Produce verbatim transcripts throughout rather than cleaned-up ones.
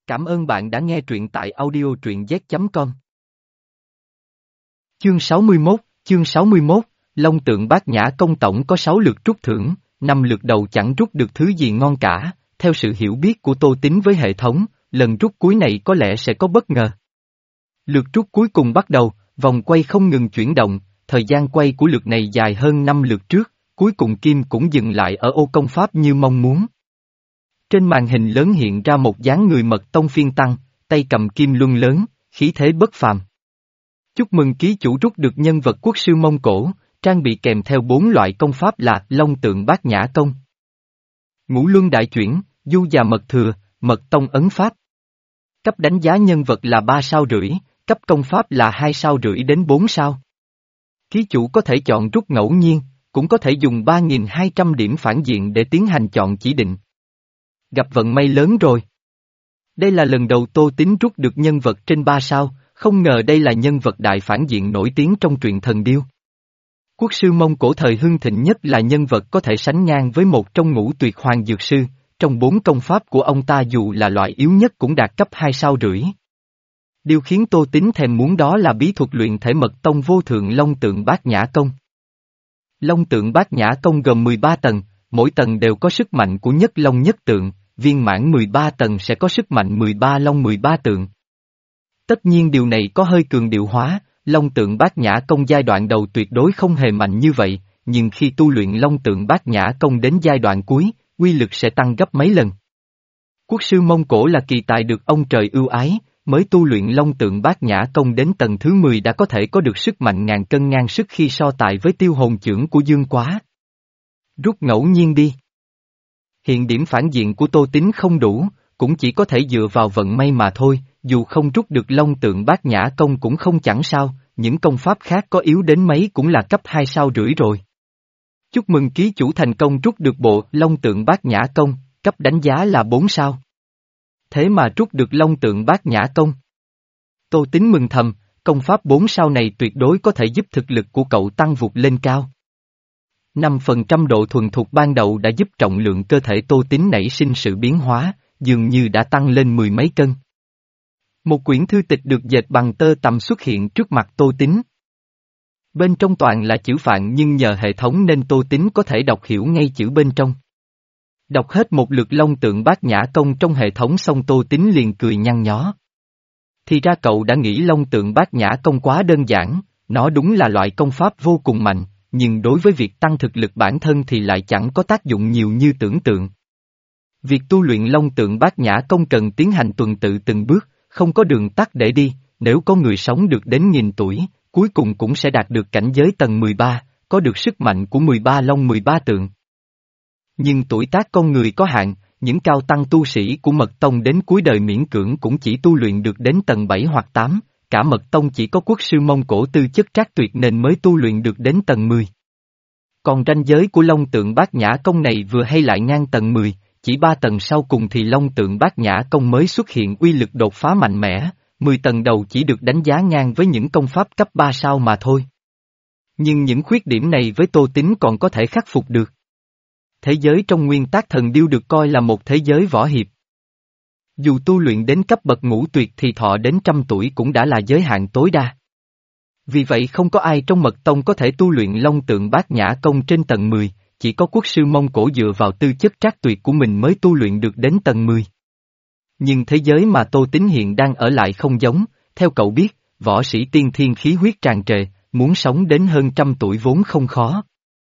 Cảm ơn bạn đã nghe truyện tại audio truyện z chấm com. Chương sáu mươi mốt, chương sáu mươi mốt, Long Tượng Bát Nhã Công tổng có sáu lượt rút thưởng, năm lượt đầu chẳng rút được thứ gì ngon cả, theo sự hiểu biết của Tô Tín với hệ thống, lần rút cuối này có lẽ sẽ có bất ngờ. Lượt rút cuối cùng bắt đầu, vòng quay không ngừng chuyển động, thời gian quay của lượt này dài hơn năm lượt trước, cuối cùng kim cũng dừng lại ở ô công pháp như mong muốn. Trên màn hình lớn hiện ra một dáng người mật tông phiên tăng, tay cầm kim luân lớn, khí thế bất phàm. Chúc mừng ký chủ rút được nhân vật quốc sư Mông Cổ, trang bị kèm theo bốn loại công pháp là Long Tượng Bát Nhã Công, Ngũ Luân Đại Chuyển, Du Già Mật Thừa, Mật Tông Ấn Pháp. Cấp đánh giá nhân vật là ba sao rưỡi, cấp công pháp là hai sao rưỡi đến bốn sao. Ký chủ có thể chọn rút ngẫu nhiên, cũng có thể dùng ba nghìn hai trăm điểm phản diện để tiến hành chọn chỉ định. Gặp vận may lớn rồi. Đây là lần đầu Tô Tín rút được nhân vật trên ba sao, không ngờ đây là nhân vật đại phản diện nổi tiếng trong truyện thần điêu. Quốc sư Mông Cổ thời hưng thịnh nhất là nhân vật có thể sánh ngang với một trong ngũ tuyệt hoàng dược sư, trong bốn công pháp của ông ta dù là loại yếu nhất cũng đạt cấp hai sao rưỡi. Điều khiến Tô Tín thèm muốn đó là bí thuật luyện thể mật tông vô thượng Long Tượng Bát Nhã Công. Long Tượng Bát Nhã Công gồm mười ba tầng, mỗi tầng đều có sức mạnh của nhất long nhất tượng, viên mãn mười ba tầng sẽ có sức mạnh mười ba long mười ba tượng. Tất nhiên điều này có hơi cường điệu hóa, Long Tượng Bát Nhã Công giai đoạn đầu tuyệt đối không hề mạnh như vậy, nhưng khi tu luyện Long Tượng Bát Nhã Công đến giai đoạn cuối, uy lực sẽ tăng gấp mấy lần. Quốc sư Mông Cổ là kỳ tài được ông trời ưu ái, mới tu luyện Long Tượng Bát Nhã Công đến tầng thứ mười đã có thể có được sức mạnh ngàn cân ngang sức khi so tài với tiêu hồn chưởng của Dương Quá. Rút ngẫu nhiên đi. Hiện điểm phản diện của Tô Tín không đủ, cũng chỉ có thể dựa vào vận may mà thôi, dù không rút được Long Tượng Bát Nhã Công cũng không chẳng sao, những công pháp khác có yếu đến mấy cũng là cấp hai sao rưỡi rồi. Chúc mừng ký chủ thành công rút được bộ Long Tượng Bát Nhã Công, cấp đánh giá là bốn sao. Thế mà rút được Long Tượng Bát Nhã Công. Tô Tín mừng thầm, công pháp bốn sao này tuyệt đối có thể giúp thực lực của cậu tăng vụt lên cao. năm phần trăm độ thuần thục ban đầu đã giúp trọng lượng cơ thể Tô Tín nảy sinh sự biến hóa, dường như đã tăng lên mười mấy cân. Một quyển thư tịch được dệt bằng tơ tằm xuất hiện trước mặt Tô Tín. Bên trong toàn là chữ Phạn nhưng nhờ hệ thống nên Tô Tín có thể đọc hiểu ngay chữ bên trong. Đọc hết một lượt Long Tượng Bát Nhã Công trong hệ thống xong Tô Tín liền cười nhăn nhó. Thì ra cậu đã nghĩ Long Tượng Bát Nhã Công quá đơn giản, nó đúng là loại công pháp vô cùng mạnh, nhưng đối với việc tăng thực lực bản thân thì lại chẳng có tác dụng nhiều như tưởng tượng. Việc tu luyện Long Tượng Bát Nhã Công cần tiến hành tuần tự từng bước, không có đường tắt để đi, nếu có người sống được đến nghìn tuổi, cuối cùng cũng sẽ đạt được cảnh giới tầng mười ba, có được sức mạnh của mười ba long mười ba tượng. Nhưng tuổi tác con người có hạn, những cao tăng tu sĩ của Mật Tông đến cuối đời miễn cưỡng cũng chỉ tu luyện được đến tầng bảy hoặc tám, cả Mật Tông chỉ có quốc sư Mông Cổ tư chất trác tuyệt nên mới tu luyện được đến tầng mười. Còn ranh giới của Long Tượng Bát Nhã Công này vừa hay lại ngang tầng mười, chỉ ba tầng sau cùng thì Long Tượng Bát Nhã Công mới xuất hiện uy lực đột phá mạnh mẽ, mười tầng đầu chỉ được đánh giá ngang với những công pháp cấp ba sao mà thôi. Nhưng những khuyết điểm này với Tô Tín còn có thể khắc phục được. Thế giới trong nguyên tác thần điêu được coi là một thế giới võ hiệp. Dù tu luyện đến cấp bậc ngũ tuyệt thì thọ đến trăm tuổi cũng đã là giới hạn tối đa. Vì vậy không có ai trong Mật Tông có thể tu luyện Long Tượng Bát Nhã Công trên tầng mười, chỉ có quốc sư Mông Cổ dựa vào tư chất trác tuyệt của mình mới tu luyện được đến tầng mười. Nhưng thế giới mà Tô Tín hiện đang ở lại không giống, theo cậu biết, võ sĩ tiên thiên khí huyết tràn trề, muốn sống đến hơn trăm tuổi vốn không khó.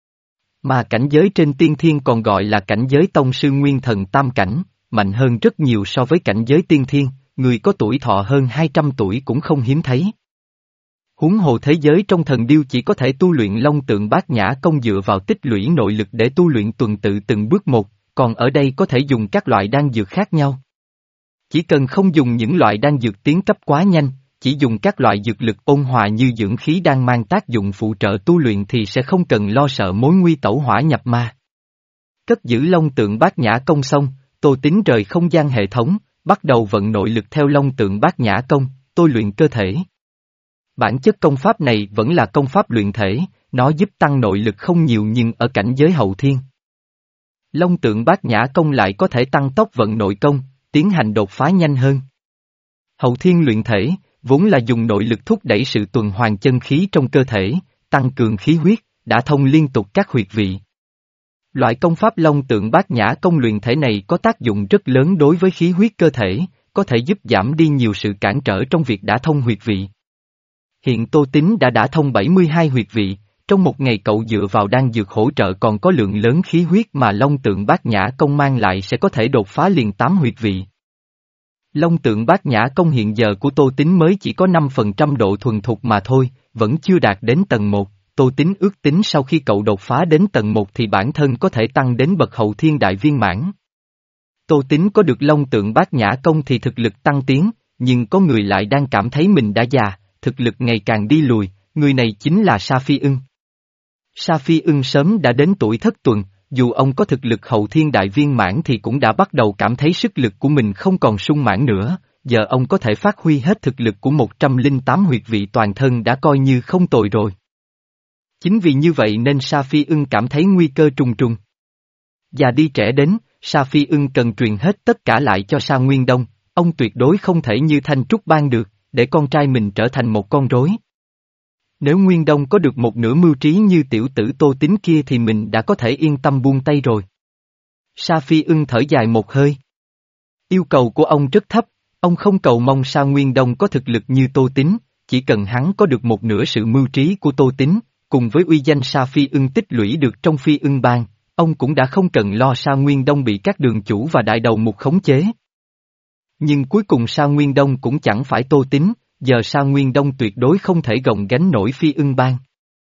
Mà cảnh giới trên tiên thiên còn gọi là cảnh giới tông sư nguyên thần tam cảnh, mạnh hơn rất nhiều so với cảnh giới tiên thiên, người có tuổi thọ hơn hai trăm tuổi cũng không hiếm thấy. Huống hồ thế giới trong thần điêu chỉ có thể tu luyện Long Tượng Bát Nhã Công dựa vào tích lũy nội lực để tu luyện tuần tự từng bước một, còn ở đây có thể dùng các loại đan dược khác nhau. Chỉ cần không dùng những loại đan dược tiến cấp quá nhanh, chỉ dùng các loại dược lực ôn hòa như dưỡng khí đang mang tác dụng phụ trợ tu luyện thì sẽ không cần lo sợ mối nguy tẩu hỏa nhập ma. Cất giữ Long Tượng Bát Nhã Công xong, Tô Tín rời không gian hệ thống, bắt đầu vận nội lực theo Long Tượng Bát Nhã Công, tôi luyện cơ thể. Bản chất công pháp này vẫn là công pháp luyện thể, nó giúp tăng nội lực không nhiều nhưng ở cảnh giới hậu thiên. Long Tượng Bát Nhã Công lại có thể tăng tốc vận nội công, tiến hành đột phá nhanh hơn. Hậu thiên luyện thể, vốn là dùng nội lực thúc đẩy sự tuần hoàn chân khí trong cơ thể, tăng cường khí huyết, đả thông liên tục các huyệt vị. Loại công pháp Long Tượng Bát Nhã Công luyện thể này có tác dụng rất lớn đối với khí huyết cơ thể, có thể giúp giảm đi nhiều sự cản trở trong việc đả thông huyệt vị. Hiện Tô Tín đã đả thông bảy mươi hai huyệt vị, trong một ngày cậu dựa vào đan dược hỗ trợ còn có lượng lớn khí huyết mà Long Tượng Bát Nhã Công mang lại sẽ có thể đột phá liền tám huyệt vị. Long Tượng Bát Nhã Công hiện giờ của Tô Tín mới chỉ có năm phần trăm độ thuần thục mà thôi, vẫn chưa đạt đến tầng một. Tô Tín ước tính sau khi cậu đột phá đến tầng một thì bản thân có thể tăng đến bậc hậu thiên đại viên mãn. Tô Tín có được Long Tượng Bát Nhã Công thì thực lực tăng tiến, nhưng có người lại đang cảm thấy mình đã già, thực lực ngày càng đi lùi, người này chính là Sa Phi Ưng. Sa Phi Ưng sớm đã đến tuổi thất tuần, dù ông có thực lực hậu thiên đại viên mãn thì cũng đã bắt đầu cảm thấy sức lực của mình không còn sung mãn nữa, giờ ông có thể phát huy hết thực lực của một trăm lẻ tám huyệt vị toàn thân đã coi như không tồi rồi. Chính vì như vậy nên Sa Phi Ưng cảm thấy nguy cơ trùng trùng. Già đi trẻ đến, Sa Phi Ưng cần truyền hết tất cả lại cho Sa Nguyên Đông, ông tuyệt đối không thể như Thanh Trúc Ban được, để con trai mình trở thành một con rối. Nếu Nguyên Đông có được một nửa mưu trí như tiểu tử Tô Tín kia thì mình đã có thể yên tâm buông tay rồi. Sa Phi Ưng thở dài một hơi. Yêu cầu của ông rất thấp, ông không cầu mong Sa Nguyên Đông có thực lực như Tô Tín, chỉ cần hắn có được một nửa sự mưu trí của Tô Tín, cùng với uy danh Sa Phi Ưng tích lũy được trong Phi Ưng Bang, ông cũng đã không cần lo Sa Nguyên Đông bị các đường chủ và đại đầu mục khống chế. Nhưng cuối cùng Sa Nguyên Đông cũng chẳng phải Tô Tín, giờ Sa Nguyên Đông tuyệt đối không thể gồng gánh nổi Phi Ưng Bang.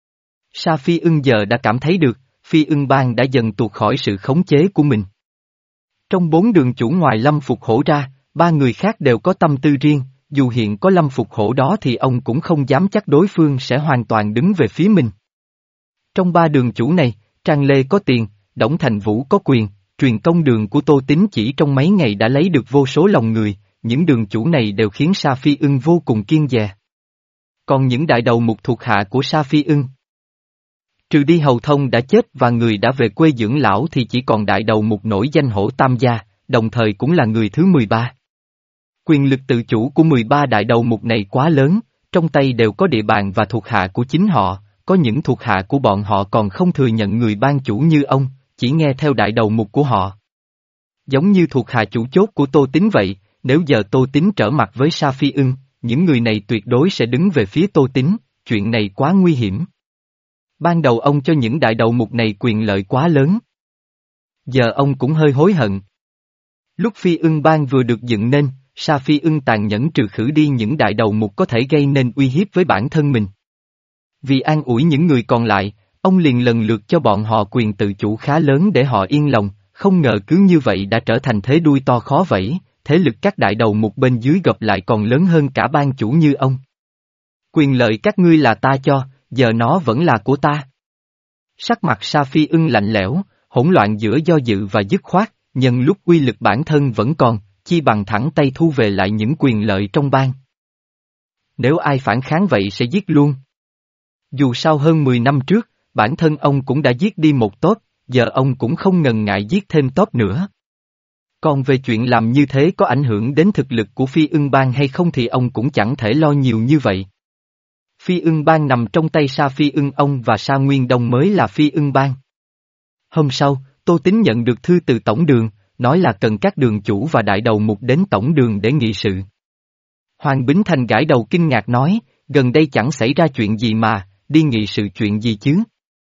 Sa Phi Ưng giờ đã cảm thấy được, Phi Ưng Bang đã dần tuột khỏi sự khống chế của mình. Trong bốn đường chủ ngoài Lâm Phục Hổ ra, ba người khác đều có tâm tư riêng, dù hiện có Lâm Phục Hổ đó thì ông cũng không dám chắc đối phương sẽ hoàn toàn đứng về phía mình. Trong ba đường chủ này, Trang Lê có tiền, Đổng Thành Vũ có quyền, truyền công đường của Tô Tín chỉ trong mấy ngày đã lấy được vô số lòng người, những đường chủ này đều khiến Sa Phi Ưng vô cùng kiêng dè. Còn những đại đầu mục thuộc hạ của Sa Phi Ưng, trừ đi Hầu Thông đã chết và người đã về quê dưỡng lão thì chỉ còn đại đầu mục nổi danh Hổ Tam Gia, đồng thời cũng là người thứ mười ba. Quyền lực tự chủ của mười ba đại đầu mục này quá lớn, trong tay đều có địa bàn và thuộc hạ của chính họ, có những thuộc hạ của bọn họ còn không thừa nhận người ban chủ như ông, chỉ nghe theo đại đầu mục của họ. Giống như thuộc hạ chủ chốt của Tô Tín vậy, nếu giờ Tô Tín trở mặt với Sa Phi Ưng, những người này tuyệt đối sẽ đứng về phía Tô Tín, chuyện này quá nguy hiểm. Ban đầu ông cho những đại đầu mục này quyền lợi quá lớn. Giờ ông cũng hơi hối hận. Lúc Phi Ưng Bang vừa được dựng nên, Sa Phi Ưng tàn nhẫn trừ khử đi những đại đầu mục có thể gây nên uy hiếp với bản thân mình. Vì an ủi những người còn lại, ông liền lần lượt cho bọn họ quyền tự chủ khá lớn để họ yên lòng, không ngờ cứ như vậy đã trở thành thế đuôi to khó vẫy, thế lực các đại đầu mục bên dưới gộp lại còn lớn hơn cả ban chủ như ông. Quyền lợi các ngươi là ta cho, giờ nó vẫn là của ta. Sắc mặt Sa Phi Ưng lạnh lẽo, hỗn loạn giữa do dự và dứt khoát, nhân lúc uy lực bản thân vẫn còn, chi bằng thẳng tay thu về lại những quyền lợi trong bang. Nếu ai phản kháng vậy sẽ giết luôn. Dù sao hơn mười năm trước, bản thân ông cũng đã giết đi một tốt, giờ ông cũng không ngần ngại giết thêm tốt nữa. Còn về chuyện làm như thế có ảnh hưởng đến thực lực của Phi Ưng Bang hay không thì ông cũng chẳng thể lo nhiều như vậy. Phi Ưng Bang nằm trong tay Sa Phi Ưng ông và Sa Nguyên Đông mới là Phi Ưng Bang. Hôm sau, Tô Tín nhận được thư từ tổng đường, nói là cần các đường chủ và đại đầu mục đến tổng đường để nghị sự. Hoàng Bính Thành gãi đầu kinh ngạc nói, gần đây chẳng xảy ra chuyện gì mà, đi nghị sự chuyện gì chứ?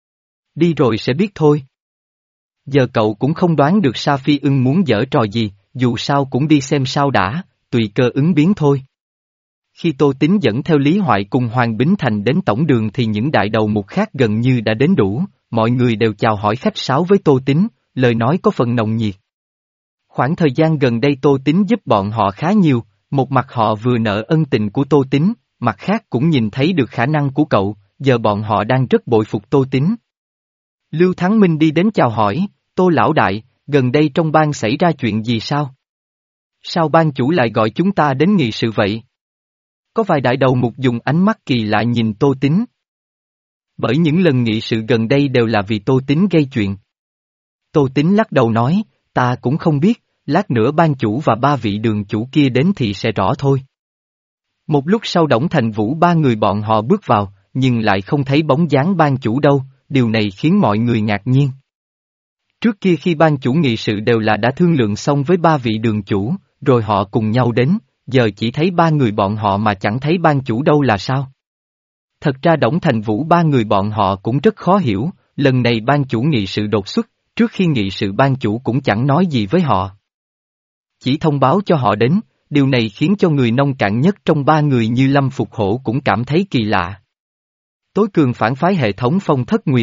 Đi rồi sẽ biết thôi. Giờ cậu cũng không đoán được Sa Phi Ưng muốn giở trò gì, dù sao cũng đi xem sao đã, tùy cơ ứng biến thôi. Khi Tô Tín dẫn theo Lý Hoại cùng Hoàng Bính Thành đến tổng đường thì những đại đầu mục khác gần như đã đến đủ, mọi người đều chào hỏi khách sáo với Tô Tín, lời nói có phần nồng nhiệt. Khoảng thời gian gần đây Tô Tín giúp bọn họ khá nhiều, một mặt họ vừa nợ ân tình của Tô Tín, mặt khác cũng nhìn thấy được khả năng của cậu, giờ bọn họ đang rất bội phục Tô Tín. Lưu Thắng Minh đi đến chào hỏi, Tô lão đại, gần đây trong bang xảy ra chuyện gì sao? Sao ban chủ lại gọi chúng ta đến nghị sự vậy? Có vài đại đầu mục dùng ánh mắt kỳ lạ nhìn Tô Tín. Bởi những lần nghị sự gần đây đều là vì Tô Tín gây chuyện. Tô Tín lắc đầu nói, ta cũng không biết, lát nữa ban chủ và ba vị đường chủ kia đến thì sẽ rõ thôi. Một lúc sau Đổng Thành Vũ ba người bọn họ bước vào, nhưng lại không thấy bóng dáng ban chủ đâu, điều này khiến mọi người ngạc nhiên. Trước kia khi ban chủ nghị sự đều là đã thương lượng xong với ba vị đường chủ, rồi họ cùng nhau đến, giờ chỉ thấy ba người bọn họ mà chẳng thấy ban chủ đâu là sao? Thật ra Đổng Thành Vũ ba người bọn họ cũng rất khó hiểu, lần này ban chủ nghị sự đột xuất, trước khi nghị sự ban chủ cũng chẳng nói gì với họ. Chỉ thông báo cho họ đến, điều này khiến cho người nông cạn nhất trong ba người như Lâm Phục Hổ cũng cảm thấy kỳ lạ. Tối cường phản phái hệ thống Phong Thất Nguyệt.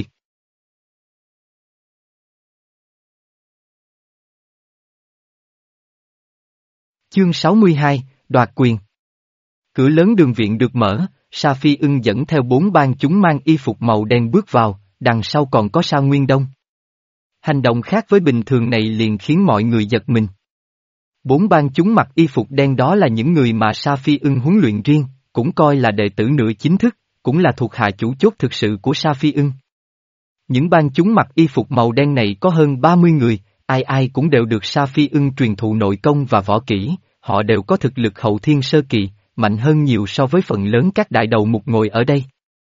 Chương sáu mươi hai, đoạt quyền. Cửa lớn đường viện được mở, Sa Phi Ưng dẫn theo bốn ban chúng mang y phục màu đen bước vào, đằng sau còn có Sa Nguyên Đông. Hành động khác với bình thường này liền khiến mọi người giật mình. Bốn ban chúng mặc y phục đen đó là những người mà Sa Phi Ưng huấn luyện riêng, cũng coi là đệ tử nửa chính thức, cũng là thuộc hạ chủ chốt thực sự của Sa Phi Ưng. Những ban chúng mặc y phục màu đen này có hơn ba mươi người, ai ai cũng đều được Sa Phi Ưng truyền thụ nội công và võ kỹ, họ đều có thực lực hậu thiên sơ kỳ, mạnh hơn nhiều so với phần lớn các đại đầu mục ngồi ở đây.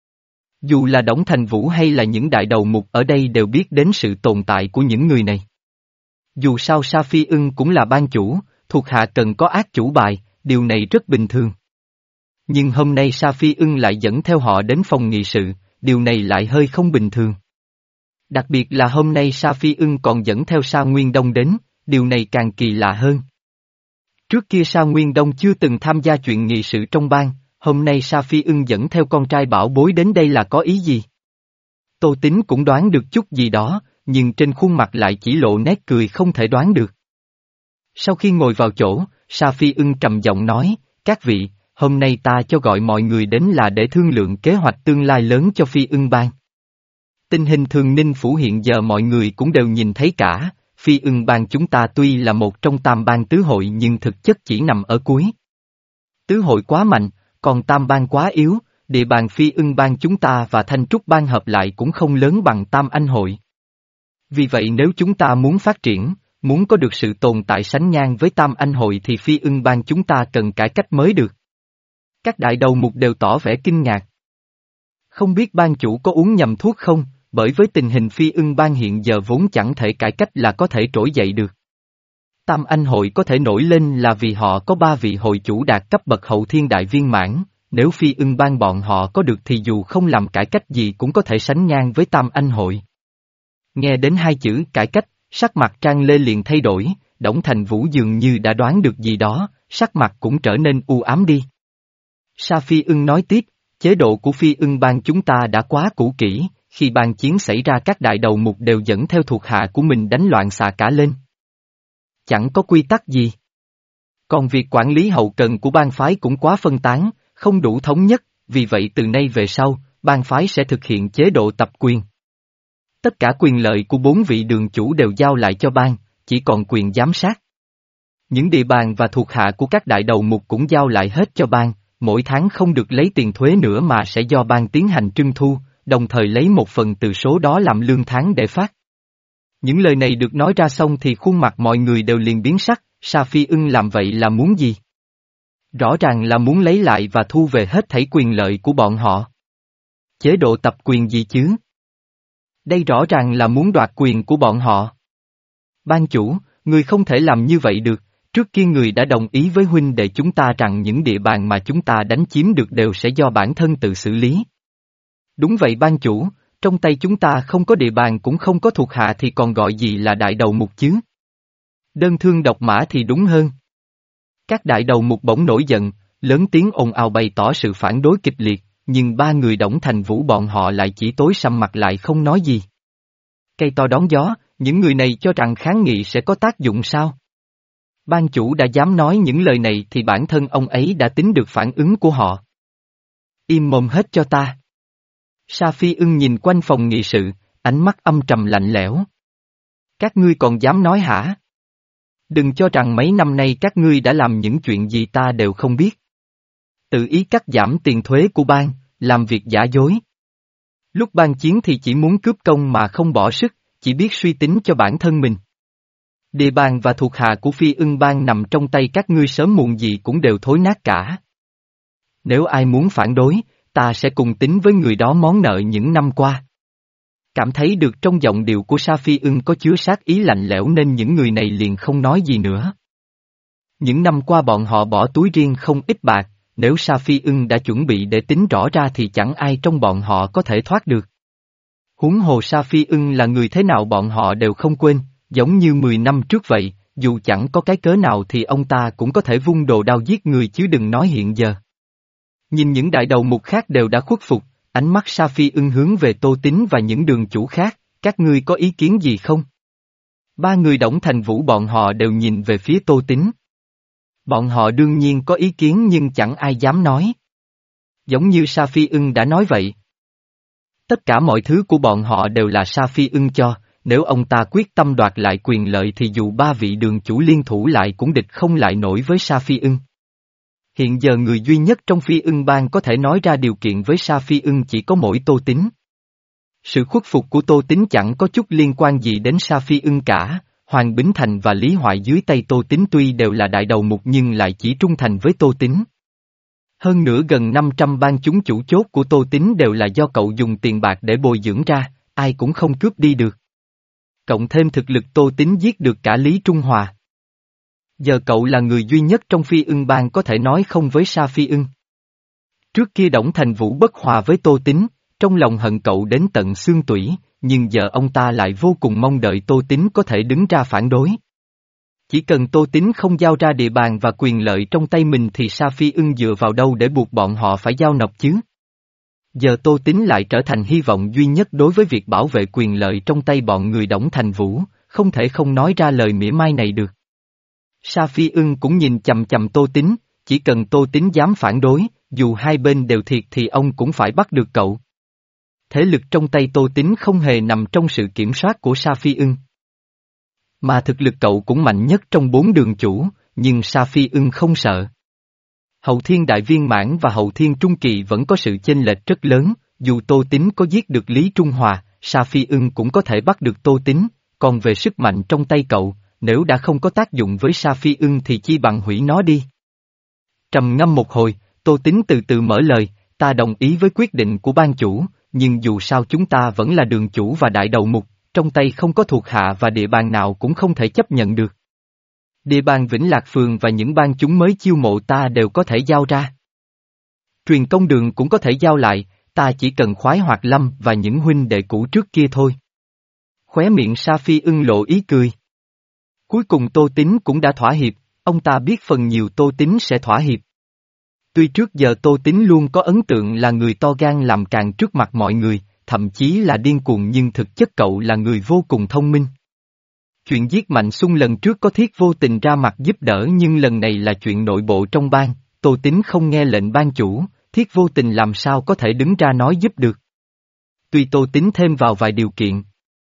Dù là Đổng Thành Vũ hay là những đại đầu mục ở đây đều biết đến sự tồn tại của những người này. Dù sao Sa Phi Ưng cũng là ban chủ, thuộc hạ cần có ác chủ bài, điều này rất bình thường. Nhưng hôm nay Sa Phi Ưng lại dẫn theo họ đến phòng nghị sự, điều này lại hơi không bình thường. Đặc biệt là hôm nay Sa Phi Ưng còn dẫn theo Sa Nguyên Đông đến, điều này càng kỳ lạ hơn. Trước kia Sa Nguyên Đông chưa từng tham gia chuyện nghị sự trong bang, hôm nay Sa Phi Ưng dẫn theo con trai bảo bối đến đây là có ý gì? Tô Tín cũng đoán được chút gì đó, nhưng trên khuôn mặt lại chỉ lộ nét cười không thể đoán được. Sau khi ngồi vào chỗ, Sa Phi Ưng trầm giọng nói, các vị, hôm nay ta cho gọi mọi người đến là để thương lượng kế hoạch tương lai lớn cho Phi Ưng bang. Tình hình Thường Ninh Phủ hiện giờ mọi người cũng đều nhìn thấy cả, Phi Ưng bang chúng ta tuy là một trong tam bang tứ hội nhưng thực chất chỉ nằm ở cuối. Tứ hội quá mạnh, còn tam bang quá yếu, địa bàn Phi Ưng bang chúng ta và Thanh Trúc bang hợp lại cũng không lớn bằng tam anh hội. Vì vậy nếu chúng ta muốn phát triển, muốn có được sự tồn tại sánh ngang với tam anh hội thì Phi Ưng bang chúng ta cần cải cách mới được. Các đại đầu mục đều tỏ vẻ kinh ngạc. Không biết ban chủ có uống nhầm thuốc không, bởi với tình hình Phi Ưng bang hiện giờ vốn chẳng thể cải cách là có thể trỗi dậy được. Tam anh hội có thể nổi lên là vì họ có ba vị hội chủ đạt cấp bậc hậu thiên đại viên mãn, nếu Phi Ưng bang bọn họ có được thì dù không làm cải cách gì cũng có thể sánh ngang với tam anh hội. Nghe đến hai chữ cải cách, sắc mặt Trang Lê liền thay đổi, Đổng Thành Vũ dường như đã đoán được gì đó, sắc mặt cũng trở nên u ám đi. Sa Phi Ưng nói tiếp, chế độ của Phi Ưng bang chúng ta đã quá cũ kỹ, khi bang chiến xảy ra các đại đầu mục đều dẫn theo thuộc hạ của mình đánh loạn xạ cả lên. Chẳng có quy tắc gì. Còn việc quản lý hậu cần của bang phái cũng quá phân tán, không đủ thống nhất, vì vậy từ nay về sau, bang phái sẽ thực hiện chế độ tập quyền. Tất cả quyền lợi của bốn vị đường chủ đều giao lại cho bang, chỉ còn quyền giám sát. Những địa bàn và thuộc hạ của các đại đầu mục cũng giao lại hết cho bang, mỗi tháng không được lấy tiền thuế nữa mà sẽ do bang tiến hành trưng thu, đồng thời lấy một phần từ số đó làm lương tháng để phát. Những lời này được nói ra xong thì khuôn mặt mọi người đều liền biến sắc, Sa Phi Ưng làm vậy là muốn gì? Rõ ràng là muốn lấy lại và thu về hết thảy quyền lợi của bọn họ. Chế độ tập quyền gì chứ? Đây rõ ràng là muốn đoạt quyền của bọn họ. Ban chủ, người không thể làm như vậy được, trước kia người đã đồng ý với huynh đệ chúng ta rằng những địa bàn mà chúng ta đánh chiếm được đều sẽ do bản thân tự xử lý. Đúng vậy ban chủ, trong tay chúng ta không có địa bàn cũng không có thuộc hạ thì còn gọi gì là đại đầu mục chứ? Đơn thương độc mã thì đúng hơn. Các đại đầu mục bỗng nổi giận, lớn tiếng ồn ào bày tỏ sự phản đối kịch liệt, nhưng ba người Đổng Thành Vũ bọn họ lại chỉ tối sầm mặt lại không nói gì. Cây to đón gió, những người này cho rằng kháng nghị sẽ có tác dụng sao? Ban chủ đã dám nói những lời này thì bản thân ông ấy đã tính được phản ứng của họ. Im mồm hết cho ta. Sa Phi Ưng nhìn quanh phòng nghị sự, ánh mắt âm trầm lạnh lẽo. Các ngươi còn dám nói hả? Đừng cho rằng mấy năm nay các ngươi đã làm những chuyện gì ta đều không biết. Tự ý cắt giảm tiền thuế của bang, làm việc giả dối. Lúc bang chiến thì chỉ muốn cướp công mà không bỏ sức, chỉ biết suy tính cho bản thân mình. Địa bàn và thuộc hạ của Phi Ưng bang nằm trong tay các ngươi sớm muộn gì cũng đều thối nát cả. Nếu ai muốn phản đối, ta sẽ cùng tính với người đó món nợ những năm qua. Cảm thấy được trong giọng điệu của Sa Phi Ưng có chứa sát ý lạnh lẽo nên những người này liền không nói gì nữa. Những năm qua bọn họ bỏ túi riêng không ít bạc, nếu Sa Phi Ưng đã chuẩn bị để tính rõ ra thì chẳng ai trong bọn họ có thể thoát được. Huống hồ Sa Phi Ưng là người thế nào bọn họ đều không quên, giống như mười năm trước vậy, dù chẳng có cái cớ nào thì ông ta cũng có thể vung đồ đao giết người chứ đừng nói hiện giờ. Nhìn những đại đầu mục khác đều đã khuất phục, ánh mắt Sa Phi Ưng hướng về Tô Tín và những đường chủ khác, các ngươi có ý kiến gì không? Ba người Đổng Thành Vũ bọn họ đều nhìn về phía Tô Tín. Bọn họ đương nhiên có ý kiến nhưng chẳng ai dám nói. Giống như Sa Phi Ưng đã nói vậy. Tất cả mọi thứ của bọn họ đều là Sa Phi Ưng cho, nếu ông ta quyết tâm đoạt lại quyền lợi thì dù ba vị đường chủ liên thủ lại cũng địch không lại nổi với Sa Phi Ưng. Hiện giờ người duy nhất trong Phi Ưng bang có thể nói ra điều kiện với Sa Phi Ưng chỉ có mỗi Tô Tín. Sự khuất phục của Tô Tín chẳng có chút liên quan gì đến Sa Phi Ưng cả, Hoàng Bính Thành và Lý Hoại dưới tay Tô Tín tuy đều là đại đầu mục nhưng lại chỉ trung thành với Tô Tín. Hơn nữa gần năm trăm bang chúng chủ chốt của Tô Tín đều là do cậu dùng tiền bạc để bồi dưỡng ra, ai cũng không cướp đi được. Cộng thêm thực lực Tô Tín giết được cả Lý Trung Hòa. Giờ cậu là người duy nhất trong Phi Ưng bang có thể nói không với Sa Phi Ưng. Trước kia Đổng Thành Vũ bất hòa với Tô Tín, trong lòng hận cậu đến tận xương tủy, nhưng giờ ông ta lại vô cùng mong đợi Tô Tín có thể đứng ra phản đối. Chỉ cần Tô Tín không giao ra địa bàn và quyền lợi trong tay mình thì Sa Phi Ưng dựa vào đâu để buộc bọn họ phải giao nộp chứ? Giờ Tô Tín lại trở thành hy vọng duy nhất đối với việc bảo vệ quyền lợi trong tay bọn người Đổng Thành Vũ, không thể không nói ra lời mỉa mai này được. Sa Phi Ưng cũng nhìn chằm chằm Tô Tín, chỉ cần Tô Tín dám phản đối, dù hai bên đều thiệt thì ông cũng phải bắt được cậu. Thế lực trong tay Tô Tín không hề nằm trong sự kiểm soát của Sa Phi Ưng. Mà thực lực cậu cũng mạnh nhất trong bốn đường chủ, nhưng Sa Phi Ưng không sợ. Hậu Thiên Đại Viên Mãn và Hậu Thiên Trung Kỳ vẫn có sự chênh lệch rất lớn, dù Tô Tín có giết được Lý Trung Hòa, Sa Phi Ưng cũng có thể bắt được Tô Tín, còn về sức mạnh trong tay cậu, nếu đã không có tác dụng với Sa Phi Ưng thì chi bằng hủy nó đi. Trầm ngâm một hồi, Tô Tín từ từ mở lời, ta đồng ý với quyết định của ban chủ, nhưng dù sao chúng ta vẫn là đường chủ và đại đầu mục, trong tay không có thuộc hạ và địa bàn nào cũng không thể chấp nhận được. Địa bàn Vĩnh Lạc Phường và những bang chúng mới chiêu mộ ta đều có thể giao ra. Truyền công đường cũng có thể giao lại, ta chỉ cần Khoái Hoạt Lâm và những huynh đệ cũ trước kia thôi. Khóe miệng Sa Phi Ưng lộ ý cười. Cuối cùng Tô Tín cũng đã thỏa hiệp, ông ta biết phần nhiều Tô Tín sẽ thỏa hiệp. Tuy trước giờ Tô Tín luôn có ấn tượng là người to gan làm càng trước mặt mọi người, thậm chí là điên cuồng nhưng thực chất cậu là người vô cùng thông minh. Chuyện giết Mạnh Xung lần trước có Thiết vô tình ra mặt giúp đỡ nhưng lần này là chuyện nội bộ trong bang, Tô Tín không nghe lệnh ban chủ, Thiết vô tình làm sao có thể đứng ra nói giúp được. Tuy Tô Tín thêm vào vài điều kiện.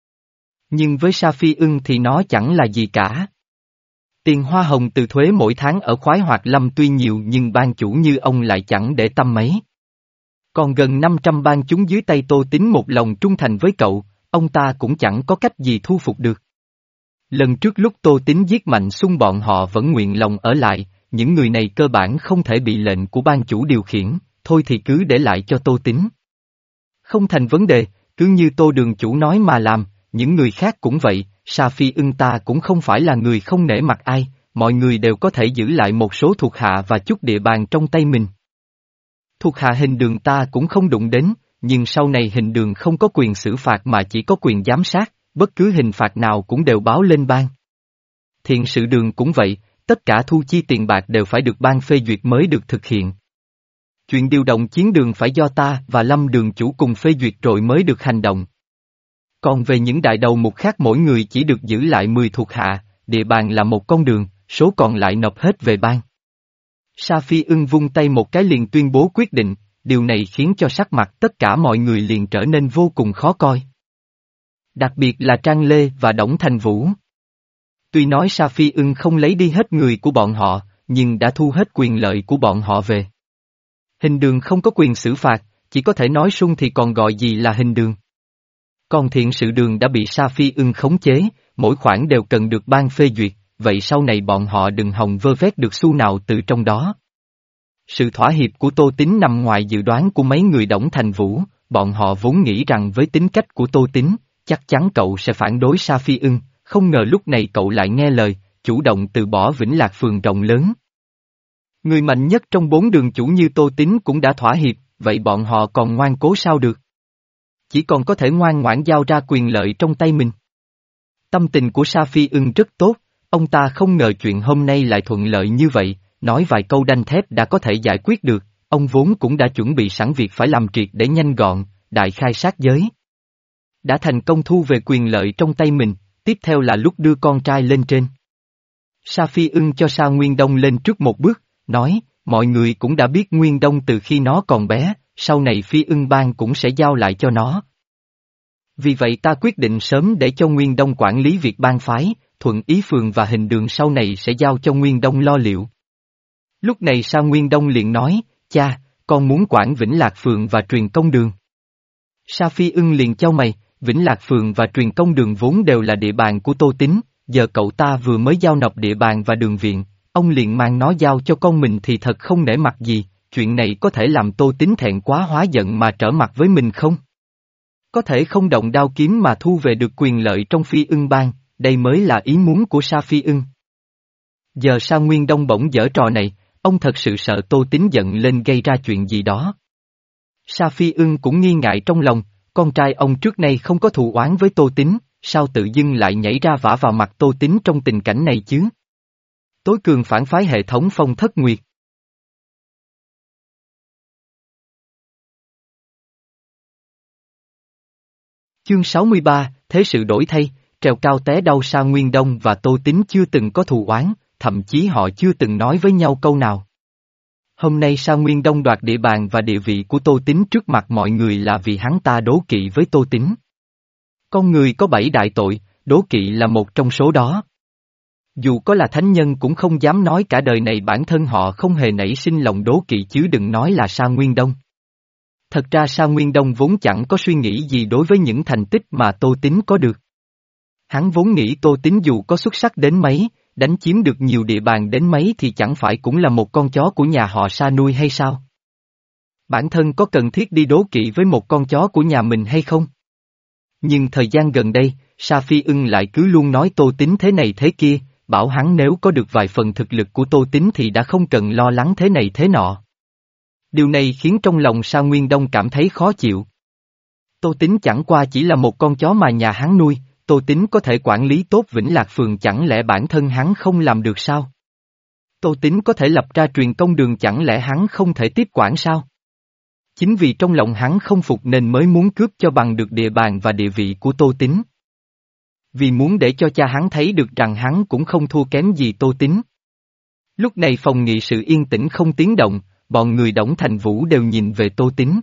Nhưng với Sa Phi Ưng thì nó chẳng là gì cả. Tiền hoa hồng từ thuế mỗi tháng ở Khoái Hoạt Lâm tuy nhiều nhưng ban chủ như ông lại chẳng để tâm mấy. Còn gần năm trăm bang chúng dưới tay Tô Tín một lòng trung thành với cậu, ông ta cũng chẳng có cách gì thu phục được. Lần trước lúc Tô Tín giết Mạnh Xung bọn họ vẫn nguyện lòng ở lại, những người này cơ bản không thể bị lệnh của ban chủ điều khiển, thôi thì cứ để lại cho Tô Tín. Không thành vấn đề, cứ như Tô đường chủ nói mà làm, những người khác cũng vậy, Sa Phi Ưng ta cũng không phải là người không nể mặt ai, mọi người đều có thể giữ lại một số thuộc hạ và chút địa bàn trong tay mình. Thuộc hạ Hình Đường ta cũng không đụng đến, nhưng sau này Hình Đường không có quyền xử phạt mà chỉ có quyền giám sát, bất cứ hình phạt nào cũng đều báo lên ban. Thiện Sự Đường cũng vậy, tất cả thu chi tiền bạc đều phải được ban phê duyệt mới được thực hiện. Chuyện điều động chiến đường phải do ta và Lâm đường chủ cùng phê duyệt rồi mới được hành động. Còn về những đại đầu mục khác mỗi người chỉ được giữ lại mười thuộc hạ, địa bàn là một con đường, số còn lại nộp hết về ban. Sa Phi Ưng vung tay một cái liền tuyên bố quyết định, điều này khiến cho sắc mặt tất cả mọi người liền trở nên vô cùng khó coi. Đặc biệt là Trang Lê và Đổng Thành Vũ. Tuy nói Sa Phi Ưng không lấy đi hết người của bọn họ, nhưng đã thu hết quyền lợi của bọn họ về. Hình Đường không có quyền xử phạt, chỉ có thể nói sung thì còn gọi gì là Hình Đường. Còn Thiện Sự Đường đã bị Sa Phi Ưng khống chế, mỗi khoản đều cần được ban phê duyệt, vậy sau này bọn họ đừng hòng vơ vét được xu nào từ trong đó. Sự thỏa hiệp của Tô Tín nằm ngoài dự đoán của mấy người Đổng Thành Vũ, bọn họ vốn nghĩ rằng với tính cách của Tô Tín, chắc chắn cậu sẽ phản đối Sa Phi Ưng, không ngờ lúc này cậu lại nghe lời, chủ động từ bỏ Vĩnh Lạc Phường rộng lớn. Người mạnh nhất trong bốn đường chủ như Tô Tín cũng đã thỏa hiệp, vậy bọn họ còn ngoan cố sao được? Chỉ còn có thể ngoan ngoãn giao ra quyền lợi trong tay mình. Tâm tình của Sa Phi Ưng rất tốt, ông ta không ngờ chuyện hôm nay lại thuận lợi như vậy, nói vài câu đanh thép đã có thể giải quyết được, ông vốn cũng đã chuẩn bị sẵn việc phải làm triệt để nhanh gọn, đại khai sát giới. Đã thành công thu về quyền lợi trong tay mình, tiếp theo là lúc đưa con trai lên trên. Sa Phi Ưng cho Sa Nguyên Đông lên trước một bước, nói, mọi người cũng đã biết Nguyên Đông từ khi nó còn bé, sau này Phi Ưng Bang cũng sẽ giao lại cho nó. Vì vậy ta quyết định sớm để cho Nguyên Đông quản lý việc bang phái, thuận ý phường và hình đường sau này sẽ giao cho Nguyên Đông lo liệu. Lúc này Sa Nguyên Đông liền nói, cha, con muốn quản Vĩnh Lạc Phường và truyền công đường. Sa Phi Ưng liền chau mày, Vĩnh Lạc Phường và truyền công đường vốn đều là địa bàn của Tô Tín, giờ cậu ta vừa mới giao nộp địa bàn và đường viện, ông liền mang nó giao cho con mình thì thật không nể mặt gì, chuyện này có thể làm Tô Tín thẹn quá hóa giận mà trở mặt với mình không? Có thể không động đao kiếm mà thu về được quyền lợi trong Phi Ưng Bang, đây mới là ý muốn của Sa Phi Ưng. Giờ Sa Nguyên Đông bỗng giở trò này, ông thật sự sợ Tô Tín giận lên gây ra chuyện gì đó. Sa Phi Ưng cũng nghi ngại trong lòng, con trai ông trước nay không có thù oán với Tô Tín, sao tự dưng lại nhảy ra vả vào mặt Tô Tín trong tình cảnh này chứ? Tối cường phản phái hệ thống Phong Thất Nguyệt. Chương sáu mươi ba, Thế sự đổi thay, trèo cao té đau. Sa Nguyên Đông và Tô Tín chưa từng có thù oán, thậm chí họ chưa từng nói với nhau câu nào. Hôm nay Sa Nguyên Đông đoạt địa bàn và địa vị của Tô Tín trước mặt mọi người là vì hắn ta đố kỵ với Tô Tín. Con người có bảy đại tội, đố kỵ là một trong số đó. Dù có là thánh nhân cũng không dám nói cả đời này bản thân họ không hề nảy sinh lòng đố kỵ chứ đừng nói là Sa Nguyên Đông. Thật ra Sa Nguyên Đông vốn chẳng có suy nghĩ gì đối với những thành tích mà Tô Tín có được. Hắn vốn nghĩ Tô Tín dù có xuất sắc đến mấy, đánh chiếm được nhiều địa bàn đến mấy thì chẳng phải cũng là một con chó của nhà họ Sa nuôi hay sao? Bản thân có cần thiết đi đố kỵ với một con chó của nhà mình hay không? Nhưng thời gian gần đây, Sa Phi Ưng lại cứ luôn nói Tô Tín thế này thế kia, bảo hắn nếu có được vài phần thực lực của Tô Tín thì đã không cần lo lắng thế này thế nọ. Điều này khiến trong lòng Sa Nguyên Đông cảm thấy khó chịu. Tô Tín chẳng qua chỉ là một con chó mà nhà hắn nuôi, Tô Tín có thể quản lý tốt Vĩnh Lạc Phường chẳng lẽ bản thân hắn không làm được sao? Tô Tín có thể lập ra truyền công đường chẳng lẽ hắn không thể tiếp quản sao? Chính vì trong lòng hắn không phục nên mới muốn cướp cho bằng được địa bàn và địa vị của Tô Tín. Vì muốn để cho cha hắn thấy được rằng hắn cũng không thua kém gì Tô Tín. Lúc này phòng nghị sự yên tĩnh không tiếng động, bọn người Đổng Thành Vũ đều nhìn về Tô Tín.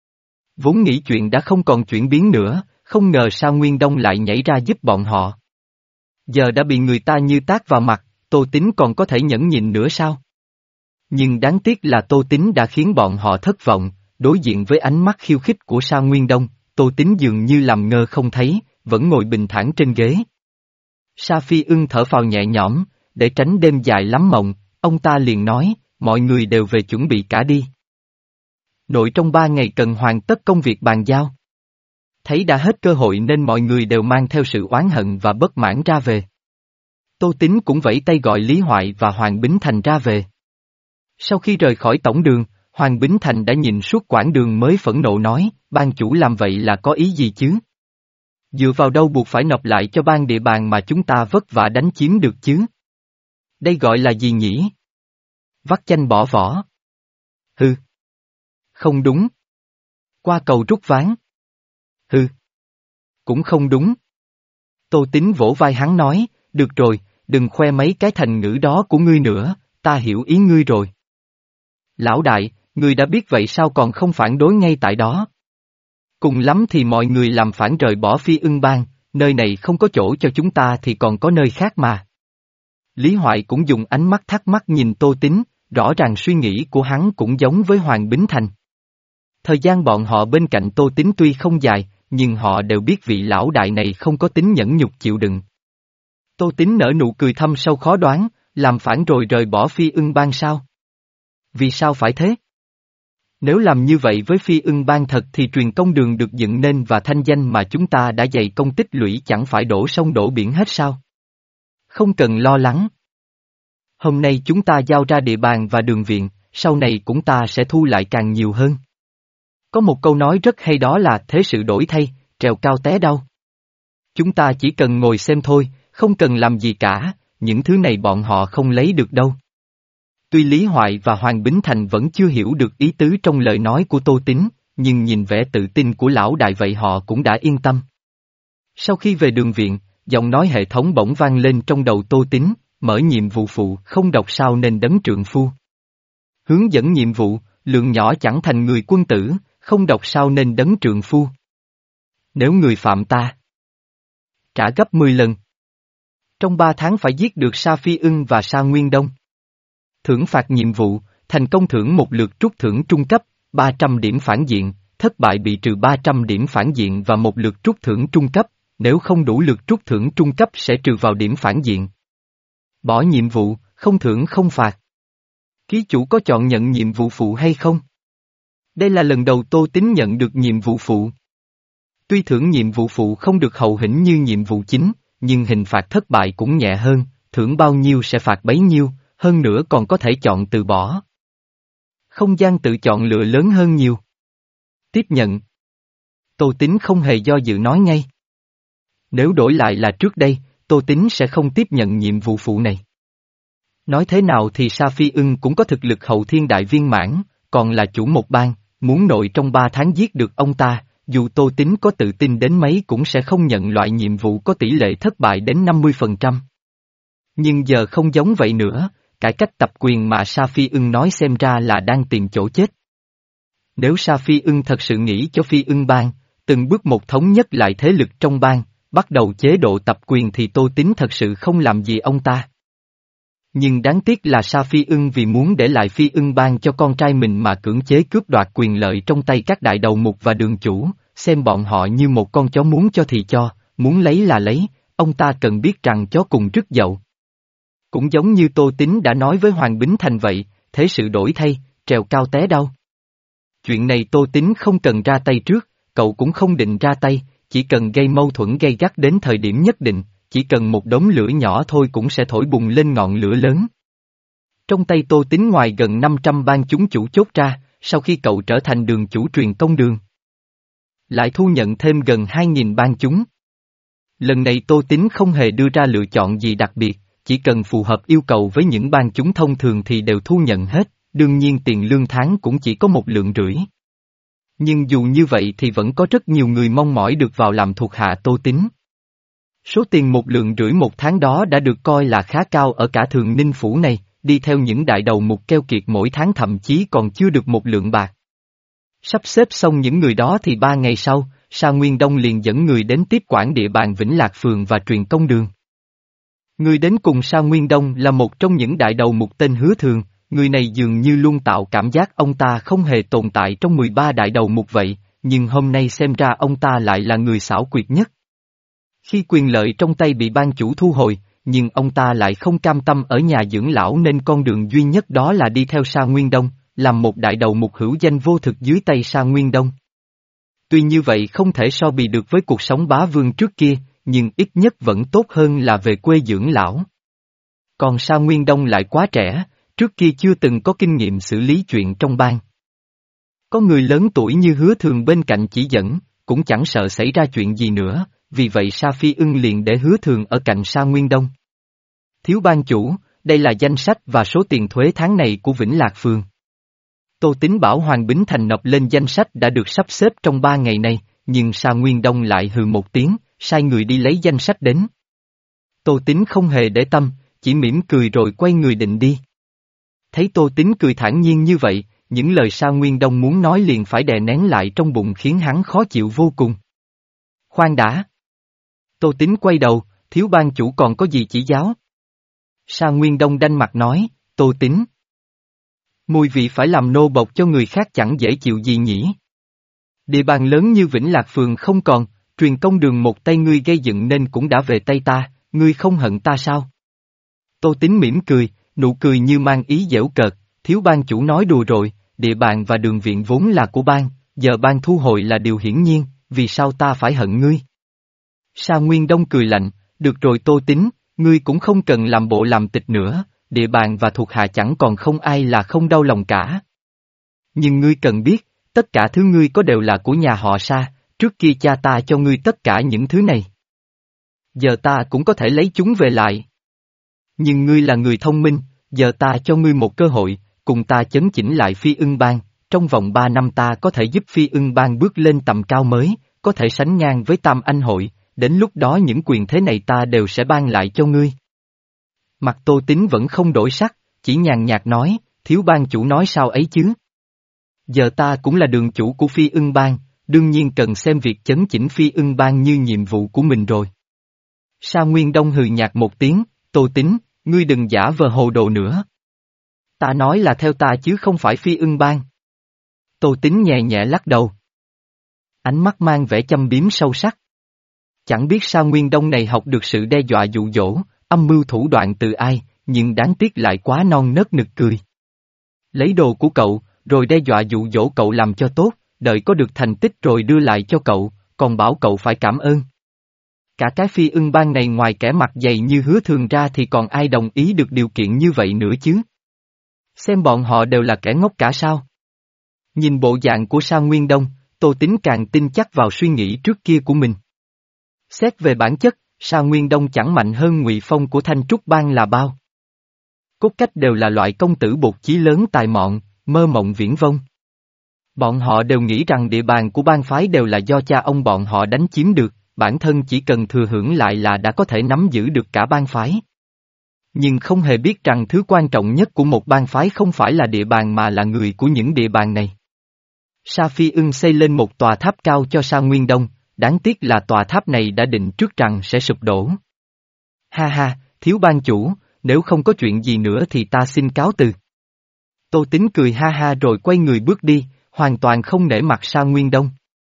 Vốn nghĩ chuyện đã không còn chuyển biến nữa, không ngờ Sa Nguyên Đông lại nhảy ra giúp bọn họ. Giờ đã bị người ta như tát vào mặt, Tô Tín còn có thể nhẫn nhịn nữa sao? Nhưng đáng tiếc là Tô Tín đã khiến bọn họ thất vọng, đối diện với ánh mắt khiêu khích của Sa Nguyên Đông, Tô Tín dường như làm ngơ không thấy, vẫn ngồi bình thản trên ghế. Sa Phi Ưng thở phào nhẹ nhõm, để tránh đêm dài lắm mộng, ông ta liền nói, mọi người đều về chuẩn bị cả đi. Nội trong ba ngày cần hoàn tất công việc bàn giao. Thấy đã hết cơ hội nên mọi người đều mang theo sự oán hận và bất mãn ra về. Tô Tín cũng vẫy tay gọi Lý Hoại và Hoàng Bính Thành ra về. Sau khi rời khỏi tổng đường, Hoàng Bính Thành đã nhìn suốt quãng đường mới phẫn nộ nói, ban chủ làm vậy là có ý gì chứ? Dựa vào đâu buộc phải nộp lại cho ban địa bàn mà chúng ta vất vả đánh chiếm được chứ? Đây gọi là gì nhỉ? Vắt chanh bỏ vỏ. Hừ. Không đúng. Qua cầu rút ván. Hừ. Cũng không đúng. Tô Tín vỗ vai hắn nói, được rồi, đừng khoe mấy cái thành ngữ đó của ngươi nữa, ta hiểu ý ngươi rồi. Lão đại, ngươi đã biết vậy sao còn không phản đối ngay tại đó? Cùng lắm thì mọi người làm phản rời bỏ Phi Ưng Bang, nơi này không có chỗ cho chúng ta thì còn có nơi khác mà. Lý Hoại cũng dùng ánh mắt thắc mắc nhìn Tô Tín, rõ ràng suy nghĩ của hắn cũng giống với Hoàng Bính Thành. Thời gian bọn họ bên cạnh Tô Tín tuy không dài, nhưng họ đều biết vị lão đại này không có tính nhẫn nhục chịu đựng. Tô Tín nở nụ cười thâm sâu khó đoán, làm phản rồi rời bỏ Phi Ưng Bang sao? Vì sao phải thế? Nếu làm như vậy với Phi Ưng Bang thật thì truyền công đường được dựng nên và thanh danh mà chúng ta đã dày công tích lũy chẳng phải đổ sông đổ biển hết sao? Không cần lo lắng. Hôm nay chúng ta giao ra địa bàn và đường viện, sau này cũng ta sẽ thu lại càng nhiều hơn. Có một câu nói rất hay đó là thế sự đổi thay, trèo cao té đau. Chúng ta chỉ cần ngồi xem thôi, không cần làm gì cả, những thứ này bọn họ không lấy được đâu. Tuy Lý Hoại và Hoàng Bính Thành vẫn chưa hiểu được ý tứ trong lời nói của Tô Tín, nhưng nhìn vẻ tự tin của lão đại vậy họ cũng đã yên tâm. Sau khi về đường viện, giọng nói hệ thống bỗng vang lên trong đầu Tô Tín, mở nhiệm vụ phụ không đọc sao nên đấng trượng phu. Hướng dẫn nhiệm vụ, lượng nhỏ chẳng thành người quân tử, không đọc sao nên đấng trượng phu. Nếu người phạm ta, trả gấp mười lần. Trong ba tháng phải giết được Sa Phi Ưng và Sa Nguyên Đông. Thưởng phạt nhiệm vụ, thành công thưởng một lượt trút thưởng trung cấp, ba trăm điểm phản diện, thất bại bị trừ ba trăm điểm phản diện và một lượt trút thưởng trung cấp, nếu không đủ lượt trút thưởng trung cấp sẽ trừ vào điểm phản diện. Bỏ nhiệm vụ, không thưởng không phạt. Ký chủ có chọn nhận nhiệm vụ phụ hay không? Đây là lần đầu Tô Tín nhận được nhiệm vụ phụ. Tuy thưởng nhiệm vụ phụ không được hậu hĩnh như nhiệm vụ chính, nhưng hình phạt thất bại cũng nhẹ hơn, thưởng bao nhiêu sẽ phạt bấy nhiêu, hơn nữa còn có thể chọn từ bỏ. Không gian tự chọn lựa lớn hơn nhiều. Tiếp nhận. Tô Tín không hề do dự nói ngay. Nếu đổi lại là trước đây, Tô Tín sẽ không tiếp nhận nhiệm vụ phụ này. Nói thế nào thì Sa Phi Ưng cũng có thực lực hậu thiên đại viên mãn, còn là chủ một bang, muốn nội trong ba tháng giết được ông ta, dù Tô Tín có tự tin đến mấy cũng sẽ không nhận loại nhiệm vụ có tỷ lệ thất bại đến năm mươi phần trăm. Nhưng giờ không giống vậy nữa, cải cách tập quyền mà Sa Phi Ưng nói xem ra là đang tìm chỗ chết. Nếu Sa Phi Ưng thật sự nghĩ cho Phi Ưng bang, từng bước một thống nhất lại thế lực trong bang, bắt đầu chế độ tập quyền thì Tô Tín thật sự không làm gì ông ta. Nhưng đáng tiếc là Sa Phi Ưng vì muốn để lại Phi Ưng bang cho con trai mình mà cưỡng chế cướp đoạt quyền lợi trong tay các đại đầu mục và đường chủ, xem bọn họ như một con chó muốn cho thì cho, muốn lấy là lấy, ông ta cần biết rằng chó cùng rứt dậu. Cũng giống như Tô Tín đã nói với Hoàng Bính Thành vậy, thế sự đổi thay, trèo cao té đau. Chuyện này Tô Tín không cần ra tay trước, cậu cũng không định ra tay, chỉ cần gây mâu thuẫn gay gắt đến thời điểm nhất định, chỉ cần một đống lửa nhỏ thôi cũng sẽ thổi bùng lên ngọn lửa lớn. Trong tay Tô Tín ngoài gần năm trăm bang chúng chủ chốt ra, sau khi cậu trở thành đường chủ truyền công đường, lại thu nhận thêm gần hai nghìn bang chúng. Lần này Tô Tín không hề đưa ra lựa chọn gì đặc biệt, chỉ cần phù hợp yêu cầu với những bang chúng thông thường thì đều thu nhận hết, đương nhiên tiền lương tháng cũng chỉ có một lượng rưỡi. Nhưng dù như vậy thì vẫn có rất nhiều người mong mỏi được vào làm thuộc hạ Tô Tín. Số tiền một lượng rưỡi một tháng đó đã được coi là khá cao ở cả Thường Ninh Phủ này, đi theo những đại đầu mục keo kiệt mỗi tháng thậm chí còn chưa được một lượng bạc. Sắp xếp xong những người đó thì ba ngày sau, Sa Nguyên Đông liền dẫn người đến tiếp quản địa bàn Vĩnh Lạc Phường và truyền công đường. Người đến cùng Sa Nguyên Đông là một trong những đại đầu mục tên Hứa Thường, người này dường như luôn tạo cảm giác ông ta không hề tồn tại trong mười ba đại đầu mục vậy, nhưng hôm nay xem ra ông ta lại là người xảo quyệt nhất. Khi quyền lợi trong tay bị ban chủ thu hồi, nhưng ông ta lại không cam tâm ở nhà dưỡng lão nên con đường duy nhất đó là đi theo Sa Nguyên Đông, làm một đại đầu mục hữu danh vô thực dưới tay Sa Nguyên Đông. Tuy như vậy không thể so bì được với cuộc sống bá vương trước kia, nhưng ít nhất vẫn tốt hơn là về quê dưỡng lão. Còn Sa Nguyên Đông lại quá trẻ, trước kia chưa từng có kinh nghiệm xử lý chuyện trong bang. Có người lớn tuổi như Hứa Thường bên cạnh chỉ dẫn, cũng chẳng sợ xảy ra chuyện gì nữa, vì vậy Sa Phi Ưng liền để Hứa Thường ở cạnh Sa Nguyên Đông. Thiếu ban chủ, đây là danh sách và số tiền thuế tháng này của Vĩnh Lạc Phường. Tô Tín bảo Hoàng Bính Thành nộp lên danh sách đã được sắp xếp trong ba ngày này, nhưng Sa Nguyên Đông lại hừ một tiếng, sai người đi lấy danh sách đến. Tô Tín không hề để tâm, chỉ mỉm cười rồi quay người định đi. Thấy Tô Tín cười thản nhiên như vậy, những lời Sa Nguyên Đông muốn nói liền phải đè nén lại trong bụng khiến hắn khó chịu vô cùng. Khoan đã! Tô Tín quay đầu, thiếu ban chủ còn có gì chỉ giáo? Sa Nguyên Đông đanh mặt nói, Tô Tín. Mùi vị phải làm nô bộc cho người khác chẳng dễ chịu gì nhỉ? Địa bàn lớn như Vĩnh Lạc Phường không còn, truyền công đường một tay ngươi gây dựng nên cũng đã về tay ta, ngươi không hận ta sao? Tô Tín mỉm cười, nụ cười như mang ý giễu cợt, thiếu ban chủ nói đùa rồi, địa bàn và đường viện vốn là của ban, giờ ban thu hồi là điều hiển nhiên, vì sao ta phải hận ngươi? Sa Nguyên Đông cười lạnh, được rồi Tô Tín, ngươi cũng không cần làm bộ làm tịch nữa, địa bàn và thuộc hạ chẳng còn không ai là không đau lòng cả. Nhưng ngươi cần biết, tất cả thứ ngươi có đều là của nhà họ Sa, trước kia cha ta cho ngươi tất cả những thứ này. Giờ ta cũng có thể lấy chúng về lại. Nhưng ngươi là người thông minh, giờ ta cho ngươi một cơ hội, cùng ta chấn chỉnh lại Phi Ưng Bang, trong vòng ba năm ta có thể giúp Phi Ưng Bang bước lên tầm cao mới, có thể sánh ngang với Tam Anh Hội, đến lúc đó những quyền thế này ta đều sẽ ban lại cho ngươi. Mặt Tô Tín vẫn không đổi sắc, chỉ nhàn nhạt nói, thiếu ban chủ nói sao ấy chứ? Giờ ta cũng là đường chủ của Phi Ưng Bang, đương nhiên cần xem việc chấn chỉnh Phi Ưng Bang như nhiệm vụ của mình rồi. Sa Nguyên Đông hừ nhạt một tiếng, Tô Tín, ngươi đừng giả vờ hồ đồ nữa. Ta nói là theo ta chứ không phải Phi Ưng Bang. Tô Tín nhẹ nhẹ lắc đầu. Ánh mắt mang vẻ châm biếm sâu sắc. Chẳng biết Sa Nguyên Đông này học được sự đe dọa dụ dỗ, âm mưu thủ đoạn từ ai, nhưng đáng tiếc lại quá non nớt nực cười. Lấy đồ của cậu, rồi đe dọa dụ dỗ cậu làm cho tốt, đợi có được thành tích rồi đưa lại cho cậu, còn bảo cậu phải cảm ơn. Cả cái Phi Ưng Bang này ngoài kẻ mặt dày như Hứa Thường ra thì còn ai đồng ý được điều kiện như vậy nữa chứ? Xem bọn họ đều là kẻ ngốc cả sao? Nhìn bộ dạng của Sa Nguyên Đông, Tô Tín càng tin chắc vào suy nghĩ trước kia của mình. Xét về bản chất, Sa Nguyên Đông chẳng mạnh hơn Ngụy Phong của Thanh Trúc Bang là bao. Cốt cách đều là loại công tử bột chí lớn tài mọn, mơ mộng viễn vông. Bọn họ đều nghĩ rằng địa bàn của bang phái đều là do cha ông bọn họ đánh chiếm được, bản thân chỉ cần thừa hưởng lại là đã có thể nắm giữ được cả bang phái. Nhưng không hề biết rằng thứ quan trọng nhất của một bang phái không phải là địa bàn mà là người của những địa bàn này. Sa Phi Ưng xây lên một tòa tháp cao cho Sa Nguyên Đông, đáng tiếc là tòa tháp này đã định trước rằng sẽ sụp đổ. Ha ha, thiếu ban chủ, nếu không có chuyện gì nữa thì ta xin cáo từ. Tô Tín cười ha ha rồi quay người bước đi, hoàn toàn không nể mặt Sa Nguyên Đông.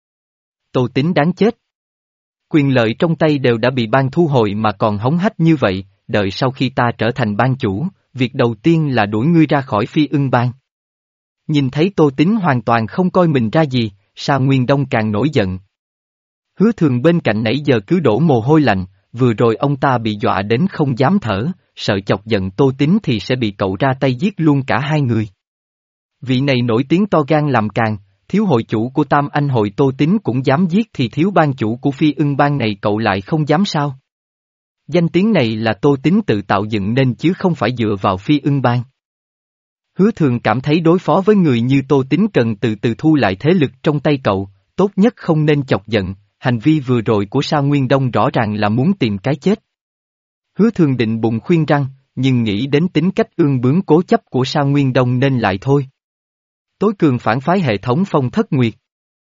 Tô Tín đáng chết. Quyền lợi trong tay đều đã bị ban thu hồi mà còn hống hách như vậy, đợi sau khi ta trở thành ban chủ, việc đầu tiên là đuổi ngươi ra khỏi Phi Ưng Bang. Nhìn thấy Tô Tín hoàn toàn không coi mình ra gì, Sa Nguyên Đông càng nổi giận. Hứa Thường bên cạnh nãy giờ cứ đổ mồ hôi lạnh, vừa rồi ông ta bị dọa đến không dám thở, sợ chọc giận Tô Tín thì sẽ bị cậu ra tay giết luôn cả hai người. Vị này nổi tiếng to gan làm càng, thiếu hội chủ của Tam Anh hội Tô Tín cũng dám giết thì thiếu ban chủ của Phi Ưng Bang này cậu lại không dám sao? Danh tiếng này là Tô Tín tự tạo dựng nên chứ không phải dựa vào Phi Ưng Bang. Hứa Thường cảm thấy đối phó với người như Tô Tín cần từ từ thu lại thế lực trong tay cậu, tốt nhất không nên chọc giận, hành vi vừa rồi của Sa Nguyên Đông rõ ràng là muốn tìm cái chết. Hứa Thường định bụng khuyên răng, nhưng nghĩ đến tính cách ương bướng cố chấp của Sa Nguyên Đông nên lại thôi. Tối cường phản phái hệ thống Phong Thất Nguyệt.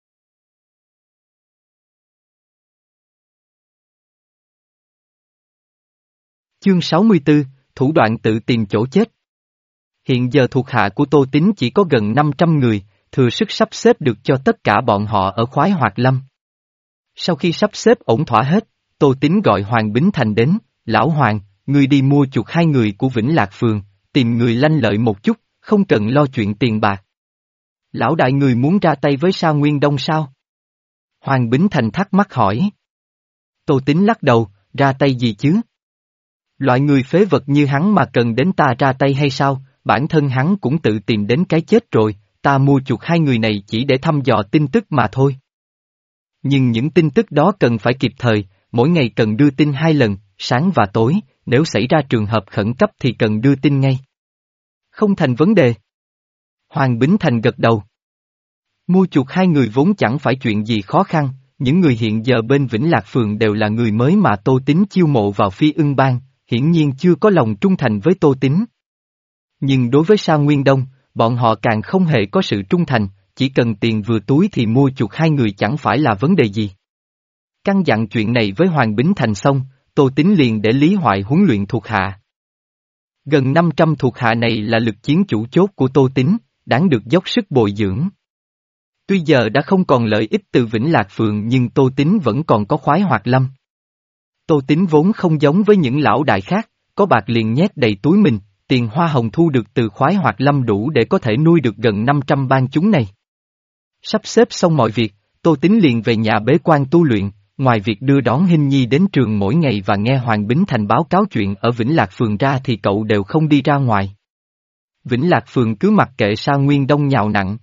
Chương sáu mươi tư, thủ đoạn tự tìm chỗ chết. Hiện giờ thuộc hạ của Tô Tín chỉ có gần năm trăm người, thừa sức sắp xếp được cho tất cả bọn họ ở Khoái Hoạt Lâm. Sau khi sắp xếp ổn thỏa hết, Tô Tín gọi Hoàng Bính Thành đến, Lão Hoàng, ngươi đi mua chuộc hai người của Vĩnh Lạc Phường, tìm người lanh lợi một chút, không cần lo chuyện tiền bạc. Lão đại người muốn ra tay với Sa Nguyên Đông sao? Hoàng Bính Thành thắc mắc hỏi. Tô Tín lắc đầu, ra tay gì chứ? Loại người phế vật như hắn mà cần đến ta ra tay hay sao, bản thân hắn cũng tự tìm đến cái chết rồi, ta mua chuộc hai người này chỉ để thăm dò tin tức mà thôi. Nhưng những tin tức đó cần phải kịp thời, mỗi ngày cần đưa tin hai lần, sáng và tối, nếu xảy ra trường hợp khẩn cấp thì cần đưa tin ngay. Không thành vấn đề. Hoàng Bính Thành gật đầu. Mua chuộc hai người vốn chẳng phải chuyện gì khó khăn, những người hiện giờ bên Vĩnh Lạc Phường đều là người mới mà Tô Tín chiêu mộ vào Phi Ưng Bang, hiển nhiên chưa có lòng trung thành với Tô Tín. Nhưng đối với Sa Nguyên Đông, bọn họ càng không hề có sự trung thành, chỉ cần tiền vừa túi thì mua chuộc hai người chẳng phải là vấn đề gì. Căn dặn chuyện này với Hoàng Bính Thành xong, Tô Tín liền để Lý Hoại huấn luyện thuộc hạ. Gần năm trăm thuộc hạ này là lực chiến chủ chốt của Tô Tín, đáng được dốc sức bồi dưỡng. Tuy giờ đã không còn lợi ích từ Vĩnh Lạc Phường nhưng Tô Tín vẫn còn có Khoái Hoạt Lâm. Tô Tín vốn không giống với những lão đại khác, có bạc liền nhét đầy túi mình, tiền hoa hồng thu được từ khoái hoạt lâm đủ để có thể nuôi được gần năm trăm bang chúng này. Sắp xếp xong mọi việc, Tô Tín liền về nhà bế quan tu luyện, ngoài việc đưa đón Hinh Nhi đến trường mỗi ngày và nghe Hoàng Bính Thành báo cáo chuyện ở Vĩnh Lạc Phường ra thì cậu đều không đi ra ngoài. Vĩnh Lạc Phường cứ mặc kệ Sa Nguyên Đông nhào nặn.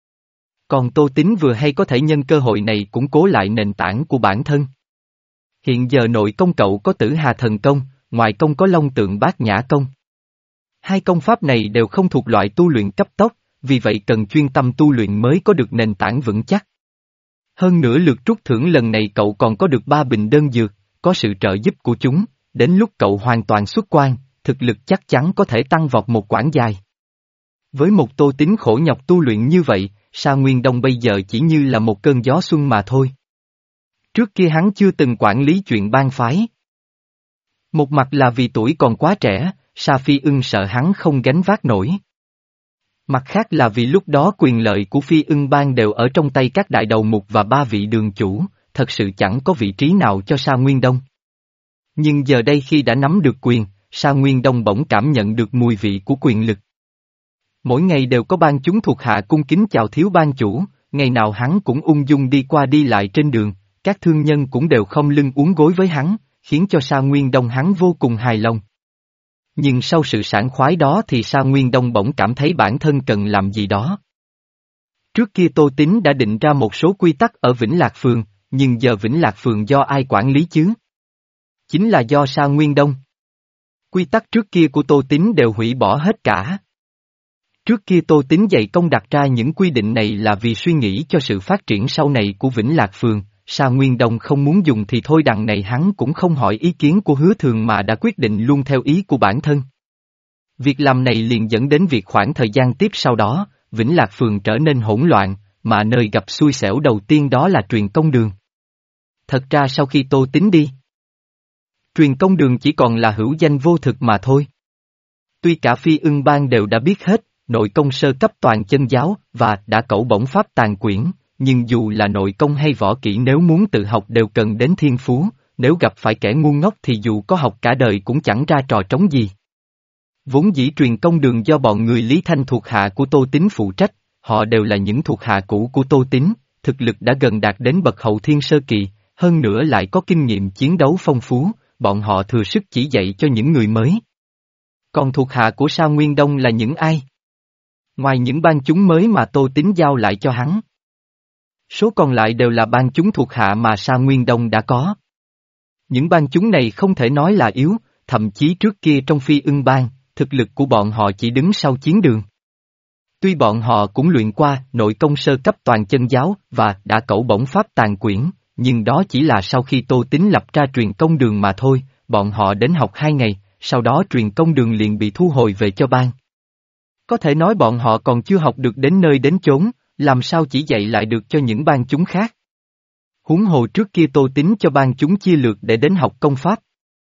Còn Tô Tín vừa hay có thể nhân cơ hội này củng cố lại nền tảng của bản thân. Hiện giờ nội công cậu có Tử Hà Thần Công, ngoại công có Long Tượng Bát Nhã Công. Hai công pháp này đều không thuộc loại tu luyện cấp tốc, vì vậy cần chuyên tâm tu luyện mới có được nền tảng vững chắc. Hơn nữa lượt rút thưởng lần này cậu còn có được ba bình đơn dược, có sự trợ giúp của chúng, đến lúc cậu hoàn toàn xuất quan, thực lực chắc chắn có thể tăng vọt một quãng dài. Với một Tô Tín khổ nhọc tu luyện như vậy, Sa Nguyên Đông bây giờ chỉ như là một cơn gió xuân mà thôi. Trước kia hắn chưa từng quản lý chuyện bang phái. Một mặt là vì tuổi còn quá trẻ, Sa Phi Ưng sợ hắn không gánh vác nổi. Mặt khác là vì lúc đó quyền lợi của Phi Ưng bang đều ở trong tay các đại đầu mục và ba vị đường chủ, thật sự chẳng có vị trí nào cho Sa Nguyên Đông. Nhưng giờ đây khi đã nắm được quyền, Sa Nguyên Đông bỗng cảm nhận được mùi vị của quyền lực. Mỗi ngày đều có bang chúng thuộc hạ cung kính chào thiếu bang chủ, ngày nào hắn cũng ung dung đi qua đi lại trên đường, các thương nhân cũng đều không lưng uốn gối với hắn, khiến cho Sa Nguyên Đông hắn vô cùng hài lòng. Nhưng sau sự sảng khoái đó thì Sa Nguyên Đông bỗng cảm thấy bản thân cần làm gì đó. Trước kia Tô Tín đã định ra một số quy tắc ở Vĩnh Lạc Phường, nhưng giờ Vĩnh Lạc Phường do ai quản lý chứ? Chính là do Sa Nguyên Đông. Quy tắc trước kia của Tô Tín đều hủy bỏ hết cả. Trước kia Tô Tín dạy công đặt ra những quy định này là vì suy nghĩ cho sự phát triển sau này của Vĩnh Lạc Phường, Sa Nguyên Đông không muốn dùng thì thôi, đằng này hắn cũng không hỏi ý kiến của Hứa Thường mà đã quyết định luôn theo ý của bản thân. Việc làm này liền dẫn đến việc khoảng thời gian tiếp sau đó, Vĩnh Lạc Phường trở nên hỗn loạn, mà nơi gặp xui xẻo đầu tiên đó là Truyền Công Đường. Thật ra sau khi Tô Tín đi, Truyền Công Đường chỉ còn là hữu danh vô thực mà thôi. Tuy cả Phi Ưng bang đều đã biết hết, nội công sơ cấp toàn chân giáo và đã cẩu bổng pháp tàn quyển, nhưng dù là nội công hay võ kỹ nếu muốn tự học đều cần đến thiên phú, nếu gặp phải kẻ ngu ngốc thì dù có học cả đời cũng chẳng ra trò trống gì. Vốn dĩ Truyền Công Đường do bọn người Lý Thanh thuộc hạ của Tô Tín phụ trách, họ đều là những thuộc hạ cũ của Tô Tín, thực lực đã gần đạt đến bậc hậu thiên sơ kỳ, hơn nữa lại có kinh nghiệm chiến đấu phong phú, bọn họ thừa sức chỉ dạy cho những người mới. Còn thuộc hạ của Sa Nguyên Đông là những ai? Ngoài những bang chúng mới mà Tô Tín giao lại cho hắn, số còn lại đều là bang chúng thuộc hạ mà Sa Nguyên Đông đã có. Những bang chúng này không thể nói là yếu, thậm chí trước kia trong Phi Ưng bang, thực lực của bọn họ chỉ đứng sau Chiến Đường. Tuy bọn họ cũng luyện qua nội công sơ cấp toàn chân giáo và đã cẩu bổng pháp tàn quyển, nhưng đó chỉ là sau khi Tô Tín lập ra Truyền Công Đường mà thôi, bọn họ đến học hai ngày, sau đó Truyền Công Đường liền bị thu hồi về cho bang. Có thể nói bọn họ còn chưa học được đến nơi đến chốn, làm sao chỉ dạy lại được cho những bang chúng khác. Huống hồ trước kia Tô Tín cho bang chúng chia lượt để đến học công pháp.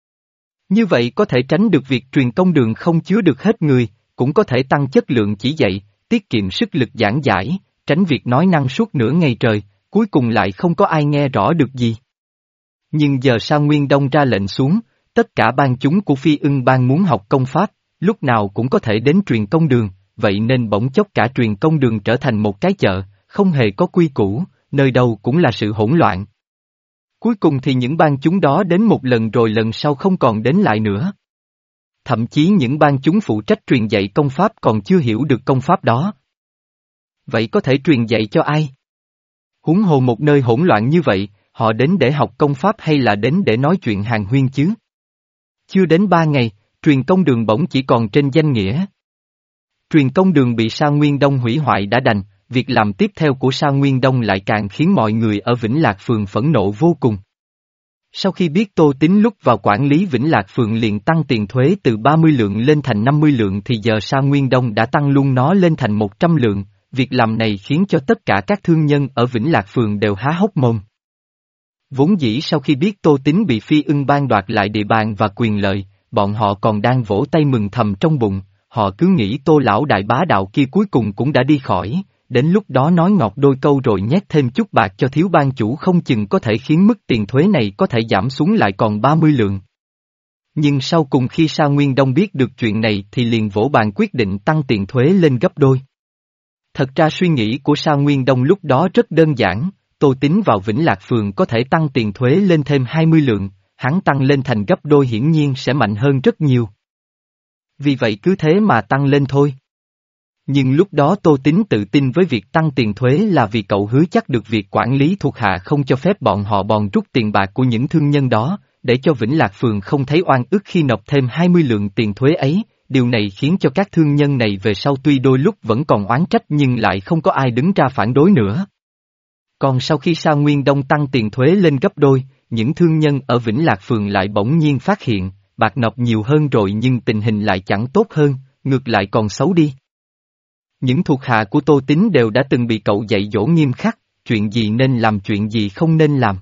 Như vậy có thể tránh được việc Truyền Công Đường không chứa được hết người, cũng có thể tăng chất lượng chỉ dạy, tiết kiệm sức lực giảng giải, tránh việc nói năng suốt nửa ngày trời, cuối cùng lại không có ai nghe rõ được gì. Nhưng giờ Sa Nguyên Đông ra lệnh xuống, tất cả bang chúng của Phi Ưng bang muốn học công pháp, lúc nào cũng có thể đến Truyền Công Đường, vậy nên bỗng chốc cả Truyền Công Đường trở thành một cái chợ, không hề có quy củ, nơi đâu cũng là sự hỗn loạn. Cuối cùng thì những bang chúng đó đến một lần rồi lần sau không còn đến lại nữa. Thậm chí những bang chúng phụ trách truyền dạy công pháp còn chưa hiểu được công pháp đó. Vậy có thể truyền dạy cho ai? Huống hồ một nơi hỗn loạn như vậy, họ đến để học công pháp hay là đến để nói chuyện hàn huyên chứ? Chưa đến ba ngày, Truyền Công Đường bỗng chỉ còn trên danh nghĩa. Truyền Công Đường bị Sa Nguyên Đông hủy hoại đã đành, việc làm tiếp theo của Sa Nguyên Đông lại càng khiến mọi người ở Vĩnh Lạc Phường phẫn nộ vô cùng. Sau khi biết Tô Tín lúc vào quản lý Vĩnh Lạc Phường liền tăng tiền thuế từ ba mươi lượng lên thành năm mươi lượng thì giờ Sa Nguyên Đông đã tăng luôn nó lên thành một trăm lượng, việc làm này khiến cho tất cả các thương nhân ở Vĩnh Lạc Phường đều há hốc mồm. Vốn dĩ sau khi biết Tô Tín bị Phi Ưng bang đoạt lại địa bàn và quyền lợi, bọn họ còn đang vỗ tay mừng thầm trong bụng, họ cứ nghĩ Tô lão đại bá đạo kia cuối cùng cũng đã đi khỏi, đến lúc đó nói ngọt đôi câu rồi nhét thêm chút bạc cho thiếu bang chủ không chừng có thể khiến mức tiền thuế này có thể giảm xuống lại còn ba mươi lượng. Nhưng sau cùng khi Sa Nguyên Đông biết được chuyện này thì liền vỗ bàn quyết định tăng tiền thuế lên gấp đôi. Thật ra suy nghĩ của Sa Nguyên Đông lúc đó rất đơn giản, Tô Tín vào Vĩnh Lạc Phường có thể tăng tiền thuế lên thêm hai mươi lượng, hắn tăng lên thành gấp đôi hiển nhiên sẽ mạnh hơn rất nhiều. Vì vậy cứ thế mà tăng lên thôi. Nhưng lúc đó Tô Tín tự tin với việc tăng tiền thuế là vì cậu hứa chắc được việc quản lý thuộc hạ không cho phép bọn họ bòn rút tiền bạc của những thương nhân đó, để cho Vĩnh Lạc Phường không thấy oan ức khi nộp thêm hai mươi lượng tiền thuế ấy. Điều này khiến cho các thương nhân này về sau tuy đôi lúc vẫn còn oán trách nhưng lại không có ai đứng ra phản đối nữa. Còn sau khi Sa Nguyên Đông tăng tiền thuế lên gấp đôi, những thương nhân ở Vĩnh Lạc Phường lại bỗng nhiên phát hiện, bạc nộp nhiều hơn rồi nhưng tình hình lại chẳng tốt hơn, ngược lại còn xấu đi. Những thuộc hạ của Tô Tín đều đã từng bị cậu dạy dỗ nghiêm khắc, chuyện gì nên làm chuyện gì không nên làm.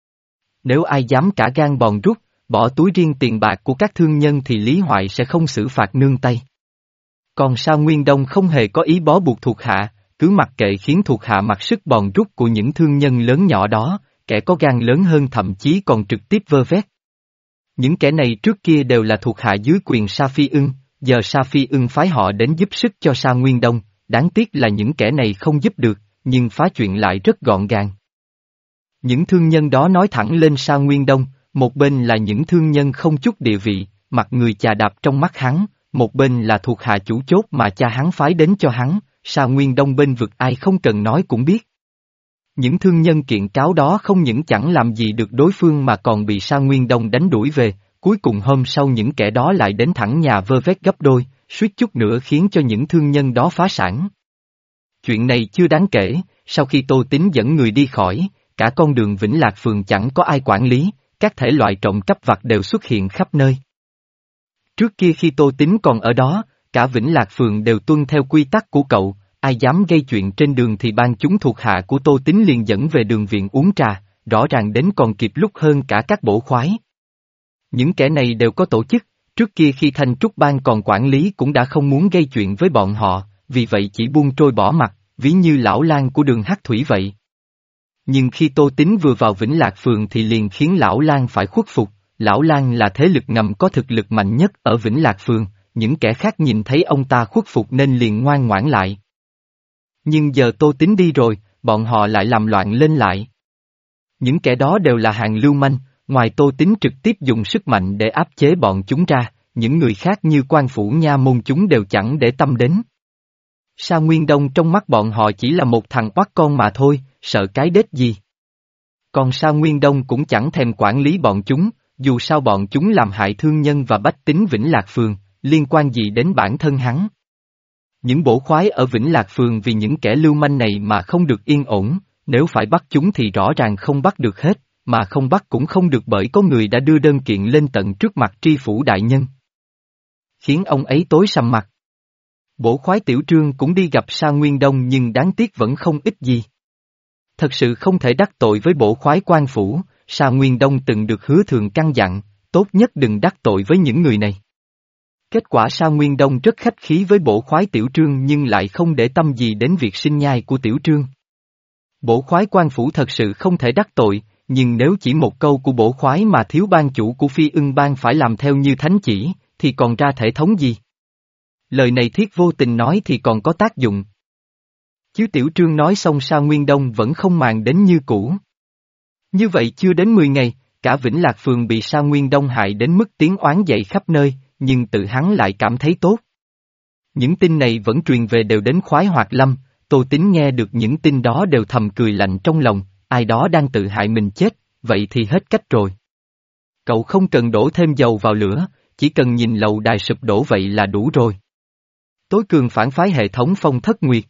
Nếu ai dám cả gan bòn rút, bỏ túi riêng tiền bạc của các thương nhân thì Lý Hoại sẽ không xử phạt nương tay. Còn Sa Nguyên Đông không hề có ý bó buộc thuộc hạ, cứ mặc kệ khiến thuộc hạ mặc sức bòn rút của những thương nhân lớn nhỏ đó, kẻ có gan lớn hơn thậm chí còn trực tiếp vơ vét. Những kẻ này trước kia đều là thuộc hạ dưới quyền Sa Phi Ưng, giờ Sa Phi Ưng phái họ đến giúp sức cho Sa Nguyên Đông, đáng tiếc là những kẻ này không giúp được, nhưng phá chuyện lại rất gọn gàng. Những thương nhân đó nói thẳng lên Sa Nguyên Đông, một bên là những thương nhân không chút địa vị, mặt người chà đạp trong mắt hắn, một bên là thuộc hạ chủ chốt mà cha hắn phái đến cho hắn, Sa Nguyên Đông bên vực ai không cần nói cũng biết. Những thương nhân kiện cáo đó không những chẳng làm gì được đối phương mà còn bị Sa Nguyên Đông đánh đuổi về, cuối cùng hôm sau những kẻ đó lại đến thẳng nhà vơ vét gấp đôi, suýt chút nữa khiến cho những thương nhân đó phá sản. Chuyện này chưa đáng kể, sau khi Tô Tín dẫn người đi khỏi, cả con đường Vĩnh Lạc Phường chẳng có ai quản lý, các thể loại trộm cắp vặt đều xuất hiện khắp nơi. Trước kia khi Tô Tín còn ở đó, cả Vĩnh Lạc Phường đều tuân theo quy tắc của cậu, ai dám gây chuyện trên đường thì ban chúng thuộc hạ của Tô Tín liền dẫn về đường viện uống trà, rõ ràng đến còn kịp lúc hơn cả các bổ khoái. Những kẻ này đều có tổ chức, trước kia khi Thanh Trúc Bang còn quản lý cũng đã không muốn gây chuyện với bọn họ, vì vậy chỉ buông trôi bỏ mặt, ví như lão lang của đường Hắc Thủy vậy. Nhưng khi Tô Tín vừa vào Vĩnh Lạc Phường thì liền khiến lão lang phải khuất phục, lão lang là thế lực ngầm có thực lực mạnh nhất ở Vĩnh Lạc Phường, những kẻ khác nhìn thấy ông ta khuất phục nên liền ngoan ngoãn lại. Nhưng giờ Tô Tín đi rồi, bọn họ lại làm loạn lên lại. Những kẻ đó đều là hạng lưu manh, ngoài Tô Tín trực tiếp dùng sức mạnh để áp chế bọn chúng ra, những người khác như quan phủ nha môn chúng đều chẳng để tâm đến. Sa Nguyên Đông trong mắt bọn họ chỉ là một thằng oắt con mà thôi, sợ cái đết gì. Còn Sa Nguyên Đông cũng chẳng thèm quản lý bọn chúng, dù sao bọn chúng làm hại thương nhân và bách tính Vĩnh Lạc Phường, liên quan gì đến bản thân hắn. Những bổ khoái ở Vĩnh Lạc Phường vì những kẻ lưu manh này mà không được yên ổn, nếu phải bắt chúng thì rõ ràng không bắt được hết, mà không bắt cũng không được bởi có người đã đưa đơn kiện lên tận trước mặt tri phủ đại nhân. Khiến ông ấy tối sầm mặt. Bổ khoái Tiểu Trương cũng đi gặp Sa Nguyên Đông nhưng đáng tiếc vẫn không ích gì. Thật sự không thể đắc tội với bổ khoái quan phủ, Sa Nguyên Đông từng được hứa thường căn dặn, tốt nhất đừng đắc tội với những người này. Kết quả Sa Nguyên Đông rất khách khí với bổ khoái Tiểu Trương nhưng lại không để tâm gì đến việc sinh nhai của Tiểu Trương. Bổ khoái quan phủ thật sự không thể đắc tội, nhưng nếu chỉ một câu của bổ khoái mà thiếu ban chủ của Phi Ưng Bang phải làm theo như thánh chỉ, thì còn ra thể thống gì? Lời này Thiết vô tình nói thì còn có tác dụng. Chứ Tiểu Trương nói xong Sa Nguyên Đông vẫn không màng đến như cũ. Như vậy chưa đến mười ngày, cả Vĩnh Lạc Phường bị Sa Nguyên Đông hại đến mức tiếng oán dậy khắp nơi, nhưng tự hắn lại cảm thấy tốt. Những tin này vẫn truyền về đều đến Khoái Hoạt Lâm, Tô Tín nghe được những tin đó đều thầm cười lạnh trong lòng, ai đó đang tự hại mình chết, vậy thì hết cách rồi. Cậu không cần đổ thêm dầu vào lửa, chỉ cần nhìn lầu đài sụp đổ vậy là đủ rồi. Tối cường phản phái hệ thống Phong Thất Nguyệt.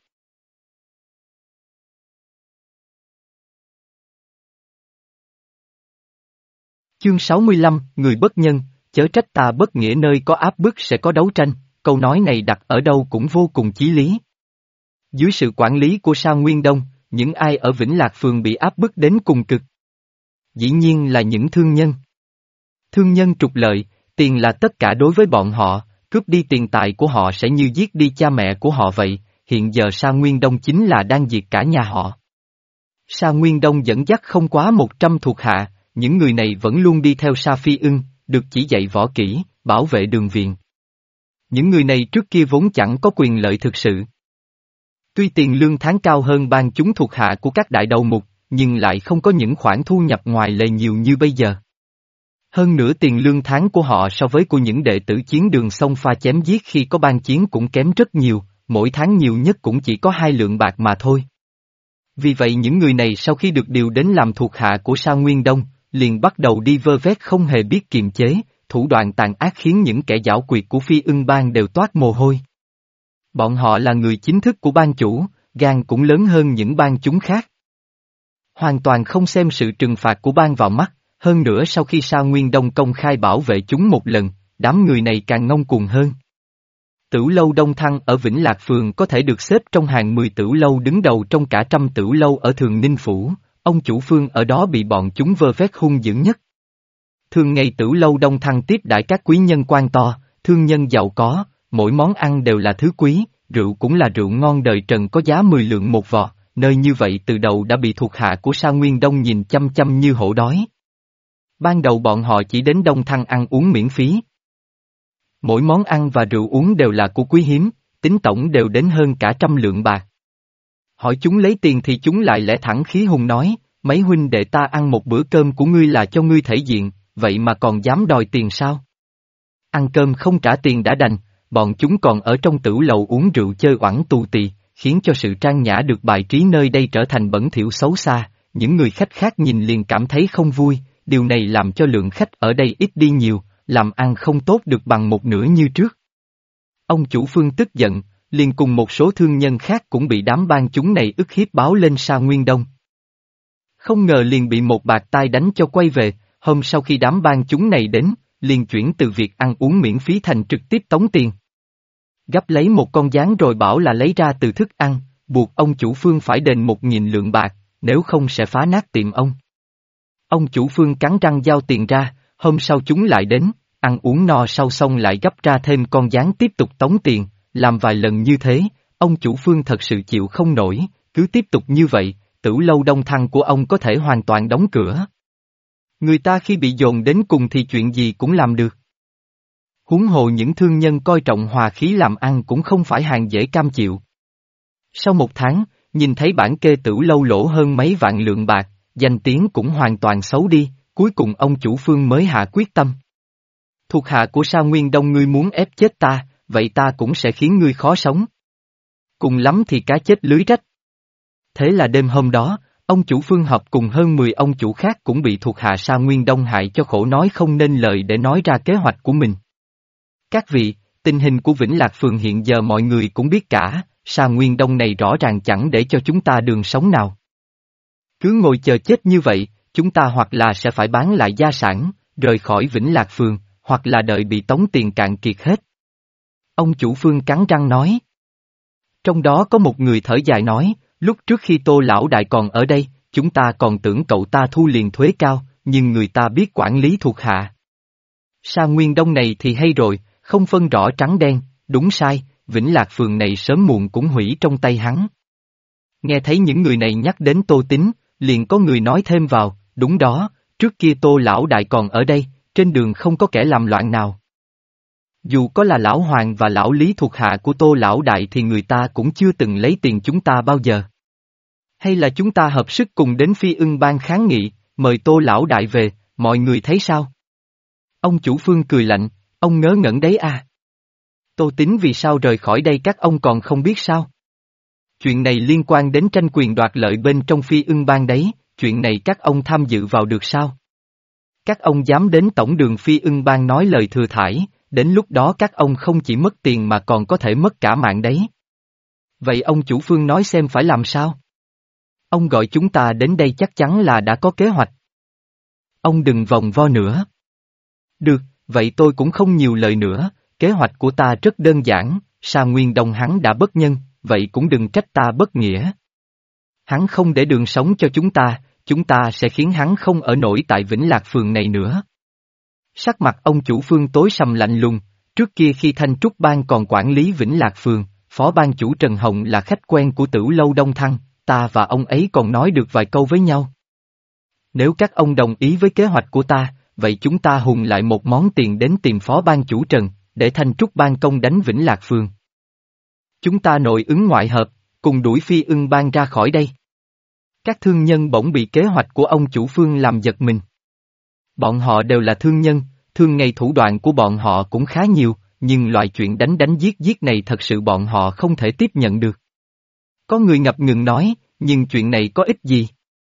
Chương sáu mươi lăm, Người bất nhân, chớ trách ta bất nghĩa nơi có áp bức sẽ có đấu tranh, câu nói này đặt ở đâu cũng vô cùng chí lý. Dưới sự quản lý của Sa Nguyên Đông, những ai ở Vĩnh Lạc Phường bị áp bức đến cùng cực? Dĩ nhiên là những thương nhân. Thương nhân trục lợi, tiền là tất cả đối với bọn họ, cướp đi tiền tài của họ sẽ như giết đi cha mẹ của họ vậy, hiện giờ Sa Nguyên Đông chính là đang diệt cả nhà họ. Sa Nguyên Đông dẫn dắt không quá một trăm thuộc hạ, những người này vẫn luôn đi theo Sa Phi Ưng, được chỉ dạy võ kỹ, bảo vệ đường viện. Những người này trước kia vốn chẳng có quyền lợi thực sự. Tuy tiền lương tháng cao hơn ban chúng thuộc hạ của các đại đầu mục, nhưng lại không có những khoản thu nhập ngoài lề nhiều như bây giờ. Hơn nữa tiền lương tháng của họ so với của những đệ tử chiến đường sông pha chém giết khi có ban chiến cũng kém rất nhiều, mỗi tháng nhiều nhất cũng chỉ có hai lượng bạc mà thôi. Vì vậy những người này sau khi được điều đến làm thuộc hạ của Sa Nguyên Đông, liền bắt đầu đi vơ vét không hề biết kiềm chế, thủ đoạn tàn ác khiến những kẻ giảo quyệt của Phi Ưng Bang đều toát mồ hôi. Bọn họ là người chính thức của bang chủ, gan cũng lớn hơn những bang chúng khác. Hoàn toàn không xem sự trừng phạt của bang vào mắt, hơn nữa sau khi Sa Nguyên Đông công khai bảo vệ chúng một lần, đám người này càng ngông cuồng hơn. Tửu lâu Đông Thăng ở Vĩnh Lạc Phường có thể được xếp trong hàng mười tửu lâu đứng đầu trong cả trăm tửu lâu ở Thường Ninh Phủ, ông chủ Phương ở đó bị bọn chúng vơ vét hung dữ nhất. Thường ngày tửu lâu Đông Thăng tiếp đãi các quý nhân quan to, thương nhân giàu có, mỗi món ăn đều là thứ quý, rượu cũng là rượu ngon đời Trần có giá mười lượng một vò, nơi như vậy từ đầu đã bị thuộc hạ của Sa Nguyên Đông nhìn chăm chăm như hổ đói. Ban đầu bọn họ chỉ đến Đông Thăng ăn uống miễn phí. Mỗi món ăn và rượu uống đều là của quý hiếm, tính tổng đều đến hơn cả trăm lượng bạc. Hỏi chúng lấy tiền thì chúng lại lẽ thẳng khí hùng nói, mấy huynh đệ ta ăn một bữa cơm của ngươi là cho ngươi thể diện, vậy mà còn dám đòi tiền sao? Ăn cơm không trả tiền đã đành, bọn chúng còn ở trong tửu lầu uống rượu chơi oẳn tù tì, khiến cho sự trang nhã được bài trí nơi đây trở thành bẩn thỉu xấu xa, những người khách khác nhìn liền cảm thấy không vui, điều này làm cho lượng khách ở đây ít đi nhiều, làm ăn không tốt được bằng một nửa như trước. Ông chủ Phương tức giận, liền cùng một số thương nhân khác cũng bị đám bang chúng này ức hiếp báo lên Sa Nguyên Đông. Không ngờ liền bị một bạt tai đánh cho quay về, hôm sau khi đám bang chúng này đến, liền chuyển từ việc ăn uống miễn phí thành trực tiếp tống tiền. Gấp lấy một con gián rồi bảo là lấy ra từ thức ăn, buộc ông chủ Phương phải đền một nghìn lượng bạc, nếu không sẽ phá nát tiệm ông. Ông chủ Phương cắn răng giao tiền ra, hôm sau chúng lại đến, ăn uống no sau xong lại gấp ra thêm con gián tiếp tục tống tiền, làm vài lần như thế, ông chủ Phương thật sự chịu không nổi, cứ tiếp tục như vậy, tửu lâu Đông Thăng của ông có thể hoàn toàn đóng cửa. Người ta khi bị dồn đến cùng thì chuyện gì cũng làm được. Huống hồ những thương nhân coi trọng hòa khí làm ăn cũng không phải hàng dễ cam chịu. Sau một tháng, nhìn thấy bản kê tửu lâu lỗ hơn mấy vạn lượng bạc, danh tiếng cũng hoàn toàn xấu đi, cuối cùng ông chủ Phương mới hạ quyết tâm. Thuộc hạ của Sa Nguyên Đông ngươi muốn ép chết ta, vậy ta cũng sẽ khiến ngươi khó sống. Cùng lắm thì cá chết lưới rách. Thế là đêm hôm đó, ông chủ Phương họp cùng hơn mười ông chủ khác cũng bị thuộc hạ Sa Nguyên Đông hại cho khổ nói không nên lời để nói ra kế hoạch của mình. Các vị, tình hình của Vĩnh Lạc Phường hiện giờ mọi người cũng biết cả, Sa Nguyên Đông này rõ ràng chẳng để cho chúng ta đường sống nào. Cứ ngồi chờ chết như vậy, chúng ta hoặc là sẽ phải bán lại gia sản, rời khỏi Vĩnh Lạc Phường, hoặc là đợi bị tống tiền cạn kiệt hết. Ông chủ Phương cắn răng nói. Trong đó có một người thở dài nói, lúc trước khi Tô Lão Đại còn ở đây, chúng ta còn tưởng cậu ta thu liền thuế cao, nhưng người ta biết quản lý thuộc hạ. Sa Nguyên Đông này thì hay rồi, không phân rõ trắng đen, đúng sai, Vĩnh Lạc Phường này sớm muộn cũng hủy trong tay hắn. Nghe thấy những người này nhắc đến Tô Tín, liền có người nói thêm vào, đúng đó, trước kia Tô Lão Đại còn ở đây, trên đường không có kẻ làm loạn nào. Dù có là Lão Hoàng và Lão Lý thuộc hạ của Tô Lão Đại thì người ta cũng chưa từng lấy tiền chúng ta bao giờ. Hay là chúng ta hợp sức cùng đến Phi Ưng Bang kháng nghị, mời Tô Lão Đại về, mọi người thấy sao? Ông chủ Phương cười lạnh, ông ngớ ngẩn đấy à? Tô Tín vì sao rời khỏi đây các ông còn không biết sao? Chuyện này liên quan đến tranh quyền đoạt lợi bên trong Phi Ưng Bang đấy, chuyện này các ông tham dự vào được sao? Các ông dám đến tổng đường Phi Ưng Bang nói lời thừa thãi, đến lúc đó các ông không chỉ mất tiền mà còn có thể mất cả mạng đấy. Vậy ông chủ Phương nói xem phải làm sao? Ông gọi chúng ta đến đây chắc chắn là đã có kế hoạch. Ông đừng vòng vo nữa. Được, vậy tôi cũng không nhiều lời nữa, kế hoạch của ta rất đơn giản, Sa Nguyên Đông hắn đã bất nhân, vậy cũng đừng trách ta bất nghĩa. Hắn không để đường sống cho chúng ta, chúng ta sẽ khiến hắn không ở nổi tại Vĩnh Lạc Phường này nữa. Sắc mặt ông chủ Phương tối sầm lạnh lùng, trước kia khi Thanh Trúc Bang còn quản lý Vĩnh Lạc Phường, phó ban chủ Trần Hồng là khách quen của Tửu Lâu Đông Thăng, ta và ông ấy còn nói được vài câu với nhau. Nếu các ông đồng ý với kế hoạch của ta, vậy chúng ta hùng lại một món tiền đến tìm phó ban chủ Trần, để Thanh Trúc ban công đánh Vĩnh Lạc Phường. Chúng ta nội ứng ngoại hợp, cùng đuổi Phi Ưng Bang ra khỏi đây. Các thương nhân bỗng bị kế hoạch của ông chủ Phương làm giật mình. Bọn họ đều là thương nhân, thường ngày thủ đoạn của bọn họ cũng khá nhiều, nhưng loại chuyện đánh đánh giết giết này thật sự bọn họ không thể tiếp nhận được. Có người ngập ngừng nói, nhưng chuyện này có ích gì?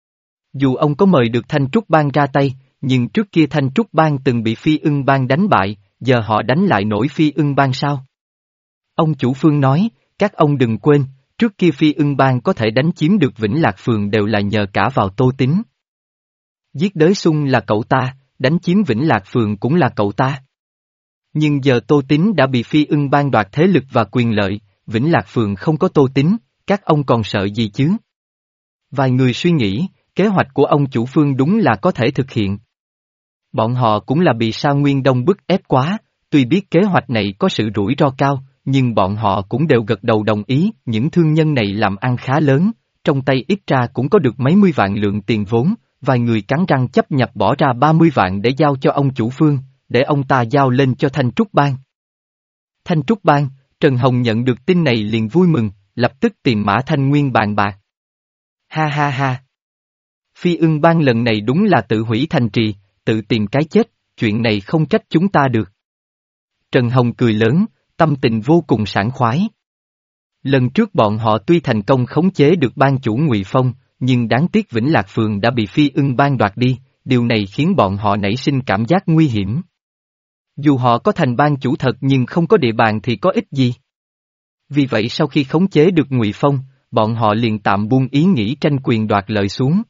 Dù ông có mời được Thanh Trúc Bang ra tay, nhưng trước kia Thanh Trúc Bang từng bị Phi Ưng Bang đánh bại, giờ họ đánh lại nổi Phi Ưng Bang sao? Ông chủ Phương nói, các ông đừng quên, trước kia Phi Ưng Bang có thể đánh chiếm được Vĩnh Lạc Phường đều là nhờ cả vào Tô Tín. Giết Đới Xung là cậu ta, đánh chiếm Vĩnh Lạc Phường cũng là cậu ta. Nhưng giờ Tô Tín đã bị Phi Ưng Bang đoạt thế lực và quyền lợi, Vĩnh Lạc Phường không có Tô Tín, các ông còn sợ gì chứ? Vài người suy nghĩ, kế hoạch của ông chủ Phương đúng là có thể thực hiện. Bọn họ cũng là bị Sa Nguyên Đông bức ép quá, tuy biết kế hoạch này có sự rủi ro cao, nhưng bọn họ cũng đều gật đầu đồng ý, những thương nhân này làm ăn khá lớn, trong tay ít ra cũng có được mấy mươi vạn lượng tiền vốn, vài người cắn răng chấp nhập bỏ ra ba mươi vạn để giao cho ông chủ Phương, để ông ta giao lên cho Thanh Trúc Bang. Thanh Trúc Bang, Trần Hồng nhận được tin này liền vui mừng, lập tức tìm Mã Thanh Nguyên bàn bạc. Ha ha ha! Phi Ưng Bang lần này đúng là tự hủy thành trì, tự tìm cái chết, chuyện này không trách chúng ta được. Trần Hồng cười lớn, tâm tình vô cùng sảng khoái. Lần trước bọn họ tuy thành công khống chế được ban chủ Ngụy Phong, nhưng đáng tiếc Vĩnh Lạc Phường đã bị Phi Ưng Bang đoạt đi, điều này khiến bọn họ nảy sinh cảm giác nguy hiểm. Dù họ có thành ban chủ thật nhưng không có địa bàn thì có ích gì. Vì vậy sau khi khống chế được Ngụy Phong, bọn họ liền tạm buông ý nghĩ tranh quyền đoạt lợi xuống.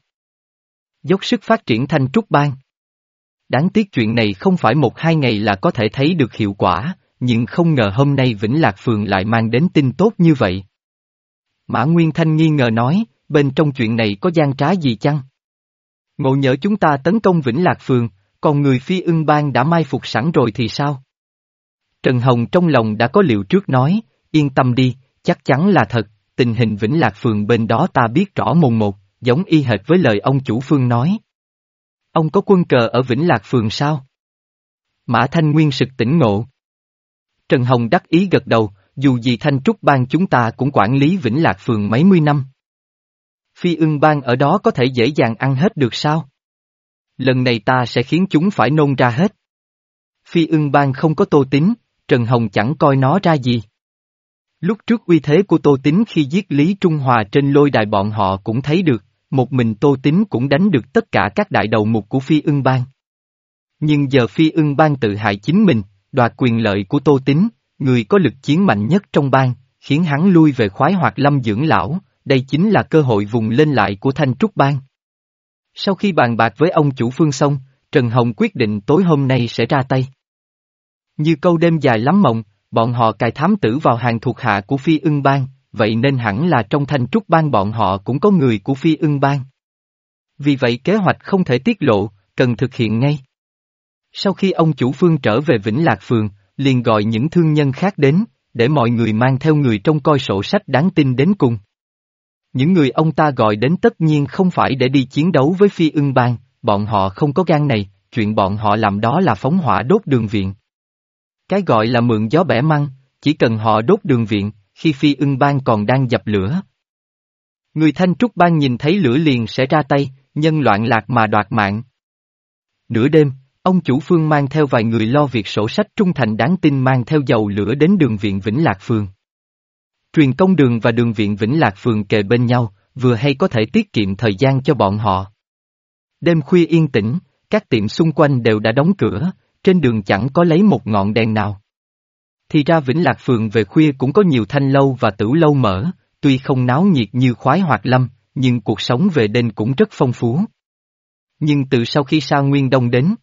Dốc sức phát triển Thanh Trúc Bang. Đáng tiếc chuyện này không phải một hai ngày là có thể thấy được hiệu quả, nhưng không ngờ hôm nay Vĩnh Lạc Phường lại mang đến tin tốt như vậy. Mã Nguyên Thanh nghi ngờ nói, bên trong chuyện này có gian trá gì chăng? Ngộ nhỡ chúng ta tấn công Vĩnh Lạc Phường, còn người Phi Ưng Bang đã mai phục sẵn rồi thì sao? Trần Hồng trong lòng đã có liệu trước nói, yên tâm đi, chắc chắn là thật, tình hình Vĩnh Lạc Phường bên đó ta biết rõ mồn một, giống y hệt với lời ông chủ Phương nói. Ông có quân cờ ở Vĩnh Lạc Phường sao? Mã Thanh Nguyên sực tỉnh ngộ. Trần Hồng đắc ý gật đầu, dù gì Thanh Trúc Bang chúng ta cũng quản lý Vĩnh Lạc Phường mấy mươi năm. Phi Ưng Bang ở đó có thể dễ dàng ăn hết được sao? Lần này ta sẽ khiến chúng phải nôn ra hết. Phi Ưng Bang không có Tô Tín, Trần Hồng chẳng coi nó ra gì. Lúc trước uy thế của Tô Tín khi giết Lý Trung Hòa trên lôi đài bọn họ cũng thấy được, một mình Tô Tín cũng đánh được tất cả các đại đầu mục của Phi Ưng Bang. Nhưng giờ Phi Ưng Bang tự hại chính mình, đoạt quyền lợi của Tô Tín, người có lực chiến mạnh nhất trong bang, khiến hắn lui về Khoái Hoạt Lâm dưỡng lão, đây chính là cơ hội vùng lên lại của Thanh Trúc Bang. Sau khi bàn bạc với ông chủ Phương xong, Trần Hồng quyết định tối hôm nay sẽ ra tay. Như câu đêm dài lắm mộng, bọn họ cài thám tử vào hàng thuộc hạ của Phi Ưng Bang, vậy nên hẳn là trong Thanh Trúc Bang bọn họ cũng có người của Phi Ưng Bang. Vì vậy kế hoạch không thể tiết lộ, cần thực hiện ngay. Sau khi ông chủ Phương trở về Vĩnh Lạc Phường, liền gọi những thương nhân khác đến, để mọi người mang theo người trông coi sổ sách đáng tin đến cùng. Những người ông ta gọi đến tất nhiên không phải để đi chiến đấu với Phi Ưng Bang, bọn họ không có gan này, chuyện bọn họ làm đó là phóng hỏa đốt đường viện. Cái gọi là mượn gió bẻ măng, chỉ cần họ đốt đường viện, khi Phi Ưng Bang còn đang dập lửa. Người Thanh Trúc Bang nhìn thấy lửa liền sẽ ra tay, nhân loạn lạc mà đoạt mạng. Nửa đêm, ông chủ Phương mang theo vài người lo việc sổ sách trung thành đáng tin mang theo dầu lửa đến đường viện Vĩnh Lạc Phường. Truyền công đường và đường viện Vĩnh Lạc Phường kề bên nhau, vừa hay có thể tiết kiệm thời gian cho bọn họ. Đêm khuya yên tĩnh, các tiệm xung quanh đều đã đóng cửa, trên đường chẳng có lấy một ngọn đèn nào. Thì ra Vĩnh Lạc Phường về khuya cũng có nhiều thanh lâu và tửu lâu mở, tuy không náo nhiệt như Khoái Hoạt Lâm, nhưng cuộc sống về đêm cũng rất phong phú. Nhưng từ sau khi Sa Nguyên Đông đến,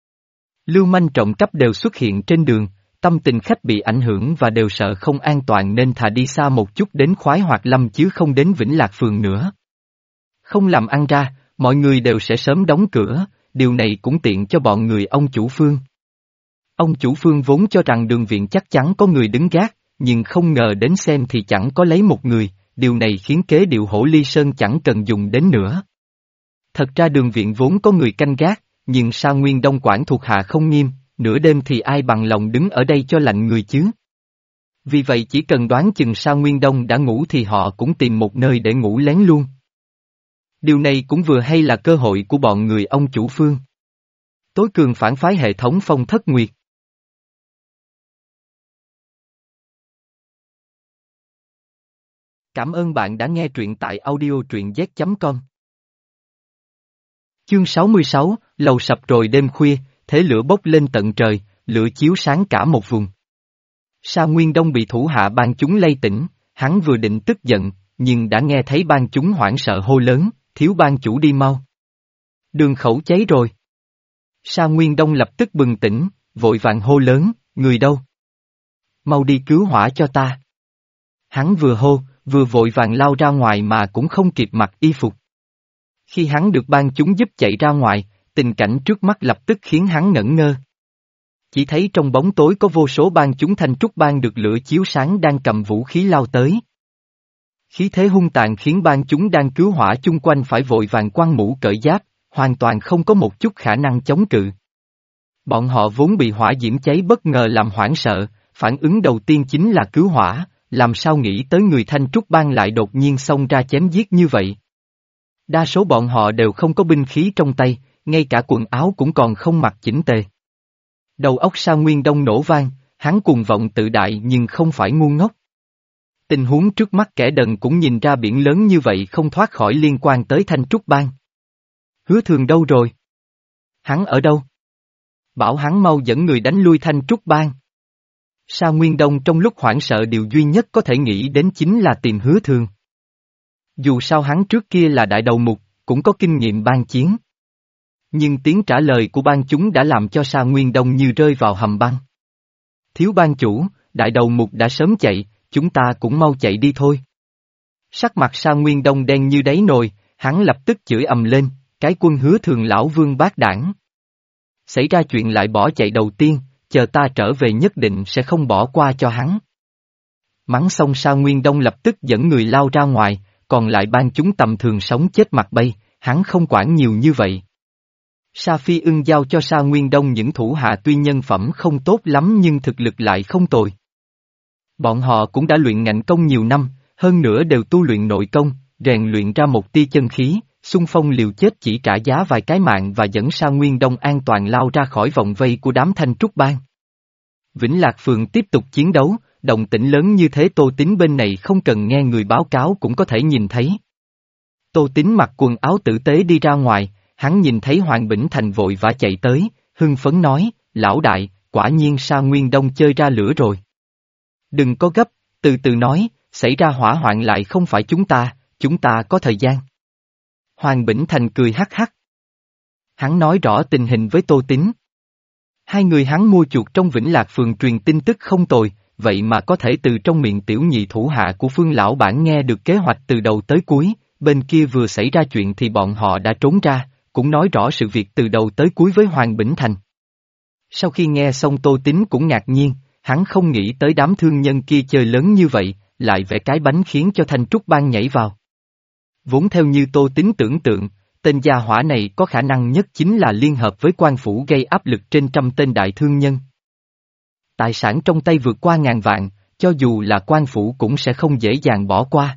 lưu manh trộm cắp đều xuất hiện trên đường, tâm tình khách bị ảnh hưởng và đều sợ không an toàn nên thà đi xa một chút đến Khoái Hoạt Lâm chứ không đến Vĩnh Lạc Phường nữa. Không làm ăn ra, mọi người đều sẽ sớm đóng cửa, điều này cũng tiện cho bọn người ông chủ Phương. Ông chủ Phương vốn cho rằng đường viện chắc chắn có người đứng gác, nhưng không ngờ đến xem thì chẳng có lấy một người, điều này khiến kế điệu Hổ Ly Sơn chẳng cần dùng đến nữa. Thật ra đường viện vốn có người canh gác, nhưng Sa Nguyên Đông quản thuộc hạ không nghiêm, nửa đêm thì ai bằng lòng đứng ở đây cho lạnh người chứ? Vì vậy chỉ cần đoán chừng Sa Nguyên Đông đã ngủ thì họ cũng tìm một nơi để ngủ lén luôn. Điều này cũng vừa hay là cơ hội của bọn người ông chủ Phương. Tối cường phản phái hệ thống Phong Thất Nguyệt. Cảm ơn bạn đã nghe truyện tại audio truyện z chấm com. Chương sáu mươi sáu, lầu sập rồi đêm khuya, thế lửa bốc lên tận trời, lửa chiếu sáng cả một vùng. Sa Nguyên Đông bị thủ hạ ban chúng lay tỉnh, hắn vừa định tức giận, nhưng đã nghe thấy ban chúng hoảng sợ hô lớn, thiếu ban chủ đi mau. Đường khẩu cháy rồi. Sa Nguyên Đông lập tức bừng tỉnh, vội vàng hô lớn, người đâu? Mau đi cứu hỏa cho ta. Hắn vừa hô, vừa vội vàng lao ra ngoài mà cũng không kịp mặc y phục. Khi hắn được ban chúng giúp chạy ra ngoài, tình cảnh trước mắt lập tức khiến hắn ngẩn ngơ. Chỉ thấy trong bóng tối có vô số ban chúng Thanh Trúc Bang được lửa chiếu sáng đang cầm vũ khí lao tới. Khí thế hung tàn khiến ban chúng đang cứu hỏa chung quanh phải vội vàng quăng mũ cởi giáp, hoàn toàn không có một chút khả năng chống cự. Bọn họ vốn bị hỏa diễm cháy bất ngờ làm hoảng sợ, phản ứng đầu tiên chính là cứu hỏa, làm sao nghĩ tới người Thanh Trúc Bang lại đột nhiên xông ra chém giết như vậy. Đa số bọn họ đều không có binh khí trong tay, ngay cả quần áo cũng còn không mặc chỉnh tề. Đầu óc Sa Nguyên Đông nổ vang, hắn cuồng vọng tự đại nhưng không phải ngu ngốc. Tình huống trước mắt kẻ đần cũng nhìn ra biển lớn như vậy không thoát khỏi liên quan tới Thanh Trúc Bang. Hứa Thường đâu rồi? Hắn ở đâu? Bảo hắn mau dẫn người đánh lui Thanh Trúc Bang. Sa Nguyên Đông trong lúc hoảng sợ điều duy nhất có thể nghĩ đến chính là tìm Hứa Thường. Dù sao hắn trước kia là đại đầu mục, cũng có kinh nghiệm ban chiến. Nhưng tiếng trả lời của ban chúng đã làm cho Sa Nguyên Đông như rơi vào hầm băng. Thiếu ban chủ, đại đầu mục đã sớm chạy, chúng ta cũng mau chạy đi thôi. Sắc mặt Sa Nguyên Đông đen như đáy nồi, hắn lập tức chửi ầm lên, cái quân Hứa Thường lão vương bát đảng. Xảy ra chuyện lại bỏ chạy đầu tiên, chờ ta trở về nhất định sẽ không bỏ qua cho hắn. Mắng xong Sa Nguyên Đông lập tức dẫn người lao ra ngoài, còn lại ban chúng tầm thường sống chết mặt bay, hắn không quản nhiều như vậy. Sa Phi Ưng giao cho Sa Nguyên Đông những thủ hạ tuy nhân phẩm không tốt lắm nhưng thực lực lại không tồi. Bọn họ cũng đã luyện ngạnh công nhiều năm, hơn nữa đều tu luyện nội công, rèn luyện ra một tia chân khí, xung phong liều chết chỉ trả giá vài cái mạng và dẫn Sa Nguyên Đông an toàn lao ra khỏi vòng vây của đám Thanh Trúc Bang. Vĩnh Lạc Phường tiếp tục chiến đấu, động tĩnh lớn như thế Tô Tín bên này không cần nghe người báo cáo cũng có thể nhìn thấy. Tô Tín mặc quần áo tử tế đi ra ngoài, hắn nhìn thấy Hoàng Bỉnh Thành vội vã chạy tới, hưng phấn nói, lão đại, quả nhiên Sa Nguyên Đông chơi ra lửa rồi. Đừng có gấp, từ từ nói, xảy ra hỏa hoạn lại không phải chúng ta, chúng ta có thời gian. Hoàng Bỉnh Thành cười hắc hắc. Hắn nói rõ tình hình với Tô Tín. Hai người hắn mua chuộc trong Vĩnh Lạc Phường truyền tin tức không tồi, vậy mà có thể từ trong miệng tiểu nhị thủ hạ của Phương lão bản nghe được kế hoạch từ đầu tới cuối, bên kia vừa xảy ra chuyện thì bọn họ đã trốn ra, cũng nói rõ sự việc từ đầu tới cuối với Hoàng Bỉnh Thành. Sau khi nghe xong Tô Tín cũng ngạc nhiên, hắn không nghĩ tới đám thương nhân kia chơi lớn như vậy, lại vẽ cái bánh khiến cho Thanh Trúc Bang nhảy vào. Vốn theo như Tô Tín tưởng tượng, tên gia hỏa này có khả năng nhất chính là liên hợp với quan phủ gây áp lực trên trăm tên đại thương nhân. Tài sản trong tay vượt qua ngàn vạn, cho dù là quan phủ cũng sẽ không dễ dàng bỏ qua.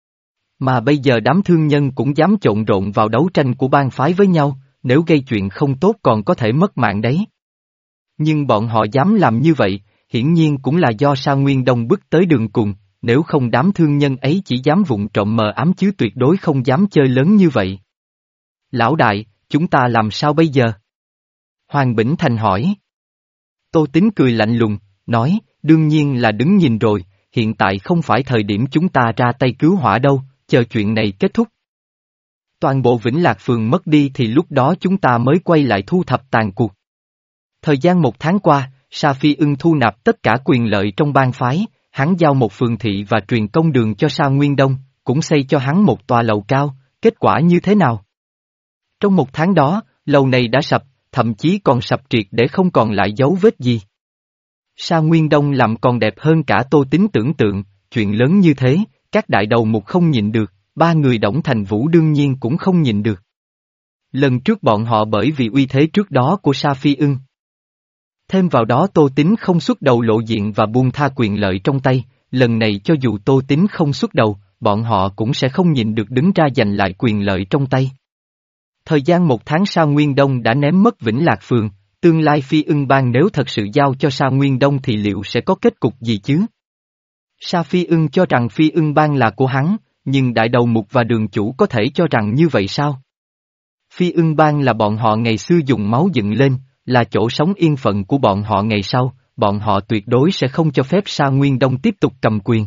Mà bây giờ đám thương nhân cũng dám trộn rộn vào đấu tranh của bang phái với nhau, nếu gây chuyện không tốt còn có thể mất mạng đấy. Nhưng bọn họ dám làm như vậy, hiển nhiên cũng là do Sa Nguyên Đông bước tới đường cùng, nếu không đám thương nhân ấy chỉ dám vụng trộm mờ ám chứ tuyệt đối không dám chơi lớn như vậy. Lão đại, chúng ta làm sao bây giờ? Hoàng Bỉnh Thành hỏi. Tô Tín cười lạnh lùng, nói, đương nhiên là đứng nhìn rồi, hiện tại không phải thời điểm chúng ta ra tay cứu hỏa đâu, chờ chuyện này kết thúc. Toàn bộ Vĩnh Lạc Phường mất đi thì lúc đó chúng ta mới quay lại thu thập tàn cuộc. Thời gian một tháng qua, Sa Phi Ưng thu nạp tất cả quyền lợi trong bang phái, hắn giao một phường thị và truyền công đường cho Sa Nguyên Đông, cũng xây cho hắn một tòa lầu cao, kết quả như thế nào? Trong một tháng đó, lầu này đã sập, thậm chí còn sập triệt để không còn lại dấu vết gì. Sa Nguyên Đông làm còn đẹp hơn cả Tô Tín tưởng tượng, chuyện lớn như thế, các đại đầu mục không nhịn được, ba người Đổng Thành Vũ đương nhiên cũng không nhịn được. Lần trước bọn họ bởi vì uy thế trước đó của Sa Phi Ưng. Thêm vào đó Tô Tín không xuất đầu lộ diện và buông tha quyền lợi trong tay, lần này cho dù Tô Tín không xuất đầu, bọn họ cũng sẽ không nhịn được đứng ra giành lại quyền lợi trong tay. Thời gian một tháng sau Nguyên Đông đã ném mất Vĩnh Lạc Phường, tương lai Phi Ưng Bang nếu thật sự giao cho Sa Nguyên Đông thì liệu sẽ có kết cục gì chứ? Sa Phi Ưng cho rằng Phi Ưng Bang là của hắn, nhưng Đại Đầu Mục và Đường Chủ có thể cho rằng như vậy sao? Phi Ưng Bang là bọn họ ngày xưa dùng máu dựng lên, là chỗ sống yên phận của bọn họ ngày sau, bọn họ tuyệt đối sẽ không cho phép Sa Nguyên Đông tiếp tục cầm quyền.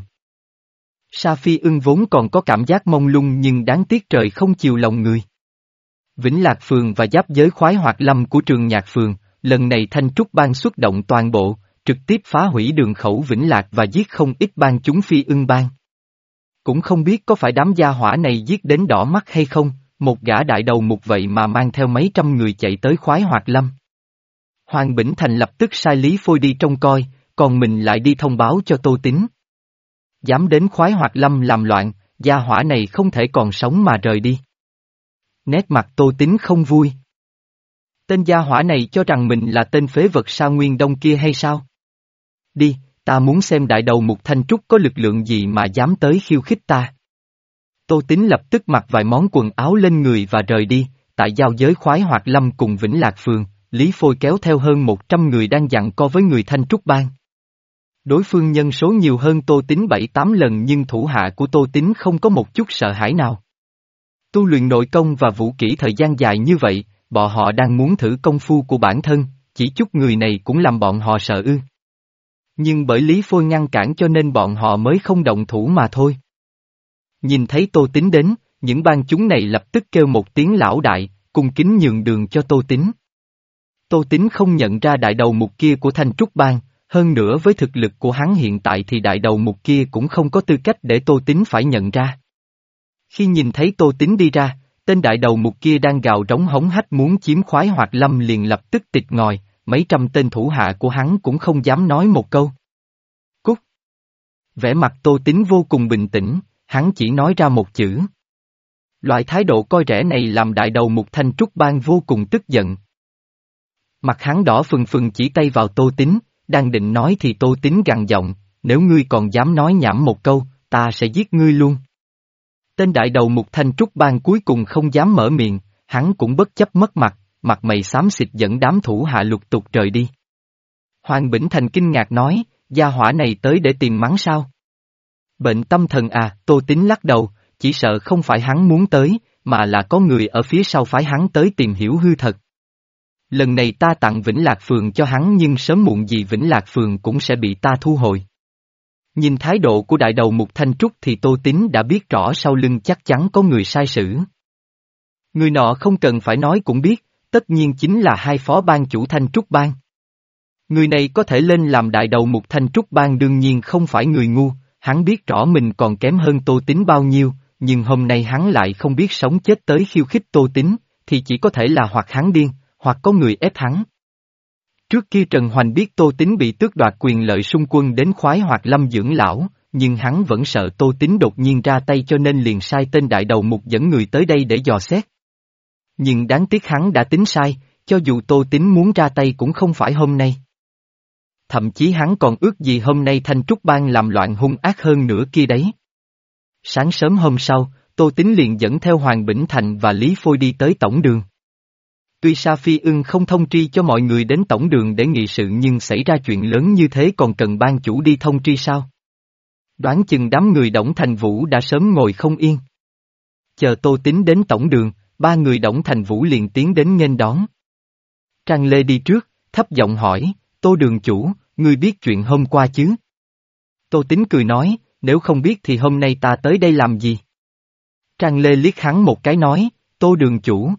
Sa Phi Ưng vốn còn có cảm giác mông lung nhưng đáng tiếc trời không chiều lòng người. Vĩnh Lạc Phường và giáp giới khoái hoạt lâm của Trường Nhạc Phường, lần này Thanh Trúc Bang xuất động toàn bộ, trực tiếp phá hủy đường khẩu Vĩnh Lạc và giết không ít bang chúng Phi Ưng Bang. Cũng không biết có phải đám gia hỏa này giết đến đỏ mắt hay không, một gã đại đầu mục vậy mà mang theo mấy trăm người chạy tới khoái hoạt lâm. Hoàng Bỉnh Thành lập tức sai Lý Phôi đi trông coi, còn mình lại đi thông báo cho Tô Tín. Dám đến khoái hoạt lâm làm loạn, gia hỏa này không thể còn sống mà rời đi. Nét mặt Tô Tín không vui. Tên gia hỏa này cho rằng mình là tên phế vật Sa Nguyên Đông kia hay sao? Đi, ta muốn xem đại đầu mục Thanh Trúc có lực lượng gì mà dám tới khiêu khích ta. Tô Tín lập tức mặc vài món quần áo lên người và rời đi, tại giao giới khoái hoạt lâm cùng Vĩnh Lạc Phường, Lý Phôi kéo theo hơn một trăm người đang dặn co với người Thanh Trúc Bang. Đối phương nhân số nhiều hơn Tô Tín bảy tám lần nhưng thủ hạ của Tô Tín không có một chút sợ hãi nào. Tu luyện nội công và vũ kỹ thời gian dài như vậy, bọn họ đang muốn thử công phu của bản thân, chỉ chút người này cũng làm bọn họ sợ ư. Nhưng bởi Lý Phôi ngăn cản cho nên bọn họ mới không động thủ mà thôi. Nhìn thấy Tô Tín đến, những bang chúng này lập tức kêu một tiếng lão đại, cung kính nhường đường cho Tô Tín. Tô Tín không nhận ra đại đầu mục kia của Thanh Trúc Bang, hơn nữa với thực lực của hắn hiện tại thì đại đầu mục kia cũng không có tư cách để Tô Tín phải nhận ra. Khi nhìn thấy Tô Tín đi ra, tên đại đầu mục kia đang gào rống hống hách muốn chiếm khoái hoạt lâm liền lập tức tịt ngòi, mấy trăm tên thủ hạ của hắn cũng không dám nói một câu. Cút! Vẻ mặt Tô Tín vô cùng bình tĩnh, hắn chỉ nói ra một chữ. Loại thái độ coi rẻ này làm đại đầu mục Thanh Trúc Bang vô cùng tức giận. Mặt hắn đỏ phừng phừng chỉ tay vào Tô Tín, đang định nói thì Tô Tín gằn giọng, nếu ngươi còn dám nói nhảm một câu, ta sẽ giết ngươi luôn. Tên đại đầu mục Thanh Trúc Bang cuối cùng không dám mở miệng, hắn cũng bất chấp mất mặt, mặt mày xám xịt dẫn đám thủ hạ lục tục rời đi. Hoàng Bỉnh Thành kinh ngạc nói, gia hỏa này tới để tìm mắng sao? Bệnh tâm thần à, Tô Tín lắc đầu, chỉ sợ không phải hắn muốn tới, mà là có người ở phía sau phái hắn tới tìm hiểu hư thật. Lần này ta tặng Vĩnh Lạc Phường cho hắn nhưng sớm muộn gì Vĩnh Lạc Phường cũng sẽ bị ta thu hồi. Nhìn thái độ của đại đầu mục Thanh Trúc thì Tô Tín đã biết rõ sau lưng chắc chắn có người sai sử. Người nọ không cần phải nói cũng biết, tất nhiên chính là hai phó ban chủ Thanh Trúc Bang. Người này có thể lên làm đại đầu mục Thanh Trúc Bang đương nhiên không phải người ngu, hắn biết rõ mình còn kém hơn Tô Tín bao nhiêu, nhưng hôm nay hắn lại không biết sống chết tới khiêu khích Tô Tín, thì chỉ có thể là hoặc hắn điên, hoặc có người ép hắn. Trước kia Trần Hoành biết Tô Tín bị tước đoạt quyền lợi xung quân đến khoái hoạt lâm dưỡng lão, nhưng hắn vẫn sợ Tô Tín đột nhiên ra tay cho nên liền sai tên đại đầu mục dẫn người tới đây để dò xét. Nhưng đáng tiếc hắn đã tính sai, cho dù Tô Tín muốn ra tay cũng không phải hôm nay. Thậm chí hắn còn ước gì hôm nay Thanh Trúc Bang làm loạn hung ác hơn nữa kia đấy. Sáng sớm hôm sau, Tô Tín liền dẫn theo Hoàng Bỉnh Thành và Lý Phôi đi tới tổng đường. Tuy Sa Phi Ưng không thông tri cho mọi người đến tổng đường để nghị sự nhưng xảy ra chuyện lớn như thế còn cần ban chủ đi thông tri sao? Đoán chừng đám người Đổng Thành Vũ đã sớm ngồi không yên. Chờ Tô Tín đến tổng đường, ba người Đổng Thành Vũ liền tiến đến nghênh đón. Trang Lê đi trước, thấp giọng hỏi, Tô đường chủ, ngươi biết chuyện hôm qua chứ? Tô Tín cười nói, nếu không biết thì hôm nay ta tới đây làm gì? Trang Lê liếc hắn một cái nói, Tô đường chủ.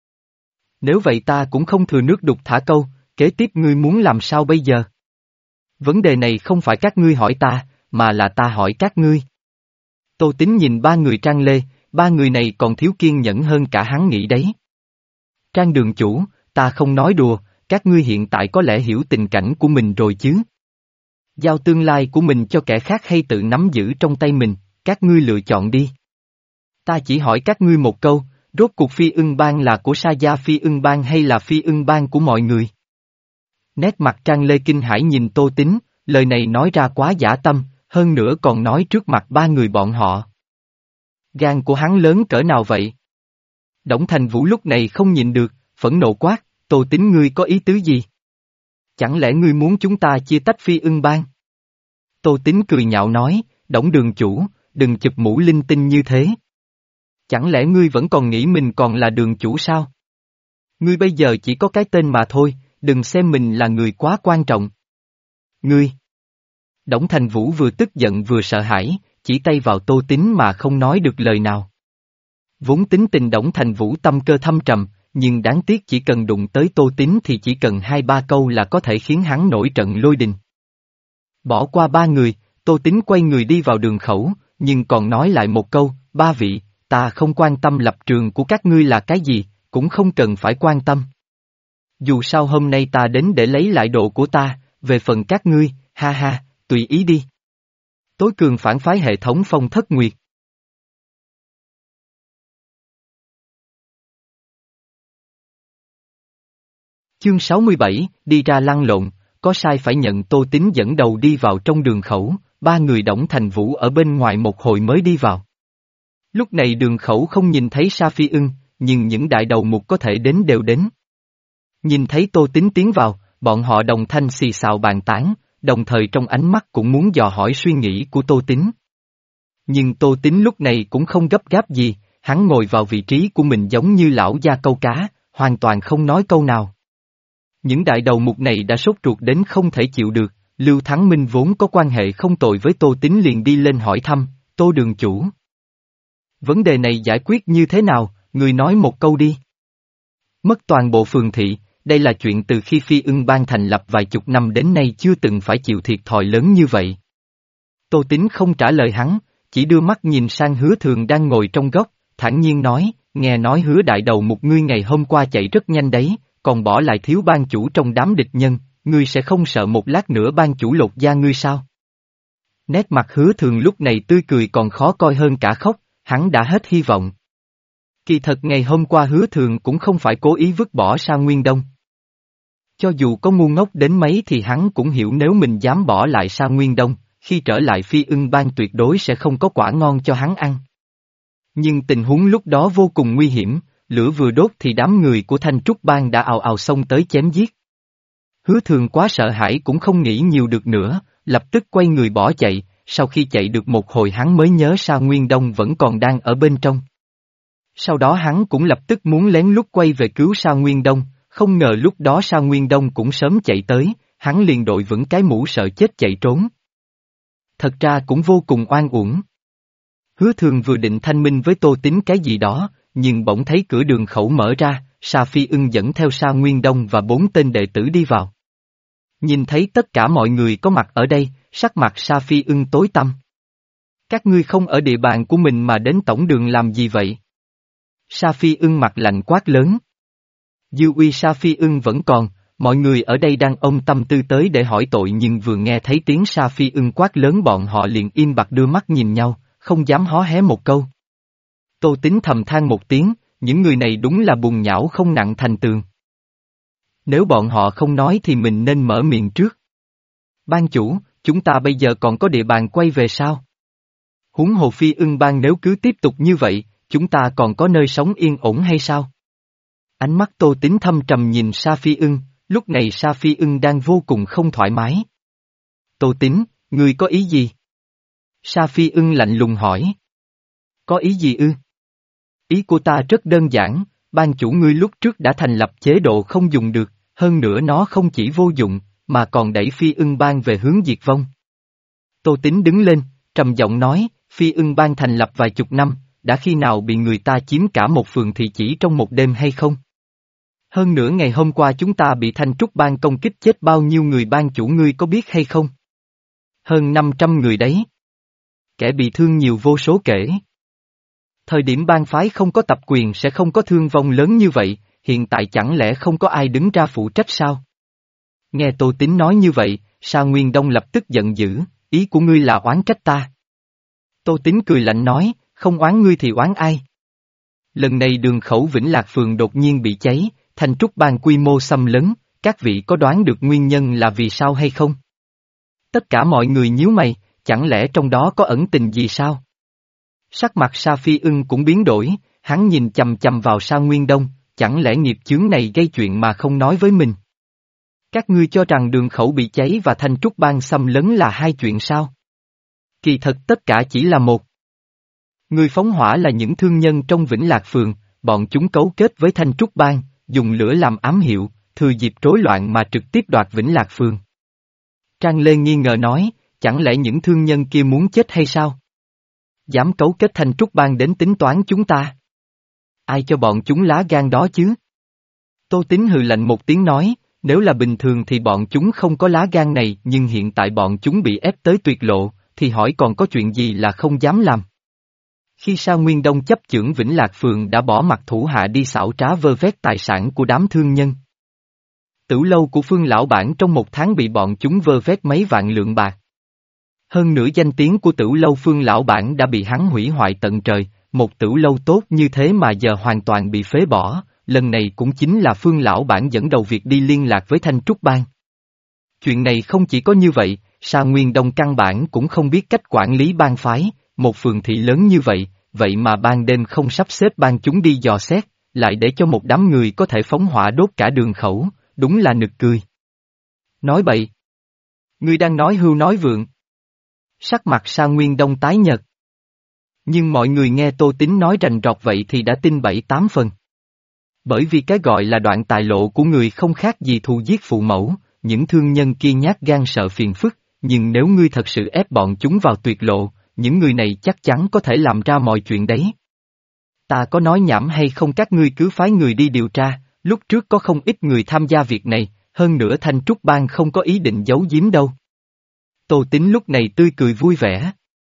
Nếu vậy ta cũng không thừa nước đục thả câu, kế tiếp ngươi muốn làm sao bây giờ? Vấn đề này không phải các ngươi hỏi ta, mà là ta hỏi các ngươi. Tô Tín nhìn ba người Trang Lê, ba người này còn thiếu kiên nhẫn hơn cả hắn nghĩ đấy. Trang đường chủ, ta không nói đùa, các ngươi hiện tại có lẽ hiểu tình cảnh của mình rồi chứ. Giao tương lai của mình cho kẻ khác hay tự nắm giữ trong tay mình, các ngươi lựa chọn đi. Ta chỉ hỏi các ngươi một câu, Rốt cuộc Phi Ưng Bang là của Sa gia Phi Ưng Bang hay là Phi Ưng Bang của mọi người? Nét mặt Trang Lê kinh hãi nhìn Tô Tín, lời này nói ra quá dã tâm, hơn nữa còn nói trước mặt ba người bọn họ. Gan của hắn lớn cỡ nào vậy? Đổng Thành Vũ lúc này không nhịn được, phẫn nộ quát, Tô Tín ngươi có ý tứ gì? Chẳng lẽ ngươi muốn chúng ta chia tách Phi Ưng Bang? Tô Tín cười nhạo nói, Đổng đường chủ, đừng chụp mũ linh tinh như thế. Chẳng lẽ ngươi vẫn còn nghĩ mình còn là đường chủ sao? Ngươi bây giờ chỉ có cái tên mà thôi, đừng xem mình là người quá quan trọng. Ngươi! Đổng Thành Vũ vừa tức giận vừa sợ hãi, chỉ tay vào Tô Tín mà không nói được lời nào. Vốn tính tình Đổng Thành Vũ tâm cơ thâm trầm, nhưng đáng tiếc chỉ cần đụng tới Tô Tín thì chỉ cần hai ba câu là có thể khiến hắn nổi trận lôi đình. Bỏ qua ba người, Tô Tín quay người đi vào đường khẩu, nhưng còn nói lại một câu, ba vị, ta không quan tâm lập trường của các ngươi là cái gì, cũng không cần phải quan tâm. Dù sao hôm nay ta đến để lấy lại độ của ta, về phần các ngươi, ha ha, tùy ý đi. Tối cường phản phái hệ thống Phong Thất Nguyệt. Chương sáu mươi bảy, đi ra lăn lộn, có sai phải nhận. Tô Tín dẫn đầu đi vào trong đường khẩu, ba người Đổng Thành Vũ ở bên ngoài một hồi mới đi vào. Lúc này đường khẩu không nhìn thấy Sa Phi Ưng, nhưng những đại đầu mục có thể đến đều đến. Nhìn thấy Tô Tín tiến vào, bọn họ đồng thanh xì xào bàn tán, đồng thời trong ánh mắt cũng muốn dò hỏi suy nghĩ của Tô Tín. Nhưng Tô Tín lúc này cũng không gấp gáp gì, hắn ngồi vào vị trí của mình giống như lão gia câu cá, hoàn toàn không nói câu nào. Những đại đầu mục này đã sốt ruột đến không thể chịu được, Lưu Thắng Minh vốn có quan hệ không tồi với Tô Tín liền đi lên hỏi thăm, Tô đường chủ. Vấn đề này giải quyết như thế nào, người nói một câu đi. Mất toàn bộ phường thị, đây là chuyện từ khi Phi Ưng Bang thành lập vài chục năm đến nay chưa từng phải chịu thiệt thòi lớn như vậy. Tô Tín không trả lời hắn, chỉ đưa mắt nhìn sang Hứa Thường đang ngồi trong góc, thản nhiên nói, nghe nói Hứa đại đầu mục ngươi ngày hôm qua chạy rất nhanh đấy, còn bỏ lại thiếu ban chủ trong đám địch nhân, ngươi sẽ không sợ một lát nữa ban chủ lột da ngươi sao? Nét mặt Hứa Thường lúc này tươi cười còn khó coi hơn cả khóc, hắn đã hết hy vọng. Kỳ thật ngày hôm qua Hứa Thường cũng không phải cố ý vứt bỏ Sa Nguyên Đông. Cho dù có ngu ngốc đến mấy thì hắn cũng hiểu nếu mình dám bỏ lại Sa Nguyên Đông, khi trở lại Phi Ưng Bang tuyệt đối sẽ không có quả ngon cho hắn ăn. Nhưng tình huống lúc đó vô cùng nguy hiểm, lửa vừa đốt thì đám người của Thanh Trúc Bang đã ào ào xông tới chém giết. Hứa Thường quá sợ hãi cũng không nghĩ nhiều được nữa, lập tức quay người bỏ chạy, sau khi chạy được một hồi hắn mới nhớ Sa Nguyên Đông vẫn còn đang ở bên trong. Sau đó hắn cũng lập tức muốn lén lút quay về cứu Sa Nguyên Đông, không ngờ lúc đó Sa Nguyên Đông cũng sớm chạy tới, hắn liền đội vững cái mũ sợ chết chạy trốn. Thật ra cũng vô cùng oan uổng. Hứa Thường vừa định thanh minh với Tô Tín cái gì đó, nhưng bỗng thấy cửa đường khẩu mở ra, Sa Phi Ưng dẫn theo Sa Nguyên Đông và bốn tên đệ tử đi vào. Nhìn thấy tất cả mọi người có mặt ở đây, sắc mặt Sa Phi Ưng tối tăm. Các ngươi không ở địa bàn của mình mà đến tổng đường làm gì vậy? Sa Phi Ưng mặt lạnh quát lớn. Dư uy Sa Phi Ưng vẫn còn, mọi người ở đây đang ôm tâm tư tới để hỏi tội nhưng vừa nghe thấy tiếng Sa Phi Ưng quát lớn bọn họ liền im bặt đưa mắt nhìn nhau, không dám hó hé một câu. Tô Tín thầm than một tiếng, những người này đúng là bùn nhão không nặng thành tường. Nếu bọn họ không nói thì mình nên mở miệng trước. Ban chủ, chúng ta bây giờ còn có địa bàn quay về sao? Huống hồ Phi Ưng Bang nếu cứ tiếp tục như vậy, chúng ta còn có nơi sống yên ổn hay sao? Ánh mắt Tô Tín thâm trầm nhìn Sa Phi Ưng, lúc này Sa Phi Ưng đang vô cùng không thoải mái. Tô Tín, ngươi có ý gì? Sa Phi Ưng lạnh lùng hỏi. Có ý gì ư? Ý của ta rất đơn giản, ban chủ ngươi lúc trước đã thành lập chế độ không dùng được, hơn nữa nó không chỉ vô dụng, mà còn đẩy Phi Ưng Bang về hướng diệt vong. Tô Tín đứng lên, trầm giọng nói, Phi Ưng Bang thành lập vài chục năm, đã khi nào bị người ta chiếm cả một phường thị chỉ trong một đêm hay không? Hơn nữa ngày hôm qua chúng ta bị Thanh Trúc Bang công kích chết bao nhiêu người ban chủ ngươi có biết hay không? Hơn năm trăm người đấy. Kẻ bị thương nhiều vô số kể. Thời điểm bang phái không có tập quyền sẽ không có thương vong lớn như vậy, hiện tại chẳng lẽ không có ai đứng ra phụ trách sao? Nghe Tô Tín nói như vậy, Sa Nguyên Đông lập tức giận dữ, ý của ngươi là oán trách ta. Tô Tín cười lạnh nói, không oán ngươi thì oán ai? Lần này đường khẩu Vĩnh Lạc Phường đột nhiên bị cháy, Thanh trúc bang quy mô xâm lấn, các vị có đoán được nguyên nhân là vì sao hay không? Tất cả mọi người nhíu mày, chẳng lẽ trong đó có ẩn tình gì sao? Sắc mặt Sa Phi Ưng cũng biến đổi, hắn nhìn chầm chầm vào Sa Nguyên Đông, chẳng lẽ nghiệp chướng này gây chuyện mà không nói với mình? Các ngươi cho rằng đường khẩu bị cháy và Thanh trúc bang xâm lấn là hai chuyện sao? Kỳ thật tất cả chỉ là một. Người phóng hỏa là những thương nhân trong Vĩnh Lạc Phường, bọn chúng cấu kết với Thanh trúc bang, dùng lửa làm ám hiệu, thừa dịp rối loạn mà trực tiếp đoạt Vĩnh Lạc Phường. Trang Lê nghi ngờ nói, chẳng lẽ những thương nhân kia muốn chết hay sao? Dám cấu kết Thanh trúc bang đến tính toán chúng ta? Ai cho bọn chúng lá gan đó chứ? Tô Tín hừ lạnh một tiếng nói, nếu là bình thường thì bọn chúng không có lá gan này, nhưng hiện tại bọn chúng bị ép tới tuyệt lộ, thì hỏi còn có chuyện gì là không dám làm. Khi Sa Nguyên Đông chấp chưởng Vĩnh Lạc Phường đã bỏ mặt thủ hạ đi xảo trá vơ vét tài sản của đám thương nhân. Tửu lâu của Phương lão bản trong một tháng bị bọn chúng vơ vét mấy vạn lượng bạc. Hơn nữa danh tiếng của Tửu lâu Phương lão bản đã bị hắn hủy hoại tận trời, một tửu lâu tốt như thế mà giờ hoàn toàn bị phế bỏ, lần này cũng chính là Phương lão bản dẫn đầu việc đi liên lạc với Thanh trúc bang. Chuyện này không chỉ có như vậy, Sa Nguyên Đông căn bản cũng không biết cách quản lý bang phái, một phường thị lớn như vậy, vậy mà ban đêm không sắp xếp ban chúng đi dò xét, lại để cho một đám người có thể phóng hỏa đốt cả đường khẩu, đúng là nực cười. Nói bậy. Ngươi đang nói hưu nói vượng. Sắc mặt Sa Nguyên Đông tái nhợt. Nhưng mọi người nghe Tô Tín nói rành rọt vậy thì đã tin bảy tám phần. Bởi vì cái gọi là đoạn tài lộ của người không khác gì thù giết phụ mẫu, những thương nhân kia nhát gan sợ phiền phức, nhưng nếu ngươi thật sự ép bọn chúng vào tuyệt lộ, những người này chắc chắn có thể làm ra mọi chuyện đấy. Ta có nói nhảm hay không các ngươi cứ phái người đi điều tra, lúc trước có không ít người tham gia việc này, hơn nữa Thanh trúc bang không có ý định giấu giếm đâu. Tô Tín lúc này tươi cười vui vẻ.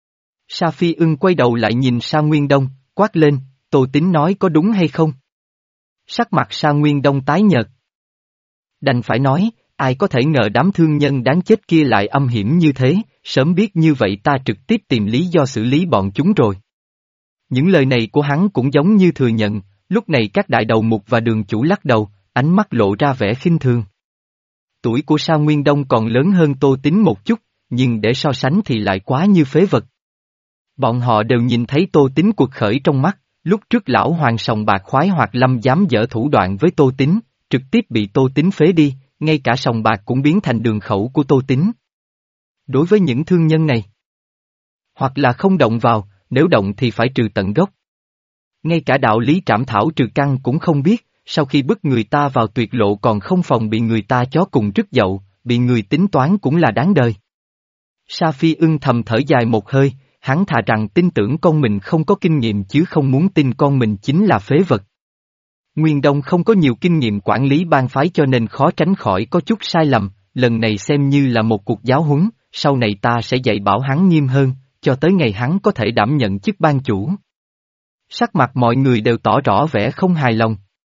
Sa Phi Ưng quay đầu lại nhìn Sa Nguyên Đông, quát lên, Tô Tín nói có đúng hay không? Sắc mặt Sa Nguyên Đông tái nhợt. Đành phải nói, ai có thể ngờ đám thương nhân đáng chết kia lại âm hiểm như thế, sớm biết như vậy ta trực tiếp tìm lý do xử lý bọn chúng rồi. Những lời này của hắn cũng giống như thừa nhận, lúc này các đại đầu mục và đường chủ lắc đầu, ánh mắt lộ ra vẻ khinh thường. Tuổi của Sa Nguyên Đông còn lớn hơn Tô Tín một chút, nhưng để so sánh thì lại quá như phế vật. Bọn họ đều nhìn thấy Tô Tín cuộc khởi trong mắt, lúc trước lão hoàng sòng bạc khoái hoạt lâm dám dở thủ đoạn với Tô Tín, trực tiếp bị Tô Tín phế đi, ngay cả sòng bạc cũng biến thành đường khẩu của Tô Tín. Đối với những thương nhân này, hoặc là không động vào, nếu động thì phải trừ tận gốc. Ngay cả đạo lý trảm thảo trừ căn cũng không biết, sau khi bức người ta vào tuyệt lộ còn không phòng bị người ta chó cùng rứt dậu, bị người tính toán cũng là đáng đời. Sa Phi Ưng thầm thở dài một hơi, hắn thà rằng tin tưởng con mình không có kinh nghiệm chứ không muốn tin con mình chính là phế vật. Nguyên Đông không có nhiều kinh nghiệm quản lý bang phái cho nên khó tránh khỏi có chút sai lầm, lần này xem như là một cuộc giáo huấn, sau này ta sẽ dạy bảo hắn nghiêm hơn, cho tới ngày hắn có thể đảm nhận chức ban chủ. Sắc mặt mọi người đều tỏ rõ vẻ không hài lòng.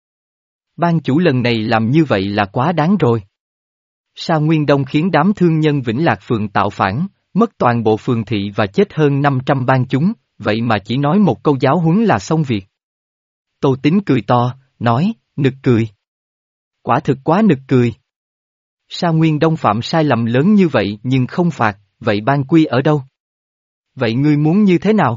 Ban chủ lần này làm như vậy là quá đáng rồi. Sa Nguyên Đông khiến đám thương nhân Vĩnh Lạc Phường tạo phản, mất toàn bộ phường thị và chết hơn năm trăm ban chúng, vậy mà chỉ nói một câu giáo huấn là xong việc. Tô Tín cười to, nói, nực cười. Quả thực quá nực cười. Sa Nguyên Đông phạm sai lầm lớn như vậy nhưng không phạt, vậy ban quy ở đâu? Vậy ngươi muốn như thế nào?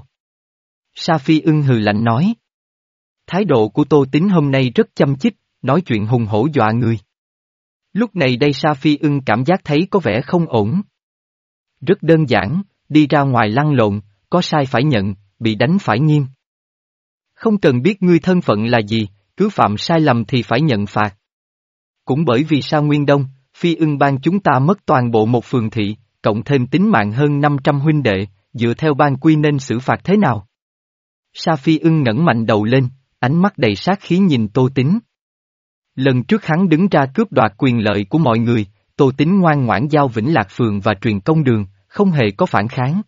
Sa Phi Ưng hừ lạnh nói. Thái độ của Tô Tín hôm nay rất châm chích, nói chuyện hùng hổ dọa người. Lúc này đây Sa Phi Ưng cảm giác thấy có vẻ không ổn. Rất đơn giản, đi ra ngoài lăn lộn, có sai phải nhận, bị đánh phải nghiêm. Không cần biết ngươi thân phận là gì, cứ phạm sai lầm thì phải nhận phạt. Cũng bởi vì Sa Nguyên Đông, Phi Ưng bang chúng ta mất toàn bộ một phường thị, cộng thêm tính mạng hơn năm trăm huynh đệ, dựa theo ban quy nên xử phạt thế nào? Sa Phi Ưng ngẩng mạnh đầu lên, ánh mắt đầy sát khí nhìn Tô Tín. Lần trước hắn đứng ra cướp đoạt quyền lợi của mọi người, Tô Tín ngoan ngoãn giao Vĩnh Lạc Phường và truyền công đường, không hề có phản kháng.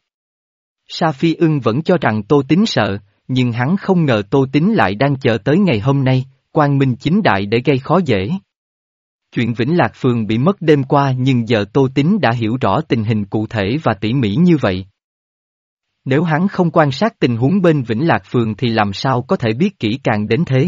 Sa Phi Ưng vẫn cho rằng Tô Tín sợ, nhưng hắn không ngờ Tô Tín lại đang chờ tới ngày hôm nay, quang minh chính đại để gây khó dễ. Chuyện Vĩnh Lạc Phường bị mất đêm qua nhưng giờ Tô Tín đã hiểu rõ tình hình cụ thể và tỉ mỉ như vậy. Nếu hắn không quan sát tình huống bên Vĩnh Lạc Phường thì làm sao có thể biết kỹ càng đến thế?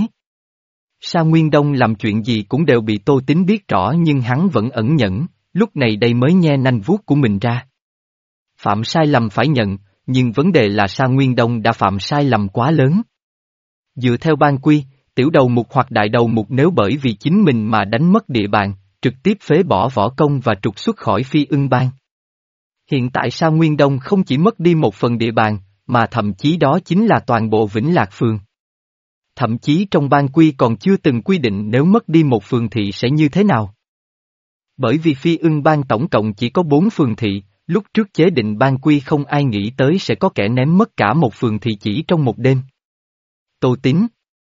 Sa Nguyên Đông làm chuyện gì cũng đều bị Tô Tín biết rõ nhưng hắn vẫn ẩn nhẫn, lúc này đây mới nhe nanh vuốt của mình ra. Phạm sai lầm phải nhận, nhưng vấn đề là Sa Nguyên Đông đã phạm sai lầm quá lớn. Dựa theo ban quy, tiểu đầu mục hoặc đại đầu mục nếu bởi vì chính mình mà đánh mất địa bàn, trực tiếp phế bỏ võ công và trục xuất khỏi Phi Ưng Bang. Hiện tại Sa Nguyên Đông không chỉ mất đi một phần địa bàn, mà thậm chí đó chính là toàn bộ Vĩnh Lạc Phường. Thậm chí trong ban quy còn chưa từng quy định nếu mất đi một phường thị sẽ như thế nào. Bởi vì Phi Ưng Bang tổng cộng chỉ có bốn phường thị, lúc trước chế định ban quy không ai nghĩ tới sẽ có kẻ ném mất cả một phường thị chỉ trong một đêm. Tô Tín.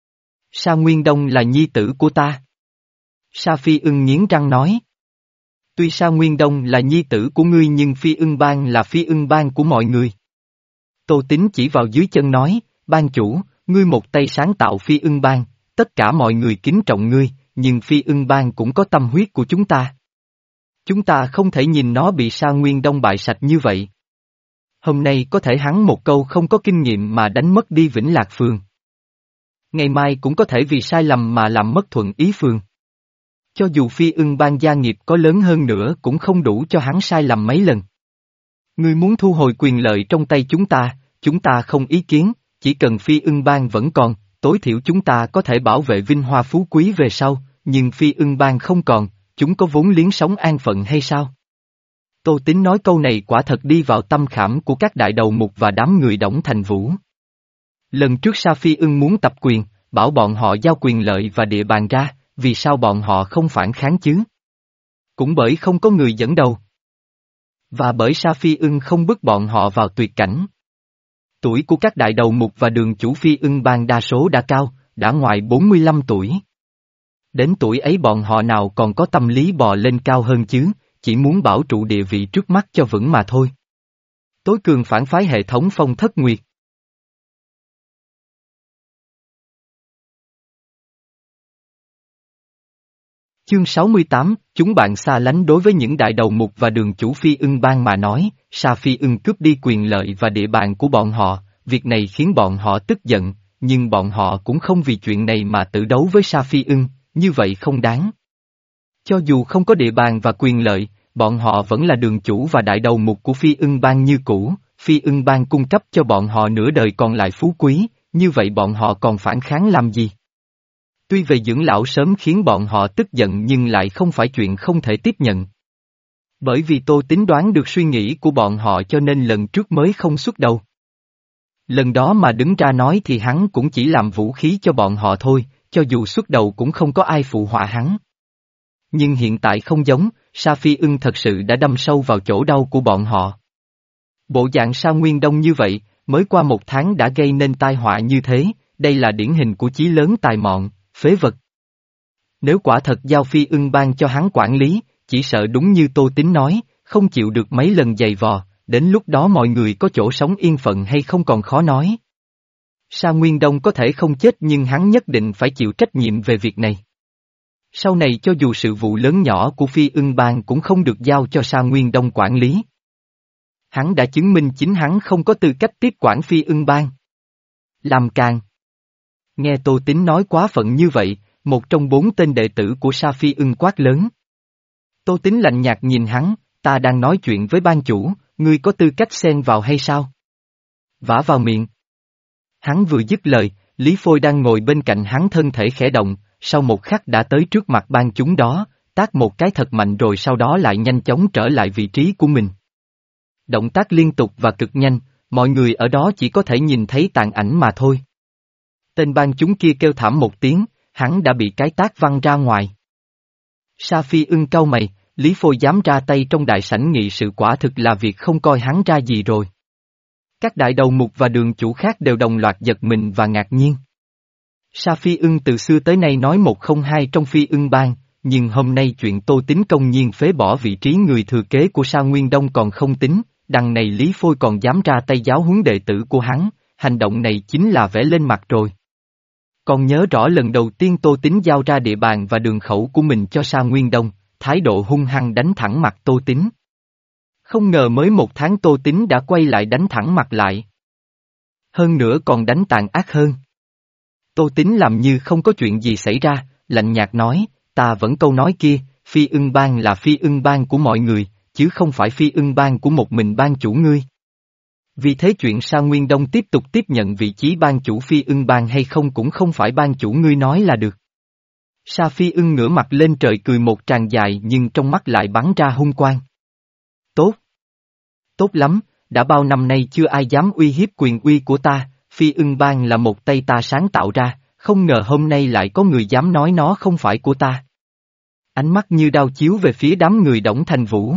Sa Nguyên Đông là nhi tử của ta. Sa Phi Ưng nghiến răng nói. Tuy Sa Nguyên Đông là nhi tử của ngươi nhưng Phi Ưng Bang là Phi Ưng Bang của mọi người. Tô Tín chỉ vào dưới chân nói, ban chủ, ngươi một tay sáng tạo Phi Ưng Bang, tất cả mọi người kính trọng ngươi, nhưng Phi Ưng Bang cũng có tâm huyết của chúng ta. Chúng ta không thể nhìn nó bị Sa Nguyên Đông bại sạch như vậy. Hôm nay có thể hắn một câu không có kinh nghiệm mà đánh mất đi Vĩnh Lạc Phường. Ngày mai cũng có thể vì sai lầm mà làm mất thuận ý phường. Cho dù Phi Ưng Bang gia nghiệp có lớn hơn nữa cũng không đủ cho hắn sai lầm mấy lần. Ngươi muốn thu hồi quyền lợi trong tay chúng ta, chúng ta không ý kiến, chỉ cần Phi Ưng Bang vẫn còn, tối thiểu chúng ta có thể bảo vệ vinh hoa phú quý về sau, nhưng Phi Ưng Bang không còn, chúng có vốn liếng sống an phận hay sao? Tô Tín nói câu này quả thật đi vào tâm khảm của các đại đầu mục và đám người Đổng Thành Vũ. Lần trước Sa Phi Ưng muốn tập quyền, bảo bọn họ giao quyền lợi và địa bàn ra, vì sao bọn họ không phản kháng chứ? Cũng bởi không có người dẫn đầu. Và bởi Sa Phi Ưng không bức bọn họ vào tuyệt cảnh. Tuổi của các đại đầu mục và đường chủ Phi Ưng Bang đa số đã cao, đã ngoài bốn mươi lăm tuổi. Đến tuổi ấy bọn họ nào còn có tâm lý bò lên cao hơn chứ, chỉ muốn bảo trụ địa vị trước mắt cho vững mà thôi. Tối cường phản phái hệ thống Phong Thất Nguyệt. Chương sáu mươi tám, chúng bạn xa lánh. Đối với những đại đầu mục và đường chủ Phi Ưng Bang mà nói, Sa Phi Ưng cướp đi quyền lợi và địa bàn của bọn họ, việc này khiến bọn họ tức giận, nhưng bọn họ cũng không vì chuyện này mà tự đấu với Sa Phi Ưng, như vậy không đáng. Cho dù không có địa bàn và quyền lợi, bọn họ vẫn là đường chủ và đại đầu mục của Phi Ưng Bang như cũ, Phi Ưng Bang cung cấp cho bọn họ nửa đời còn lại phú quý, như vậy bọn họ còn phản kháng làm gì? Tuy về dưỡng lão sớm khiến bọn họ tức giận nhưng lại không phải chuyện không thể tiếp nhận. Bởi vì Tô Tín đoán được suy nghĩ của bọn họ cho nên lần trước mới không xuất đầu. Lần đó mà đứng ra nói thì hắn cũng chỉ làm vũ khí cho bọn họ thôi, cho dù xuất đầu cũng không có ai phụ họa hắn. Nhưng hiện tại không giống, Sa Phi Ưng thật sự đã đâm sâu vào chỗ đau của bọn họ. Bộ dạng Sa Nguyên Đông như vậy, mới qua một tháng đã gây nên tai họa như thế, đây là điển hình của chí lớn tài mọn, phế vật. Nếu quả thật giao Phi Ưng Bang cho hắn quản lý, chỉ sợ đúng như Tô Tín nói, không chịu được mấy lần giày vò, đến lúc đó mọi người có chỗ sống yên phận hay không còn khó nói. Sa Nguyên Đông có thể không chết nhưng hắn nhất định phải chịu trách nhiệm về việc này. Sau này cho dù sự vụ lớn nhỏ của Phi Ưng Bang cũng không được giao cho Sa Nguyên Đông quản lý. Hắn đã chứng minh chính hắn không có tư cách tiếp quản Phi Ưng Bang. Làm càng. Nghe Tô Tín nói quá phận như vậy, một trong bốn tên đệ tử của Sa Phi Ưng quát lớn. Tô Tín lạnh nhạt nhìn hắn, ta đang nói chuyện với ban chủ, ngươi có tư cách xen vào hay sao? Vả vào miệng. Hắn vừa dứt lời, Lý Phôi đang ngồi bên cạnh hắn thân thể khẽ động, sau một khắc đã tới trước mặt ban chúng đó, tát một cái thật mạnh rồi sau đó lại nhanh chóng trở lại vị trí của mình. Động tác liên tục và cực nhanh, mọi người ở đó chỉ có thể nhìn thấy tàn ảnh mà thôi. Tên ban chúng kia kêu thảm một tiếng, hắn đã bị cái tát văng ra ngoài. Sa Phi Ưng cau mày, Lý Phôi dám ra tay trong đại sảnh nghị sự quả thực là việc không coi hắn ra gì rồi. Các đại đầu mục và đường chủ khác đều đồng loạt giật mình và ngạc nhiên. Sa Phi Ưng từ xưa tới nay nói một không hai trong Phi Ưng Bang, nhưng hôm nay chuyện Tô Tín công nhiên phế bỏ vị trí người thừa kế của Sa Nguyên Đông còn không tính, đằng này Lý Phôi còn dám ra tay giáo huấn đệ tử của hắn, hành động này chính là vẽ lên mặt rồi. Còn nhớ rõ lần đầu tiên Tô Tín giao ra địa bàn và đường khẩu của mình cho Sa Nguyên Đông, thái độ hung hăng đánh thẳng mặt Tô Tín. Không ngờ mới một tháng Tô Tín đã quay lại đánh thẳng mặt lại. Hơn nữa còn đánh tàn ác hơn. Tô Tín làm như không có chuyện gì xảy ra, lạnh nhạt nói, ta vẫn câu nói kia, Phi Ưng Bang là Phi Ưng Bang của mọi người, chứ không phải Phi Ưng Bang của một mình ban chủ ngươi. Vì thế chuyện Sa Nguyên Đông tiếp tục tiếp nhận vị trí ban chủ Phi Ưng Bang hay không cũng không phải ban chủ ngươi nói là được. Sa Phi Ưng ngửa mặt lên trời cười một tràng dài nhưng trong mắt lại bắn ra hung quang. Tốt. Tốt lắm, đã bao năm nay chưa ai dám uy hiếp quyền uy của ta, Phi Ưng Bang là một tay ta sáng tạo ra, không ngờ hôm nay lại có người dám nói nó không phải của ta. Ánh mắt như đao chiếu về phía đám người Đổng Thành Vũ.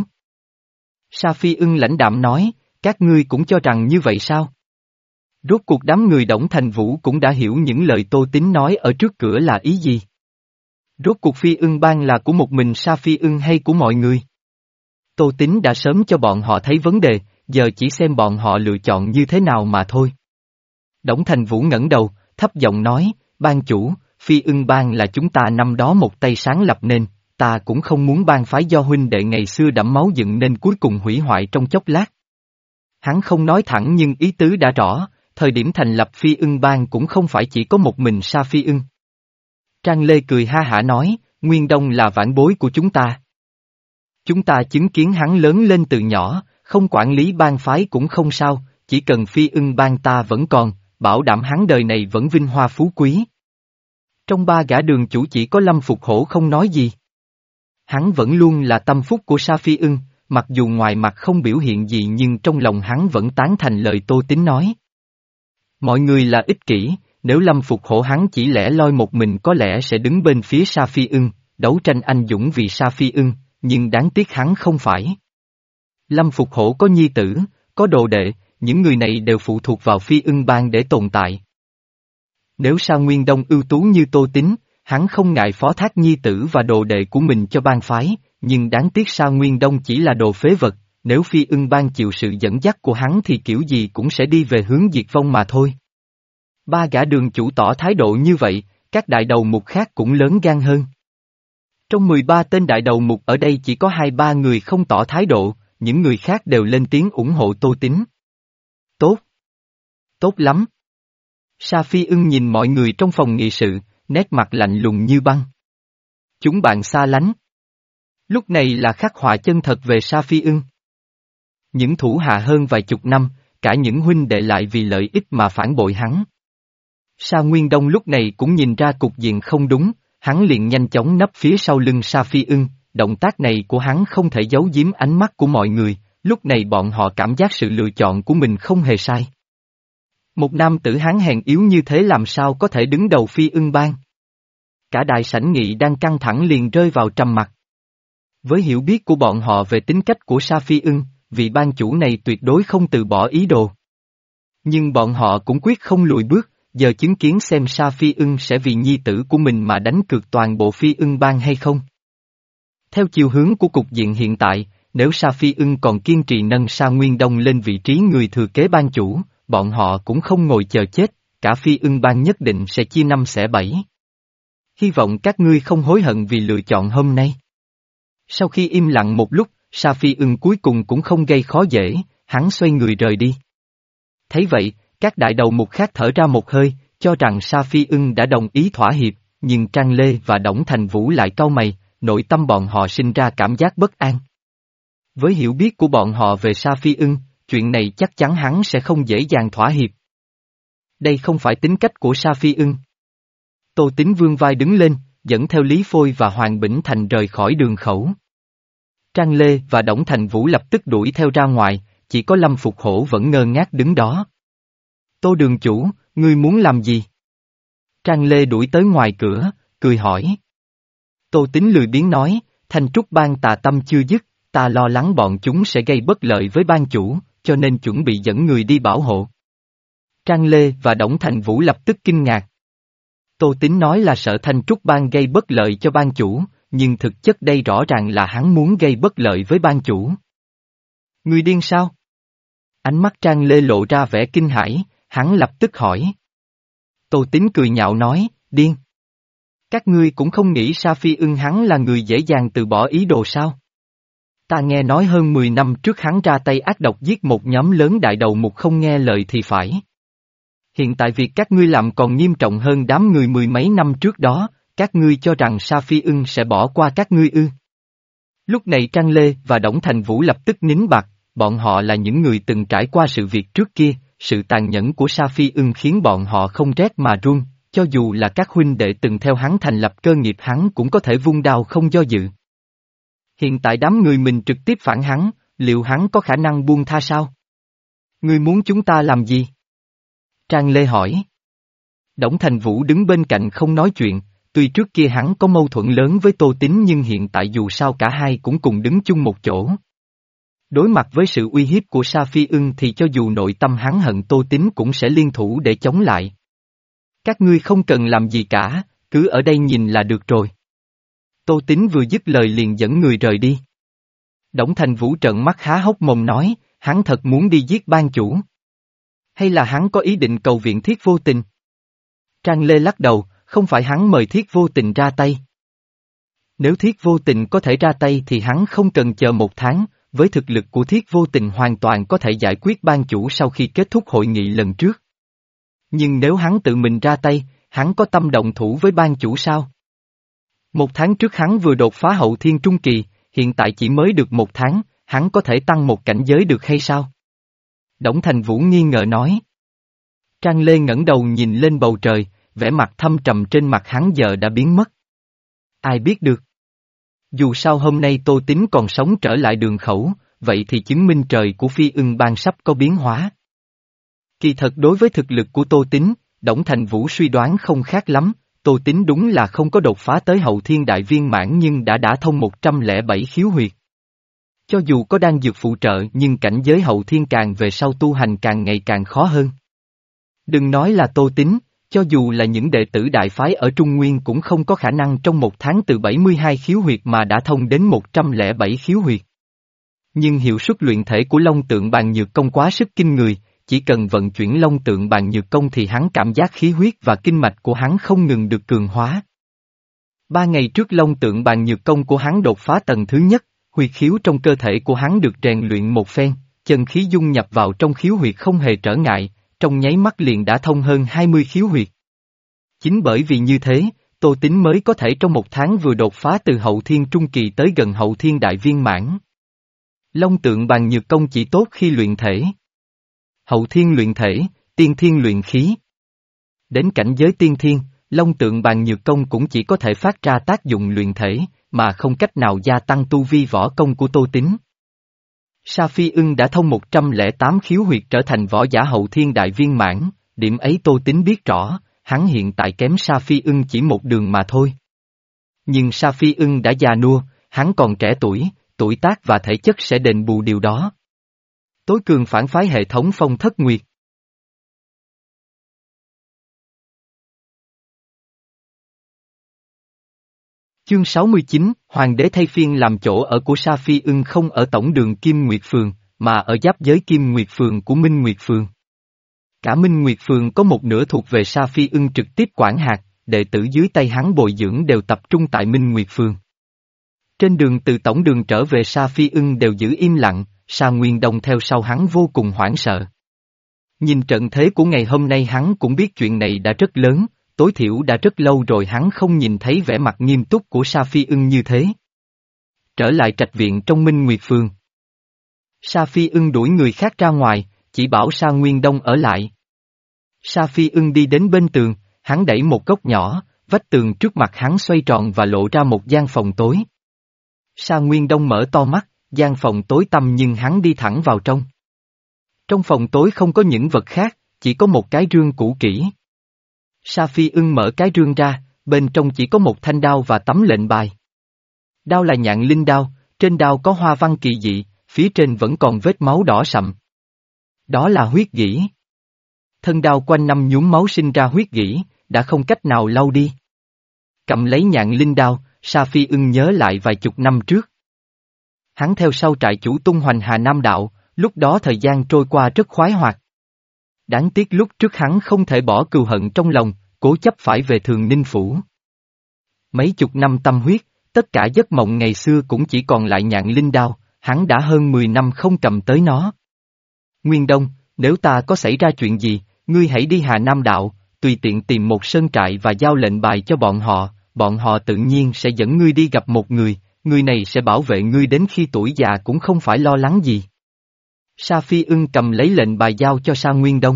Sa Phi Ưng lãnh đạm nói, các ngươi cũng cho rằng như vậy sao? Rốt cuộc đám người Đổng Thành Vũ cũng đã hiểu những lời Tô Tín nói ở trước cửa là ý gì. Rốt cuộc Phi Ưng Bang là của một mình Sa Phi Ưng hay của mọi người? Tô Tín đã sớm cho bọn họ thấy vấn đề, giờ chỉ xem bọn họ lựa chọn như thế nào mà thôi. Đổng Thành Vũ ngẩng đầu, thấp giọng nói, ban chủ, Phi Ưng Bang là chúng ta năm đó một tay sáng lập nên, ta cũng không muốn bang phái do huynh đệ ngày xưa đẫm máu dựng nên cuối cùng hủy hoại trong chốc lát. Hắn không nói thẳng nhưng ý tứ đã rõ, thời điểm thành lập Phi Ưng Bang cũng không phải chỉ có một mình Sa Phi Ưng. Trang Lê cười ha hả nói, Nguyên Đông là vãn bối của chúng ta. Chúng ta chứng kiến hắn lớn lên từ nhỏ, không quản lý bang phái cũng không sao, chỉ cần Phi Ưng Bang ta vẫn còn, bảo đảm hắn đời này vẫn vinh hoa phú quý. Trong ba gã đường chủ chỉ có Lâm Phục Hổ không nói gì. Hắn vẫn luôn là tâm phúc của Sa Phi Ưng, mặc dù ngoài mặt không biểu hiện gì nhưng trong lòng hắn vẫn tán thành lời Tô Tín nói. Mọi người là ích kỷ, nếu Lâm Phục Hổ hắn chỉ lẻ loi một mình có lẽ sẽ đứng bên phía Sa Phi Ưng, đấu tranh anh dũng vì Sa Phi Ưng, nhưng đáng tiếc hắn không phải. Lâm Phục Hổ có nhi tử, có đồ đệ, những người này đều phụ thuộc vào Phi Ưng Bang để tồn tại. Nếu Sa Nguyên Đông ưu tú như Tô Tín, hắn không ngại phó thác nhi tử và đồ đệ của mình cho bang phái, nhưng đáng tiếc Sa Nguyên Đông chỉ là đồ phế vật, nếu Phi Ưng Bang chịu sự dẫn dắt của hắn thì kiểu gì cũng sẽ đi về hướng diệt vong mà thôi. Ba gã đường chủ tỏ thái độ như vậy, các đại đầu mục khác cũng lớn gan hơn. Trong mười ba tên đại đầu mục ở đây chỉ có hai ba người không tỏ thái độ, những người khác đều lên tiếng ủng hộ Tô Tín. Tốt. Tốt lắm. Sa Phi Ưng nhìn mọi người trong phòng nghị sự, nét mặt lạnh lùng như băng. Chúng bạn xa lánh. Lúc này là khắc họa chân thật về Sa Phi Ưng. Những thủ hạ hơn vài chục năm, cả những huynh đệ lại vì lợi ích mà phản bội hắn. Sa Nguyên Đông lúc này cũng nhìn ra cục diện không đúng, hắn liền nhanh chóng nấp phía sau lưng Sa Phi Ưng, động tác này của hắn không thể giấu giếm ánh mắt của mọi người, lúc này bọn họ cảm giác sự lựa chọn của mình không hề sai. Một nam tử hán hèn yếu như thế làm sao có thể đứng đầu Phi Ưng Bang? Cả đại sảnh nghị đang căng thẳng liền rơi vào trầm mặc. Với hiểu biết của bọn họ về tính cách của Sa Phi Ưng, vị ban chủ này tuyệt đối không từ bỏ ý đồ. Nhưng bọn họ cũng quyết không lùi bước, giờ chứng kiến xem Sa Phi Ưng sẽ vì nhi tử của mình mà đánh cược toàn bộ Phi Ưng Bang hay không. Theo chiều hướng của cục diện hiện tại, nếu Sa Phi Ưng còn kiên trì nâng Sa Nguyên Đông lên vị trí người thừa kế ban chủ, bọn họ cũng không ngồi chờ chết, cả Phi Ưng Bang nhất định sẽ chia năm xẻ bảy. Hy vọng các ngươi không hối hận vì lựa chọn hôm nay. Sau khi im lặng một lúc, Sa Phi Ưng cuối cùng cũng không gây khó dễ, hắn xoay người rời đi. Thấy vậy, các đại đầu mục khác thở ra một hơi, cho rằng Sa Phi Ưng đã đồng ý thỏa hiệp, nhưng Trang Lê và Đổng Thành Vũ lại cau mày, nội tâm bọn họ sinh ra cảm giác bất an. Với hiểu biết của bọn họ về Sa Phi Ưng, chuyện này chắc chắn hắn sẽ không dễ dàng thỏa hiệp. Đây không phải tính cách của Sa Phi Ưng. Tô Tín vươn vai đứng lên, dẫn theo Lý Phôi và Hoàng Bỉnh Thành rời khỏi đường khẩu. Trang Lê và Đổng Thành Vũ lập tức đuổi theo ra ngoài, chỉ có Lâm Phục Hổ vẫn ngơ ngác đứng đó. Tô đường chủ, ngươi muốn làm gì? Trang Lê đuổi tới ngoài cửa, cười hỏi. Tô Tín lười biếng nói, Thanh Trúc Bang tà tâm chưa dứt, ta lo lắng bọn chúng sẽ gây bất lợi với ban chủ, cho nên chuẩn bị dẫn người đi bảo hộ. Trang Lê và Đổng Thành Vũ lập tức kinh ngạc. Tô Tín nói là sợ Thanh Trúc Bang gây bất lợi cho ban chủ, nhưng thực chất đây rõ ràng là hắn muốn gây bất lợi với ban chủ. Ngươi điên sao? Ánh mắt Trang Lê lộ ra vẻ kinh hãi, hắn lập tức hỏi. Tô Tín cười nhạo nói, điên. Các ngươi cũng không nghĩ Sa Phi Ưng hắn là người dễ dàng từ bỏ ý đồ sao? Ta nghe nói hơn mười năm trước hắn ra tay ác độc giết một nhóm lớn đại đầu mục không nghe lời thì phải. Hiện tại việc các ngươi làm còn nghiêm trọng hơn đám người mười mấy năm trước đó, các ngươi cho rằng Sa Phi Ưng sẽ bỏ qua các ngươi ư. Lúc này Trang Lê và Đổng Thành Vũ lập tức nín bặt, bọn họ là những người từng trải qua sự việc trước kia, sự tàn nhẫn của Sa Phi Ưng khiến bọn họ không rét mà run, cho dù là các huynh đệ từng theo hắn thành lập cơ nghiệp hắn cũng có thể vung đao không do dự. Hiện tại đám người mình trực tiếp phản hắn, liệu hắn có khả năng buông tha sao? Ngươi muốn chúng ta làm gì? Trang Lê hỏi. Đổng Thành Vũ đứng bên cạnh không nói chuyện, tuy trước kia hắn có mâu thuẫn lớn với Tô Tín nhưng hiện tại dù sao cả hai cũng cùng đứng chung một chỗ. Đối mặt với sự uy hiếp của Sa Phi Ưng thì cho dù nội tâm hắn hận Tô Tín cũng sẽ liên thủ để chống lại. Các ngươi không cần làm gì cả, cứ ở đây nhìn là được rồi. Tô Tín vừa dứt lời liền dẫn người rời đi. Đổng Thành Vũ trợn mắt há hốc mồm nói, hắn thật muốn đi giết ban chủ. Hay là hắn có ý định cầu viện Thiết Vô Tình? Trang Lê lắc đầu, không phải hắn mời Thiết Vô Tình ra tay. Nếu Thiết Vô Tình có thể ra tay thì hắn không cần chờ một tháng, với thực lực của Thiết Vô Tình hoàn toàn có thể giải quyết ban chủ sau khi kết thúc hội nghị lần trước. Nhưng nếu hắn tự mình ra tay, hắn có tâm động thủ với ban chủ sao? Một tháng trước hắn vừa đột phá hậu thiên trung kỳ, hiện tại chỉ mới được một tháng, hắn có thể tăng một cảnh giới được hay sao? Đổng Thành Vũ nghi ngờ nói. Trang Lê ngẩng đầu nhìn lên bầu trời, vẻ mặt thâm trầm trên mặt hắn giờ đã biến mất. Ai biết được? Dù sao hôm nay Tô Tín còn sống trở lại đường khẩu, vậy thì chứng minh trời của Phi Ưng Bang sắp có biến hóa. Kỳ thật đối với thực lực của Tô Tín, Đổng Thành Vũ suy đoán không khác lắm, Tô Tín đúng là không có đột phá tới hậu thiên đại viên mãn nhưng đã đả thông một trăm lẻ bảy khiếu huyệt. Cho dù có đan dược phụ trợ nhưng cảnh giới hậu thiên càng về sau tu hành càng ngày càng khó hơn. Đừng nói là Tô Tín, cho dù là những đệ tử đại phái ở Trung Nguyên cũng không có khả năng trong một tháng từ bảy mươi hai khiếu huyệt mà đã thông đến một trăm lẻ bảy khiếu huyệt. Nhưng hiệu suất luyện thể của Long Tượng Bàn Nhược Công quá sức kinh người, chỉ cần vận chuyển Long Tượng Bàn Nhược Công thì hắn cảm giác khí huyết và kinh mạch của hắn không ngừng được cường hóa. Ba ngày trước Long Tượng Bàn Nhược Công của hắn đột phá tầng thứ nhất, huyệt khiếu trong cơ thể của hắn được rèn luyện một phen, chân khí dung nhập vào trong khiếu huyệt không hề trở ngại, trong nháy mắt liền đã thông hơn hai mươi khiếu huyệt. Chính bởi vì như thế, Tô Tín mới có thể trong một tháng vừa đột phá từ hậu thiên trung kỳ tới gần hậu thiên đại viên mãn. Long Tượng Bàn Nhược Công chỉ tốt khi luyện thể. Hậu thiên luyện thể, tiên thiên luyện khí. Đến cảnh giới tiên thiên, Long Tượng Bàn Nhược Công cũng chỉ có thể phát ra tác dụng luyện thể, mà không cách nào gia tăng tu vi võ công của Tô Tín. Sa Phi Ưng đã thông một trăm lẻ tám khiếu huyệt trở thành võ giả hậu thiên đại viên mãn, điểm ấy Tô Tín biết rõ, hắn hiện tại kém Sa Phi Ưng chỉ một đường mà thôi. Nhưng Sa Phi Ưng đã già nua, hắn còn trẻ tuổi, tuổi tác và thể chất sẽ đền bù điều đó. Tối cường phản phái hệ thống Phong Thất Nguyệt. Chương sáu mươi chín, Hoàng đế thay phiên làm chỗ ở của Sa Phi Ưng không ở tổng đường Kim Nguyệt Phường, mà ở giáp giới Kim Nguyệt Phường của Minh Nguyệt Phường. Cả Minh Nguyệt Phường có một nửa thuộc về Sa Phi Ưng trực tiếp quản hạt, đệ tử dưới tay hắn bồi dưỡng đều tập trung tại Minh Nguyệt Phường. Trên đường từ tổng đường trở về Sa Phi Ưng đều giữ im lặng, Sa Nguyên Đông theo sau hắn vô cùng hoảng sợ. Nhìn trận thế của ngày hôm nay hắn cũng biết chuyện này đã rất lớn, tối thiểu đã rất lâu rồi hắn không nhìn thấy vẻ mặt nghiêm túc của Sa Phi Ưng như thế. Trở lại trạch viện trong Minh Nguyệt Phường. Sa Phi Ưng đuổi người khác ra ngoài, chỉ bảo Sa Nguyên Đông ở lại. Sa Phi Ưng đi đến bên tường, hắn đẩy một góc nhỏ, vách tường trước mặt hắn xoay tròn và lộ ra một gian phòng tối. Sa Nguyên Đông mở to mắt, gian phòng tối tăm nhưng hắn đi thẳng vào trong. Trong phòng tối không có những vật khác, chỉ có một cái rương cũ kỹ. Sa Phi Ưng mở cái rương ra, bên trong chỉ có một thanh đao và tấm lệnh bài. Đao là nhạn linh đao, trên đao có hoa văn kỳ dị, phía trên vẫn còn vết máu đỏ sậm. Đó là huyết gỉ. Thân đao quanh năm nhuốm máu sinh ra huyết gỉ, đã không cách nào lau đi. Cầm lấy nhạn linh đao, Sa Phi Ưng nhớ lại vài chục năm trước. Hắn theo sau trại chủ tung hoành Hà Nam Đạo, lúc đó thời gian trôi qua rất khoái hoạt. Đáng tiếc lúc trước hắn không thể bỏ cừu hận trong lòng, cố chấp phải về Thường Ninh Phủ. Mấy chục năm tâm huyết, tất cả giấc mộng ngày xưa cũng chỉ còn lại nhạn linh đao, hắn đã hơn mười năm không cầm tới nó. Nguyên Đông, nếu ta có xảy ra chuyện gì, ngươi hãy đi Hà Nam Đạo, tùy tiện tìm một sơn trại và giao lệnh bài cho bọn họ, bọn họ tự nhiên sẽ dẫn ngươi đi gặp một người, người này sẽ bảo vệ ngươi đến khi tuổi già cũng không phải lo lắng gì. Sa Phi Ưng cầm lấy lệnh bài giao cho Sa Nguyên Đông.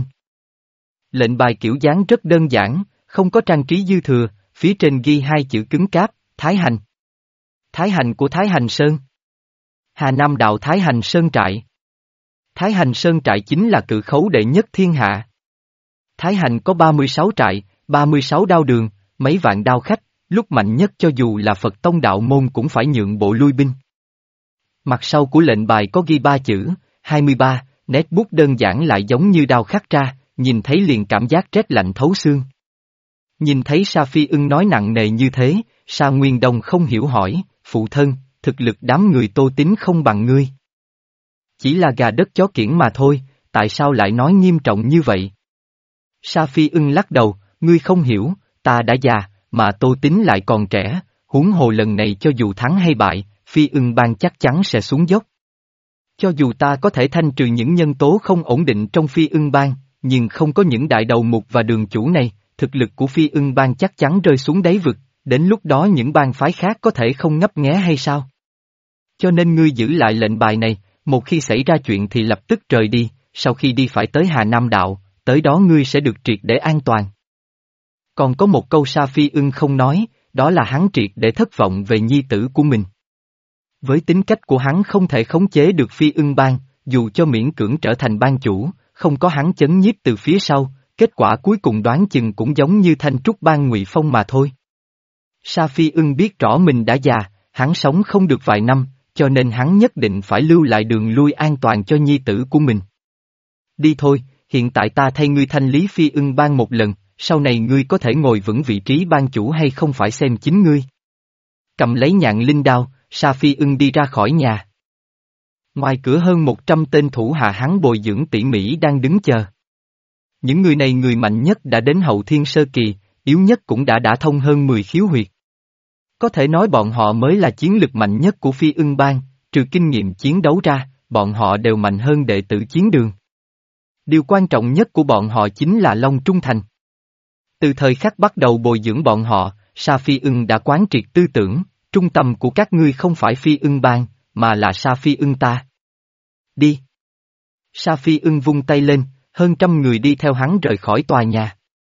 Lệnh bài kiểu dáng rất đơn giản, không có trang trí dư thừa, phía trên ghi hai chữ cứng cáp, Thái Hành. Thái Hành của Thái Hành Sơn. Hà Nam Đạo Thái Hành Sơn Trại. Thái Hành Sơn Trại chính là cự khấu đệ nhất thiên hạ. Thái Hành có ba mươi sáu trại, ba mươi sáu đao đường, mấy vạn đao khách, lúc mạnh nhất cho dù là Phật tông đạo môn cũng phải nhượng bộ lui binh. Mặt sau của lệnh bài có ghi ba chữ, hai mươi ba, nét bút đơn giản lại giống như đao khắc ra, nhìn thấy liền cảm giác rét lạnh thấu xương. Nhìn thấy Sa Phi Ưng nói nặng nề như thế, Sa Nguyên Đông không hiểu hỏi, phụ thân, thực lực đám người Tô Tín không bằng ngươi. Chỉ là gà đất chó kiểng mà thôi, tại sao lại nói nghiêm trọng như vậy? Sa Phi Ưng lắc đầu, ngươi không hiểu, ta đã già, mà Tô Tín lại còn trẻ, huống hồ lần này cho dù thắng hay bại, Phi Ưng Bang chắc chắn sẽ xuống dốc. Cho dù ta có thể thanh trừ những nhân tố không ổn định trong Phi Ưng Bang, nhưng không có những đại đầu mục và đường chủ này, thực lực của Phi Ưng Bang chắc chắn rơi xuống đáy vực, đến lúc đó những bang phái khác có thể không ngấp nghé hay sao? Cho nên ngươi giữ lại lệnh bài này, một khi xảy ra chuyện thì lập tức rời đi, sau khi đi phải tới Hà Nam Đạo, tới đó ngươi sẽ được triệt để an toàn. Còn có một câu Sa Phi Ưng không nói, đó là hắn triệt để thất vọng về nhi tử của mình. Với tính cách của hắn không thể khống chế được Phi Ưng Bang, dù cho miễn cưỡng trở thành bang chủ, không có hắn chấn nhiếp từ phía sau, kết quả cuối cùng đoán chừng cũng giống như Thanh Trúc Bang Ngụy Phong mà thôi. Sa Phi Ưng biết rõ mình đã già, hắn sống không được vài năm, cho nên hắn nhất định phải lưu lại đường lui an toàn cho nhi tử của mình. Đi thôi, hiện tại ta thay ngươi thanh lý Phi Ưng Bang một lần, sau này ngươi có thể ngồi vững vị trí bang chủ hay không phải xem chính ngươi. Cầm lấy nhạn linh đao, Sa Phi Ưng đi ra khỏi nhà. Ngoài cửa hơn một trăm tên thủ hạ hắn bồi dưỡng tỉ mỉ đang đứng chờ. Những người này người mạnh nhất đã đến hậu thiên sơ kỳ, yếu nhất cũng đã đả thông hơn mười khiếu huyệt. Có thể nói bọn họ mới là chiến lực mạnh nhất của Phi Ưng Bang, trừ kinh nghiệm chiến đấu ra, bọn họ đều mạnh hơn đệ tử chiến đường. Điều quan trọng nhất của bọn họ chính là Long Trung Thành. Từ thời khắc bắt đầu bồi dưỡng bọn họ, Sa Phi Ưng đã quán triệt tư tưởng, trung tâm của các ngươi không phải Phi Ưng Bang, mà là Sa Phi Ưng ta. Đi. Sa Phi Ưng vung tay lên, hơn trăm người đi theo hắn rời khỏi tòa nhà.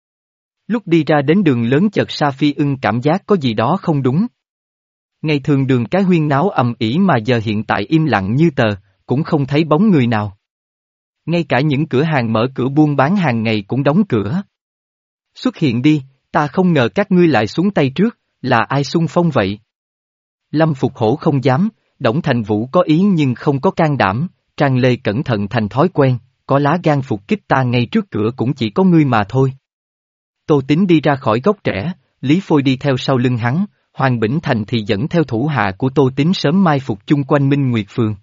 Lúc đi ra đến đường lớn chợt Sa Phi Ưng cảm giác có gì đó không đúng. Ngày thường đường cái huyên náo ầm ĩ mà giờ hiện tại im lặng như tờ, cũng không thấy bóng người nào. Ngay cả những cửa hàng mở cửa buôn bán hàng ngày cũng đóng cửa. Xuất hiện đi, ta không ngờ các ngươi lại xuống tay trước, là ai xung phong vậy? Lâm Phục Hổ không dám, Đổng Thành Vũ có ý nhưng không có can đảm, Trang Lê cẩn thận thành thói quen, có lá gan phục kích ta ngay trước cửa cũng chỉ có ngươi mà thôi. Tô Tín đi ra khỏi gốc trẻ, Lý Phôi đi theo sau lưng hắn, Hoàng Bỉnh Thành thì dẫn theo thủ hạ của Tô Tín sớm mai phục chung quanh Minh Nguyệt Phường.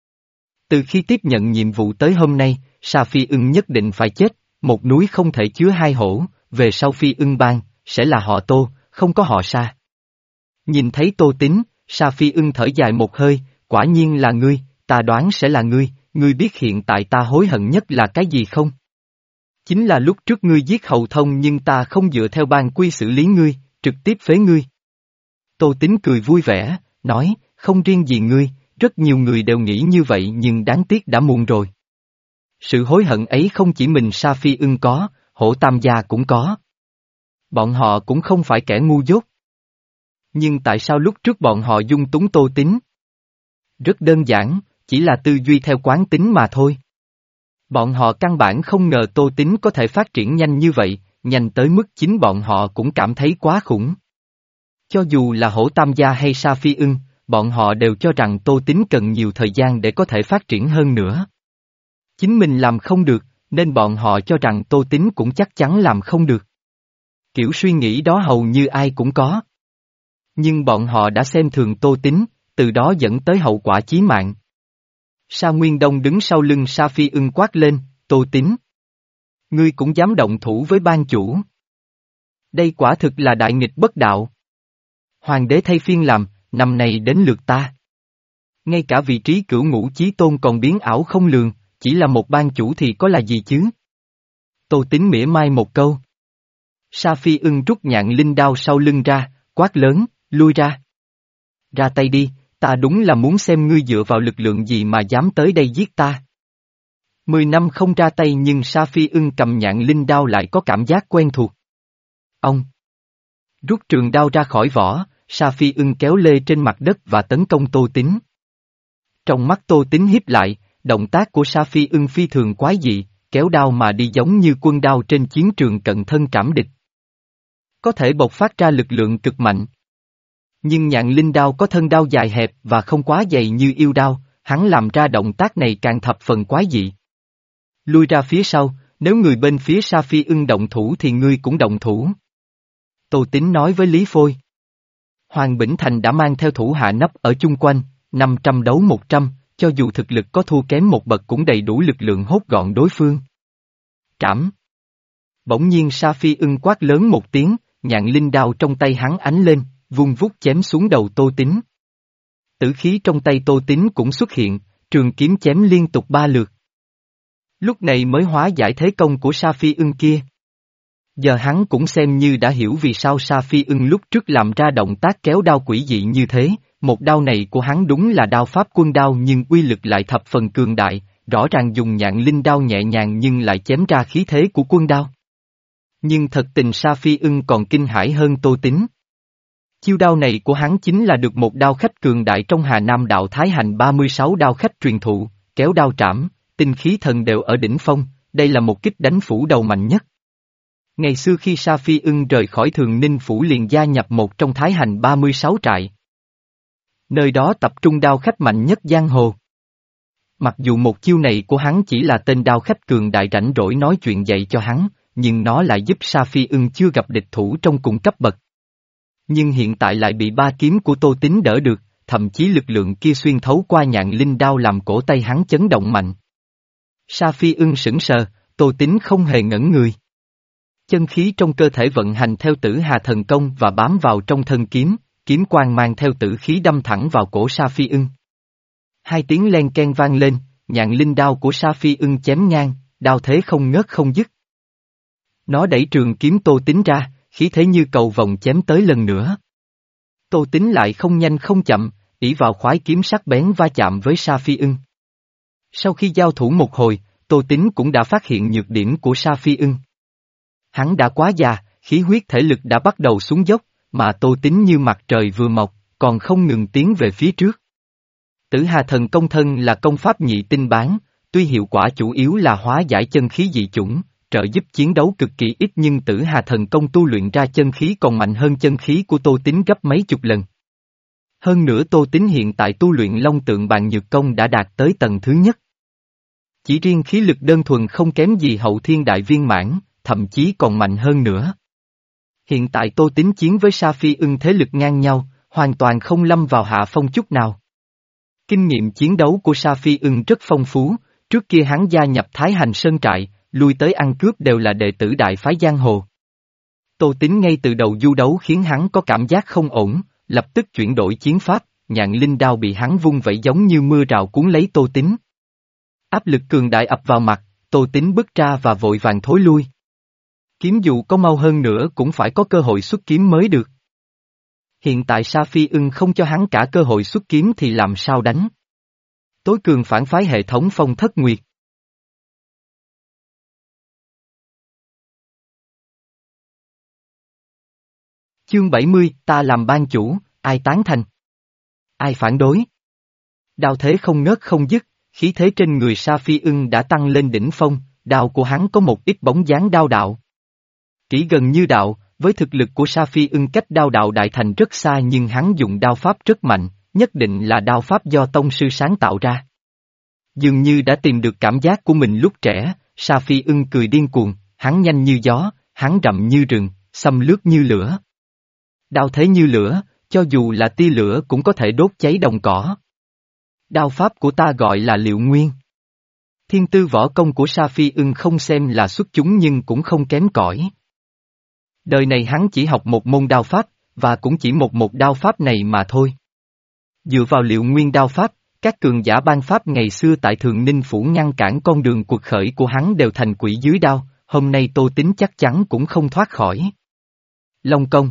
Từ khi tiếp nhận nhiệm vụ tới hôm nay, Sa Phi Ưng nhất định phải chết, một núi không thể chứa hai hổ, về sau Phi Ưng Bang, sẽ là họ Tô, không có họ Sa. Nhìn thấy Tô Tín, Sa Phi Ưng thở dài một hơi, quả nhiên là ngươi, ta đoán sẽ là ngươi, ngươi biết hiện tại ta hối hận nhất là cái gì không? Chính là lúc trước ngươi giết Hầu Thông nhưng ta không dựa theo ban quy xử lý ngươi, trực tiếp phế ngươi. Tô Tín cười vui vẻ, nói, không riêng gì ngươi, rất nhiều người đều nghĩ như vậy nhưng đáng tiếc đã muộn rồi. Sự hối hận ấy không chỉ mình Sa Phi Ưng có, Hổ Tam Gia cũng có. Bọn họ cũng không phải kẻ ngu dốt. Nhưng tại sao lúc trước bọn họ dung túng Tô Tín? Rất đơn giản, chỉ là tư duy theo quán tính mà thôi. Bọn họ căn bản không ngờ Tô Tín có thể phát triển nhanh như vậy, nhanh tới mức chính bọn họ cũng cảm thấy quá khủng. Cho dù là Hổ Tam Gia hay Sa Phi Ưng, bọn họ đều cho rằng Tô Tín cần nhiều thời gian để có thể phát triển hơn nữa. Chính mình làm không được, nên bọn họ cho rằng Tô Tín cũng chắc chắn làm không được. Kiểu suy nghĩ đó hầu như ai cũng có. Nhưng bọn họ đã xem thường Tô Tín, từ đó dẫn tới hậu quả chí mạng. Sa Nguyên Đông đứng sau lưng Sa Phi Ưng quát lên, Tô Tín. Ngươi cũng dám động thủ với ban chủ. Đây quả thực là đại nghịch bất đạo. Hoàng đế thay phiên làm, năm nay đến lượt ta. Ngay cả vị trí cửu ngũ chí tôn còn biến ảo không lường, chỉ là một ban chủ thì có là gì chứ? Tô Tín mỉa mai một câu. Sa Phi Ưng rút nhạn linh đao sau lưng ra, quát lớn, lui ra. Ra tay đi, ta đúng là muốn xem ngươi dựa vào lực lượng gì mà dám tới đây giết ta. Mười năm không ra tay nhưng Sa Phi Ưng cầm nhạn linh đao lại có cảm giác quen thuộc. Ông rút trường đao ra khỏi vỏ, Sa Phi Ưng kéo lê trên mặt đất và tấn công Tô Tín. Trong mắt Tô Tín híp lại, động tác của Sa Phi Ưng phi thường quái dị, kéo đao mà đi giống như quân đao trên chiến trường cận thân trảm địch. Có thể bộc phát ra lực lượng cực mạnh. Nhưng nhạn linh đao có thân đao dài hẹp và không quá dày như yêu đao, hắn làm ra động tác này càng thập phần quái dị. Lui ra phía sau, nếu người bên phía Sa Phi Ưng động thủ thì ngươi cũng động thủ. Tô Tín nói với Lý Phôi. Hoàng Bỉnh Thành đã mang theo thủ hạ nấp ở chung quanh, năm trăm đấu một trăm, cho dù thực lực có thua kém một bậc cũng đầy đủ lực lượng hốt gọn đối phương. Trảm. Bỗng nhiên Sa Phi Ưng quát lớn một tiếng, nhạn linh đao trong tay hắn ánh lên, vung vút chém xuống đầu Tô Tín. Tử khí trong tay Tô Tín cũng xuất hiện, trường kiếm chém liên tục ba lượt. Lúc này mới hóa giải thế công của Sa Phi Ưng kia. Giờ hắn cũng xem như đã hiểu vì sao Sa Phi Ưng lúc trước làm ra động tác kéo đao quỷ dị như thế, một đao này của hắn đúng là đao pháp quân đao nhưng uy lực lại thập phần cường đại, rõ ràng dùng nhạn linh đao nhẹ nhàng nhưng lại chém ra khí thế của quân đao. Nhưng thật tình Sa Phi Ưng còn kinh hãi hơn Tô Tín. Chiêu đao này của hắn chính là được một đao khách cường đại trong Hà Nam đạo Thái Hành ba mươi sáu đao khách truyền thụ, kéo đao trảm, tinh khí thần đều ở đỉnh phong, đây là một kích đánh phủ đầu mạnh nhất. Ngày xưa khi Sa Phi Ưng rời khỏi Thường Ninh Phủ liền gia nhập một trong Thái Hành ba mươi sáu trại. Nơi đó tập trung đao khách mạnh nhất giang hồ. Mặc dù một chiêu này của hắn chỉ là tên đao khách cường đại rảnh rỗi nói chuyện dạy cho hắn, nhưng nó lại giúp Sa Phi Ưng chưa gặp địch thủ trong cùng cấp bậc. Nhưng hiện tại lại bị ba kiếm của Tô Tín đỡ được, thậm chí lực lượng kia xuyên thấu qua nhạn linh đao làm cổ tay hắn chấn động mạnh. Sa Phi Ưng sững sờ, Tô Tín không hề ngẩn người. Chân khí trong cơ thể vận hành theo Tử Hà thần công và bám vào trong thân kiếm, kiếm quang mang theo tử khí đâm thẳng vào cổ Sa Phi Ưng. Hai tiếng len ken vang lên, nhạn linh đao của Sa Phi Ưng chém ngang, đao thế không ngớt không dứt. Nó đẩy trường kiếm Tô Tín ra, khí thế như cầu vồng chém tới lần nữa. Tô Tín lại không nhanh không chậm, ỷ vào khoái kiếm sắc bén va chạm với Sa Phi Ưng. Sau khi giao thủ một hồi, Tô Tín cũng đã phát hiện nhược điểm của Sa Phi Ưng. Hắn đã quá già, khí huyết thể lực đã bắt đầu xuống dốc, mà Tô Tín như mặt trời vừa mọc, còn không ngừng tiến về phía trước. Tử Hà thần công thân là công pháp nhị tinh bán, tuy hiệu quả chủ yếu là hóa giải chân khí dị chủng, trợ giúp chiến đấu cực kỳ ít nhưng Tử Hà thần công tu luyện ra chân khí còn mạnh hơn chân khí của Tô Tín gấp mấy chục lần. Hơn nữa Tô Tín hiện tại tu luyện Long Tượng Bàn Nhược Công đã đạt tới tầng thứ nhất. Chỉ riêng khí lực đơn thuần không kém gì Hậu Thiên Đại Viên Mãn, thậm chí còn mạnh hơn nữa. Hiện tại Tô Tín chiến với Sa Phi Ưng thế lực ngang nhau, hoàn toàn không lâm vào hạ phong chút nào. Kinh nghiệm chiến đấu của Sa Phi Ưng rất phong phú, trước kia hắn gia nhập Thái Hành Sơn trại, lui tới ăn cướp đều là đệ tử đại phái giang hồ. Tô Tín ngay từ đầu du đấu khiến hắn có cảm giác không ổn, lập tức chuyển đổi chiến pháp, nhạn linh đao bị hắn vung vẩy giống như mưa rào cuốn lấy Tô Tín. Áp lực cường đại ập vào mặt, Tô Tín bước ra và vội vàng thối lui. Kiếm dù có mau hơn nữa cũng phải có cơ hội xuất kiếm mới được. Hiện tại Sa Phi Ưng không cho hắn cả cơ hội xuất kiếm thì làm sao đánh? Tối cường phản phái hệ thống Phong Thất Nguyệt. Chương bảy mươi, ta làm ban chủ, ai tán thành? Ai phản đối? Đao thế không ngớt không dứt, khí thế trên người Sa Phi Ưng đã tăng lên đỉnh phong, đao của hắn có một ít bóng dáng đao đạo. Kỹ gần như đạo, với thực lực của Sa Phi Ưng cách đao đạo đại thành rất xa nhưng hắn dùng đao pháp rất mạnh, nhất định là đao pháp do tông sư sáng tạo ra. Dường như đã tìm được cảm giác của mình lúc trẻ, Sa Phi Ưng cười điên cuồng, hắn nhanh như gió, hắn rậm như rừng, xâm lướt như lửa. Đao thế như lửa, cho dù là tia lửa cũng có thể đốt cháy đồng cỏ. Đao pháp của ta gọi là Liệu Nguyên. Thiên tư võ công của Sa Phi Ưng không xem là xuất chúng nhưng cũng không kém cỏi. Đời này hắn chỉ học một môn đao pháp, và cũng chỉ một một đao pháp này mà thôi. Dựa vào Liệu Nguyên đao pháp, các cường giả ban pháp ngày xưa tại Thường Ninh Phủ ngăn cản con đường cuộc khởi của hắn đều thành quỷ dưới đao, hôm nay Tô Tín chắc chắn cũng không thoát khỏi. Long công.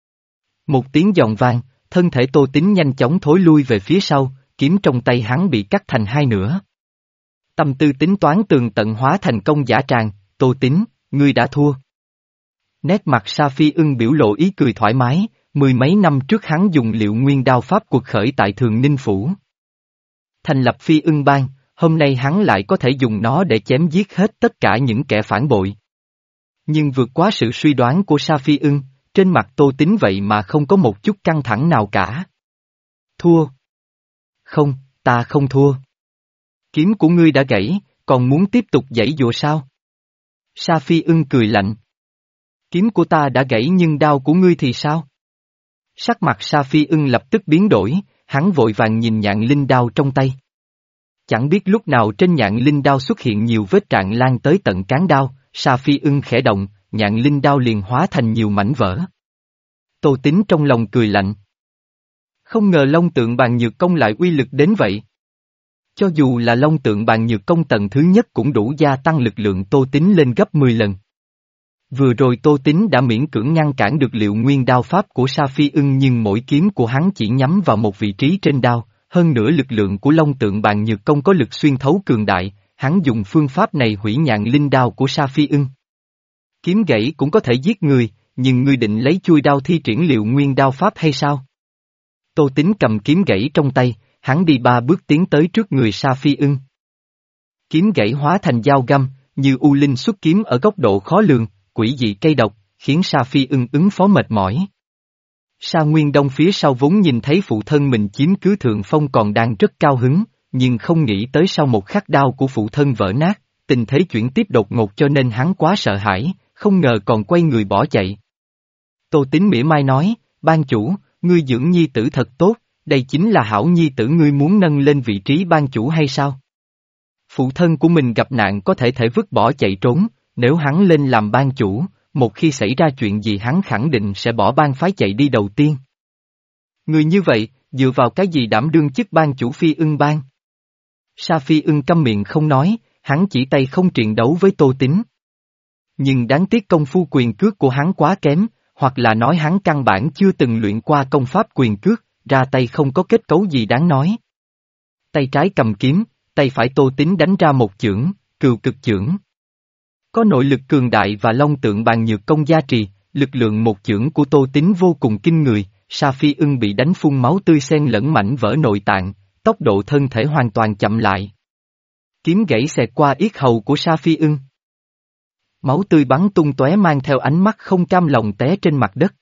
Một tiếng giòn vang, thân thể Tô Tín nhanh chóng thối lui về phía sau, kiếm trong tay hắn bị cắt thành hai nửa. Tâm tư tính toán tường tận hóa thành công giả tràng, Tô Tín, ngươi đã thua. Nét mặt Sa Phi Ưng biểu lộ ý cười thoải mái, mười mấy năm trước hắn dùng Liệu Nguyên đao pháp cuộc khởi tại Thường Ninh Phủ. Thành lập Phi Ưng Bang, hôm nay hắn lại có thể dùng nó để chém giết hết tất cả những kẻ phản bội. Nhưng vượt quá sự suy đoán của Sa Phi Ưng, trên mặt Tô Tín vậy mà không có một chút căng thẳng nào cả. Thua. Không, ta không thua. Kiếm của ngươi đã gãy, còn muốn tiếp tục giãy giụa sao? Sa Phi Ưng cười lạnh. Kiếm của ta đã gãy nhưng đao của ngươi thì sao? Sắc mặt Sa Phi Ưng lập tức biến đổi, hắn vội vàng nhìn nhạn linh đao trong tay. Chẳng biết lúc nào trên nhạn linh đao xuất hiện nhiều vết trạng lan tới tận cán đao, Sa Phi Ưng khẽ động, nhạn linh đao liền hóa thành nhiều mảnh vỡ. Tô Tín trong lòng cười lạnh. Không ngờ Long Tượng Bàn Nhược Công lại uy lực đến vậy. Cho dù là Long Tượng Bàn Nhược Công tầng thứ nhất cũng đủ gia tăng lực lượng Tô Tín lên gấp mười lần. Vừa rồi Tô Tín đã miễn cưỡng ngăn cản được Liệu Nguyên đao pháp của Sa Phi Ưng nhưng mỗi kiếm của hắn chỉ nhắm vào một vị trí trên đao, hơn nữa lực lượng của Long Tượng Bàn Nhược Công có lực xuyên thấu cường đại, hắn dùng phương pháp này hủy nhạn linh đao của Sa Phi Ưng. Kiếm gãy cũng có thể giết người, nhưng ngươi định lấy chui đao thi triển Liệu Nguyên đao pháp hay sao? Tô Tín cầm kiếm gãy trong tay, hắn đi ba bước tiến tới trước người Sa Phi Ưng. Kiếm gãy hóa thành dao găm, như u linh xuất kiếm ở góc độ khó lường, quỷ dị cây độc, khiến Sa Phi Ưng ứng phó mệt mỏi. Sa Nguyên Đông phía sau vốn nhìn thấy phụ thân mình chiếm cứ thượng phong còn đang rất cao hứng, nhưng không nghĩ tới sau một khắc đao của phụ thân vỡ nát, tình thế chuyển tiếp đột ngột cho nên hắn quá sợ hãi, không ngờ còn quay người bỏ chạy. Tô Tín mỉa mai nói, ban chủ, ngươi dưỡng nhi tử thật tốt, đây chính là hảo nhi tử ngươi muốn nâng lên vị trí ban chủ hay sao? Phụ thân của mình gặp nạn có thể thể vứt bỏ chạy trốn, nếu hắn lên làm ban chủ, một khi xảy ra chuyện gì hắn khẳng định sẽ bỏ bang phái chạy đi đầu tiên. Người như vậy, dựa vào cái gì đảm đương chức ban chủ Phi Ưng Bang? Sa Phi Ưng câm miệng không nói, hắn chỉ tay không triền đấu với Tô Tín. Nhưng đáng tiếc công phu quyền cước của hắn quá kém, hoặc là nói hắn căn bản chưa từng luyện qua công pháp quyền cước, ra tay không có kết cấu gì đáng nói. Tay trái cầm kiếm, tay phải Tô Tín đánh ra một chưởng, Cừu Cực Chưởng. Có nội lực cường đại và Long Tượng Bàn Nhược Công gia trì, lực lượng một chưởng của Tô Tín vô cùng kinh người, Sa Phi Ưng bị đánh phun máu tươi xen lẫn mảnh vỡ nội tạng, tốc độ thân thể hoàn toàn chậm lại. Kiếm gãy xẹt qua yết hầu của Sa Phi Ưng. Máu tươi bắn tung tóe mang theo ánh mắt không cam lòng té trên mặt đất.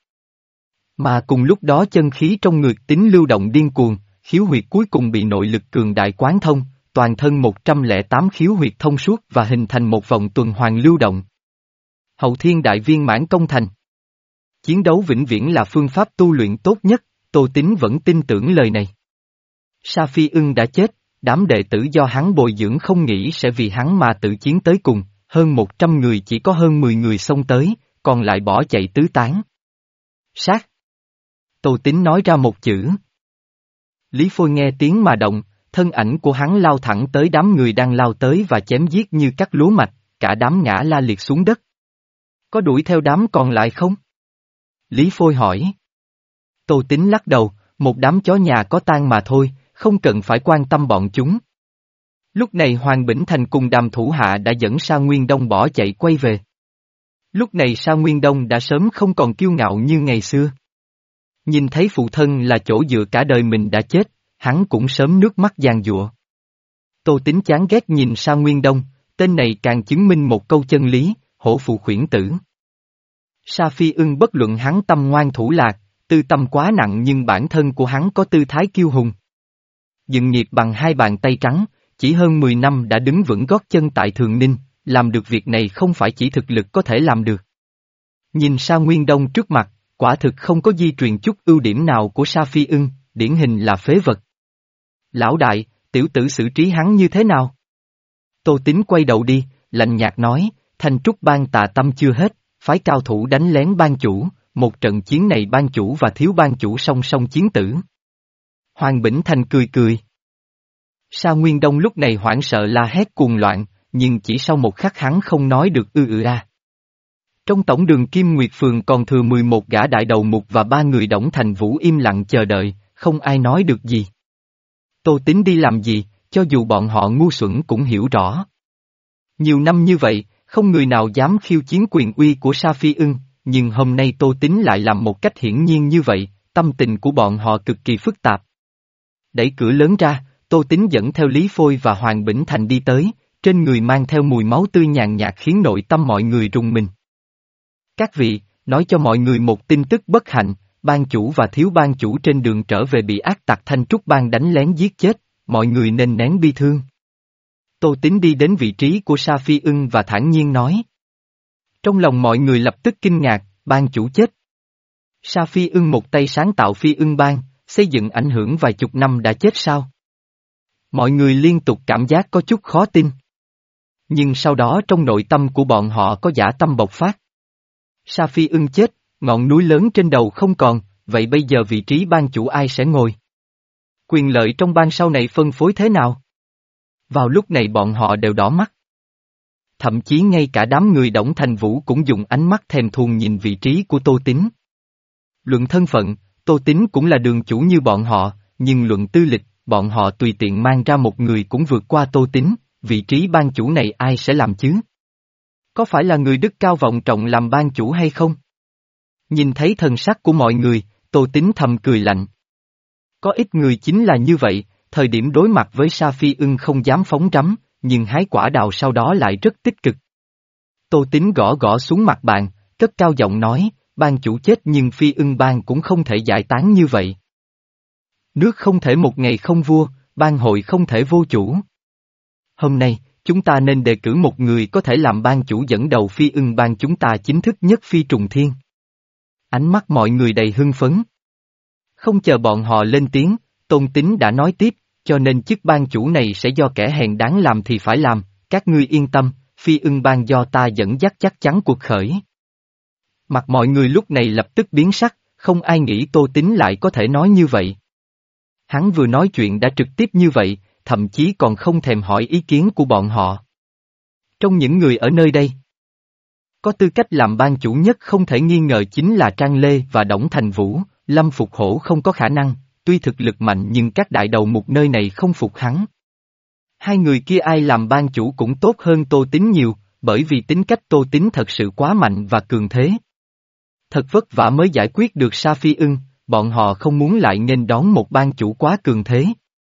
Mà cùng lúc đó chân khí trong người Tín lưu động điên cuồng, khiếu huyệt cuối cùng bị nội lực cường đại quán thông, toàn thân một trăm lẻ tám khiếu huyệt thông suốt và hình thành một vòng tuần hoàn lưu động. Hậu thiên đại viên mãn công thành. Chiến đấu vĩnh viễn là phương pháp tu luyện tốt nhất, Tô Tín vẫn tin tưởng lời này. Sa Phi Ưng đã chết, đám đệ tử do hắn bồi dưỡng không nghĩ sẽ vì hắn mà tự chiến tới cùng, hơn một trăm người chỉ có hơn mười người xông tới, còn lại bỏ chạy tứ tán. Sát. Tô Tín nói ra một chữ. Lý Phôi nghe tiếng mà động, thân ảnh của hắn lao thẳng tới đám người đang lao tới và chém giết như cắt lúa mạch, cả đám ngã la liệt xuống đất. Có đuổi theo đám còn lại không? Lý Phôi hỏi. Tô Tín lắc đầu, một đám chó nhà có tang mà thôi, không cần phải quan tâm bọn chúng. Lúc này Hoàng Bỉnh Thành cùng Đàm thủ hạ đã dẫn Sa Nguyên Đông bỏ chạy quay về. Lúc này Sa Nguyên Đông đã sớm không còn kiêu ngạo như ngày xưa. Nhìn thấy phụ thân là chỗ dựa cả đời mình đã chết, hắn cũng sớm nước mắt giàn giụa. Tô Tín chán ghét nhìn Sa Nguyên Đông, tên này càng chứng minh một câu chân lý, hổ phụ khuyển tử. Sa Phi Ưng bất luận hắn tâm ngoan thủ lạc, tư tâm quá nặng nhưng bản thân của hắn có tư thái kiêu hùng. Dựng nghiệp bằng hai bàn tay trắng, chỉ hơn mười năm đã đứng vững gót chân tại Thường Ninh, làm được việc này không phải chỉ thực lực có thể làm được. Nhìn Sa Nguyên Đông trước mặt, quả thực không có di truyền chút ưu điểm nào của Sa Phi Ưng, điển hình là phế vật. Lão đại, tiểu tử xử trí hắn như thế nào? Tô Tín quay đầu đi, lạnh nhạt nói, Thanh Trúc Bang tà tâm chưa hết, phái cao thủ đánh lén ban chủ, một trận chiến này ban chủ và thiếu ban chủ song song chiến tử. Hoàng Bỉnh Thành cười cười. Sa Nguyên Đông lúc này hoảng sợ la hét cuồng loạn, nhưng chỉ sau một khắc hắn không nói được ư ừ a. Trong tổng đường Kim Nguyệt Phường còn thừa mười một gã đại đầu mục và ba người Đổng Thành Vũ im lặng chờ đợi, không ai nói được gì. Tô Tín đi làm gì, cho dù bọn họ ngu xuẩn cũng hiểu rõ. Nhiều năm như vậy, không người nào dám khiêu chiến quyền uy của Sa Phi Ưng, nhưng hôm nay Tô Tín lại làm một cách hiển nhiên như vậy, tâm tình của bọn họ cực kỳ phức tạp. Đẩy cửa lớn ra, Tô Tín dẫn theo Lý Phôi và Hoàng Bỉnh Thành đi tới, trên người mang theo mùi máu tươi nhàn nhạt khiến nội tâm mọi người rùng mình. Các vị, nói cho mọi người một tin tức bất hạnh, ban chủ và thiếu ban chủ trên đường trở về bị ác tặc Thanh Trúc Bang đánh lén giết chết, mọi người nên nén bi thương. Tô Tín đi đến vị trí của Sa Phi Ưng và thản nhiên nói. Trong lòng mọi người lập tức kinh ngạc, ban chủ chết. Sa Phi Ưng một tay sáng tạo Phi Ưng Bang, xây dựng ảnh hưởng vài chục năm đã chết sao? Mọi người liên tục cảm giác có chút khó tin. Nhưng sau đó trong nội tâm của bọn họ có dã tâm bộc phát. Sa Phi Ưng chết, ngọn núi lớn trên đầu không còn, vậy bây giờ vị trí ban chủ ai sẽ ngồi? Quyền lợi trong bang sau này phân phối thế nào? Vào lúc này bọn họ đều đỏ mắt. Thậm chí ngay cả đám người Đổng Thành Vũ cũng dùng ánh mắt thèm thuồng nhìn vị trí của Tô Tín. Luận thân phận, Tô Tín cũng là đường chủ như bọn họ, nhưng luận tư lịch, bọn họ tùy tiện mang ra một người cũng vượt qua Tô Tín, vị trí ban chủ này ai sẽ làm chứ? Có phải là người đức cao vọng trọng làm ban chủ hay không? Nhìn thấy thần sắc của mọi người, Tô Tín thầm cười lạnh. Có ít người chính là như vậy, thời điểm đối mặt với Sa Phi Ưng không dám phóng trắm, nhưng hái quả đào sau đó lại rất tích cực. Tô Tín gõ gõ xuống mặt bàn, cất cao giọng nói, ban chủ chết nhưng Phi Ưng Bang cũng không thể giải tán như vậy. Nước không thể một ngày không vua, bang hội không thể vô chủ. Hôm nay, chúng ta nên đề cử một người có thể làm ban chủ dẫn đầu Phi Ưng Bang chúng ta chính thức nhất phi trùng thiên. Ánh mắt mọi người đầy hưng phấn. Không chờ bọn họ lên tiếng, Tôn Tín đã nói tiếp, cho nên chức ban chủ này sẽ do kẻ hèn đáng làm thì phải làm, các ngươi yên tâm, Phi Ưng Bang do ta dẫn dắt chắc chắn cuộc khởi. Mặt mọi người lúc này lập tức biến sắc, không ai nghĩ Tô Tín lại có thể nói như vậy. Hắn vừa nói chuyện đã trực tiếp như vậy, thậm chí còn không thèm hỏi ý kiến của bọn họ. Trong những người ở nơi đây, có tư cách làm ban chủ nhất không thể nghi ngờ chính là Trang Lê và Đổng Thành Vũ, Lâm Phục Hổ không có khả năng, tuy thực lực mạnh nhưng các đại đầu mục nơi này không phục hắn. Hai người kia ai làm ban chủ cũng tốt hơn Tô Tín nhiều, bởi vì tính cách Tô Tín thật sự quá mạnh và cường thế. Thật vất vả mới giải quyết được Sa Phi Ưng, bọn họ không muốn lại nghênh đón một ban chủ quá cường thế.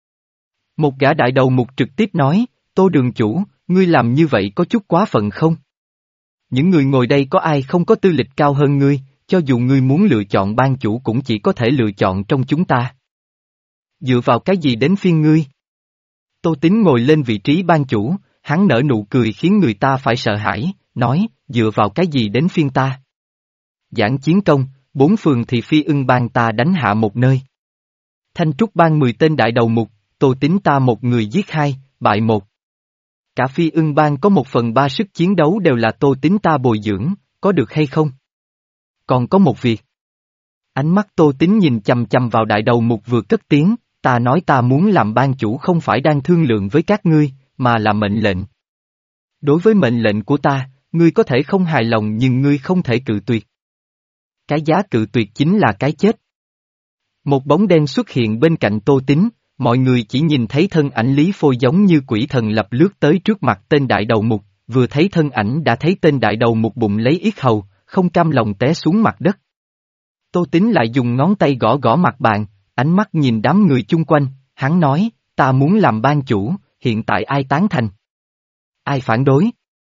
Một gã đại đầu mục trực tiếp nói, Tô đường chủ, ngươi làm như vậy có chút quá phận không? Những người ngồi đây có ai không có tư lịch cao hơn ngươi, cho dù ngươi muốn lựa chọn ban chủ cũng chỉ có thể lựa chọn trong chúng ta. Dựa vào cái gì đến phiên ngươi? Tô Tín ngồi lên vị trí ban chủ, hắn nở nụ cười khiến người ta phải sợ hãi, nói, dựa vào cái gì đến phiên ta? Giảng chiến công, bốn phường thì Phi Ưng Bang ta đánh hạ một nơi. Thanh Trúc Bang mười tên đại đầu mục, Tô Tín ta một người giết hai, bại một. Cả Phi Ưng Bang có một phần ba sức chiến đấu đều là Tô Tín ta bồi dưỡng, có được hay không? Còn có một việc. Ánh mắt Tô Tín nhìn chằm chằm vào đại đầu mục vừa cất tiếng, ta nói ta muốn làm ban chủ không phải đang thương lượng với các ngươi, mà là mệnh lệnh. Đối với mệnh lệnh của ta, ngươi có thể không hài lòng nhưng ngươi không thể cự tuyệt. Cái giá cự tuyệt chính là cái chết. Một bóng đen xuất hiện bên cạnh Tô Tín, mọi người chỉ nhìn thấy thân ảnh Lý Phôi giống như quỷ thần lập lướt tới trước mặt tên đại đầu mục, vừa thấy thân ảnh đã thấy tên đại đầu mục bụng lấy yết hầu, không cam lòng té xuống mặt đất. Tô Tín lại dùng ngón tay gõ gõ mặt bàn, ánh mắt nhìn đám người chung quanh, hắn nói, ta muốn làm ban chủ, hiện tại ai tán thành? Ai phản đối?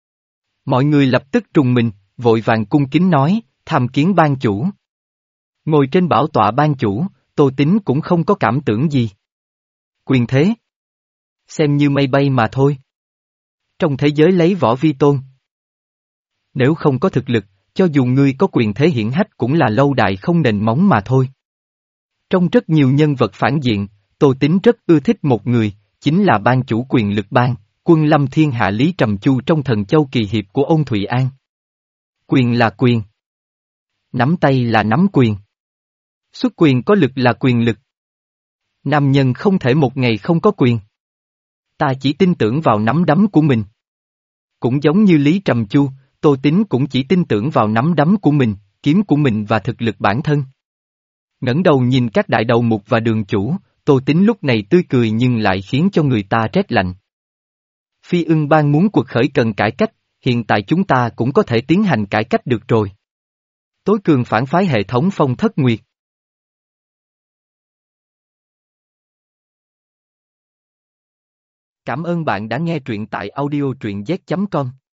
Mọi người lập tức trùng mình, vội vàng cung kính nói, tham kiến ban chủ. Ngồi trên bảo tọa ban chủ, Tô Tín cũng không có cảm tưởng gì. Quyền thế? Xem như mây bay mà thôi. Trong thế giới lấy võ vi tôn. Nếu không có thực lực, cho dù ngươi có quyền thế hiển hách cũng là lâu đài không nền móng mà thôi. Trong rất nhiều nhân vật phản diện, Tô Tín rất ưa thích một người, chính là ban chủ quyền lực bang, quân lâm thiên hạ Lý Trầm Chu trong Thần Châu Kỳ Hiệp của Ôn Thụy An. Quyền là quyền. Nắm tay là nắm quyền. Xuất quyền có lực là quyền lực. Nam nhân không thể một ngày không có quyền. Ta chỉ tin tưởng vào nắm đấm của mình. Cũng giống như Lý Trầm Chu, Tô Tín cũng chỉ tin tưởng vào nắm đấm của mình, kiếm của mình và thực lực bản thân. Ngẩng đầu nhìn các đại đầu mục và đường chủ, Tô Tín lúc này tươi cười nhưng lại khiến cho người ta rét lạnh. Phi ưng bang muốn cuộc khởi cần cải cách, hiện tại chúng ta cũng có thể tiến hành cải cách được rồi. Tối cường phản phái hệ thống Phong Thất Nguyệt. Cảm ơn bạn đã nghe truyện tại audio truyện z chấm com.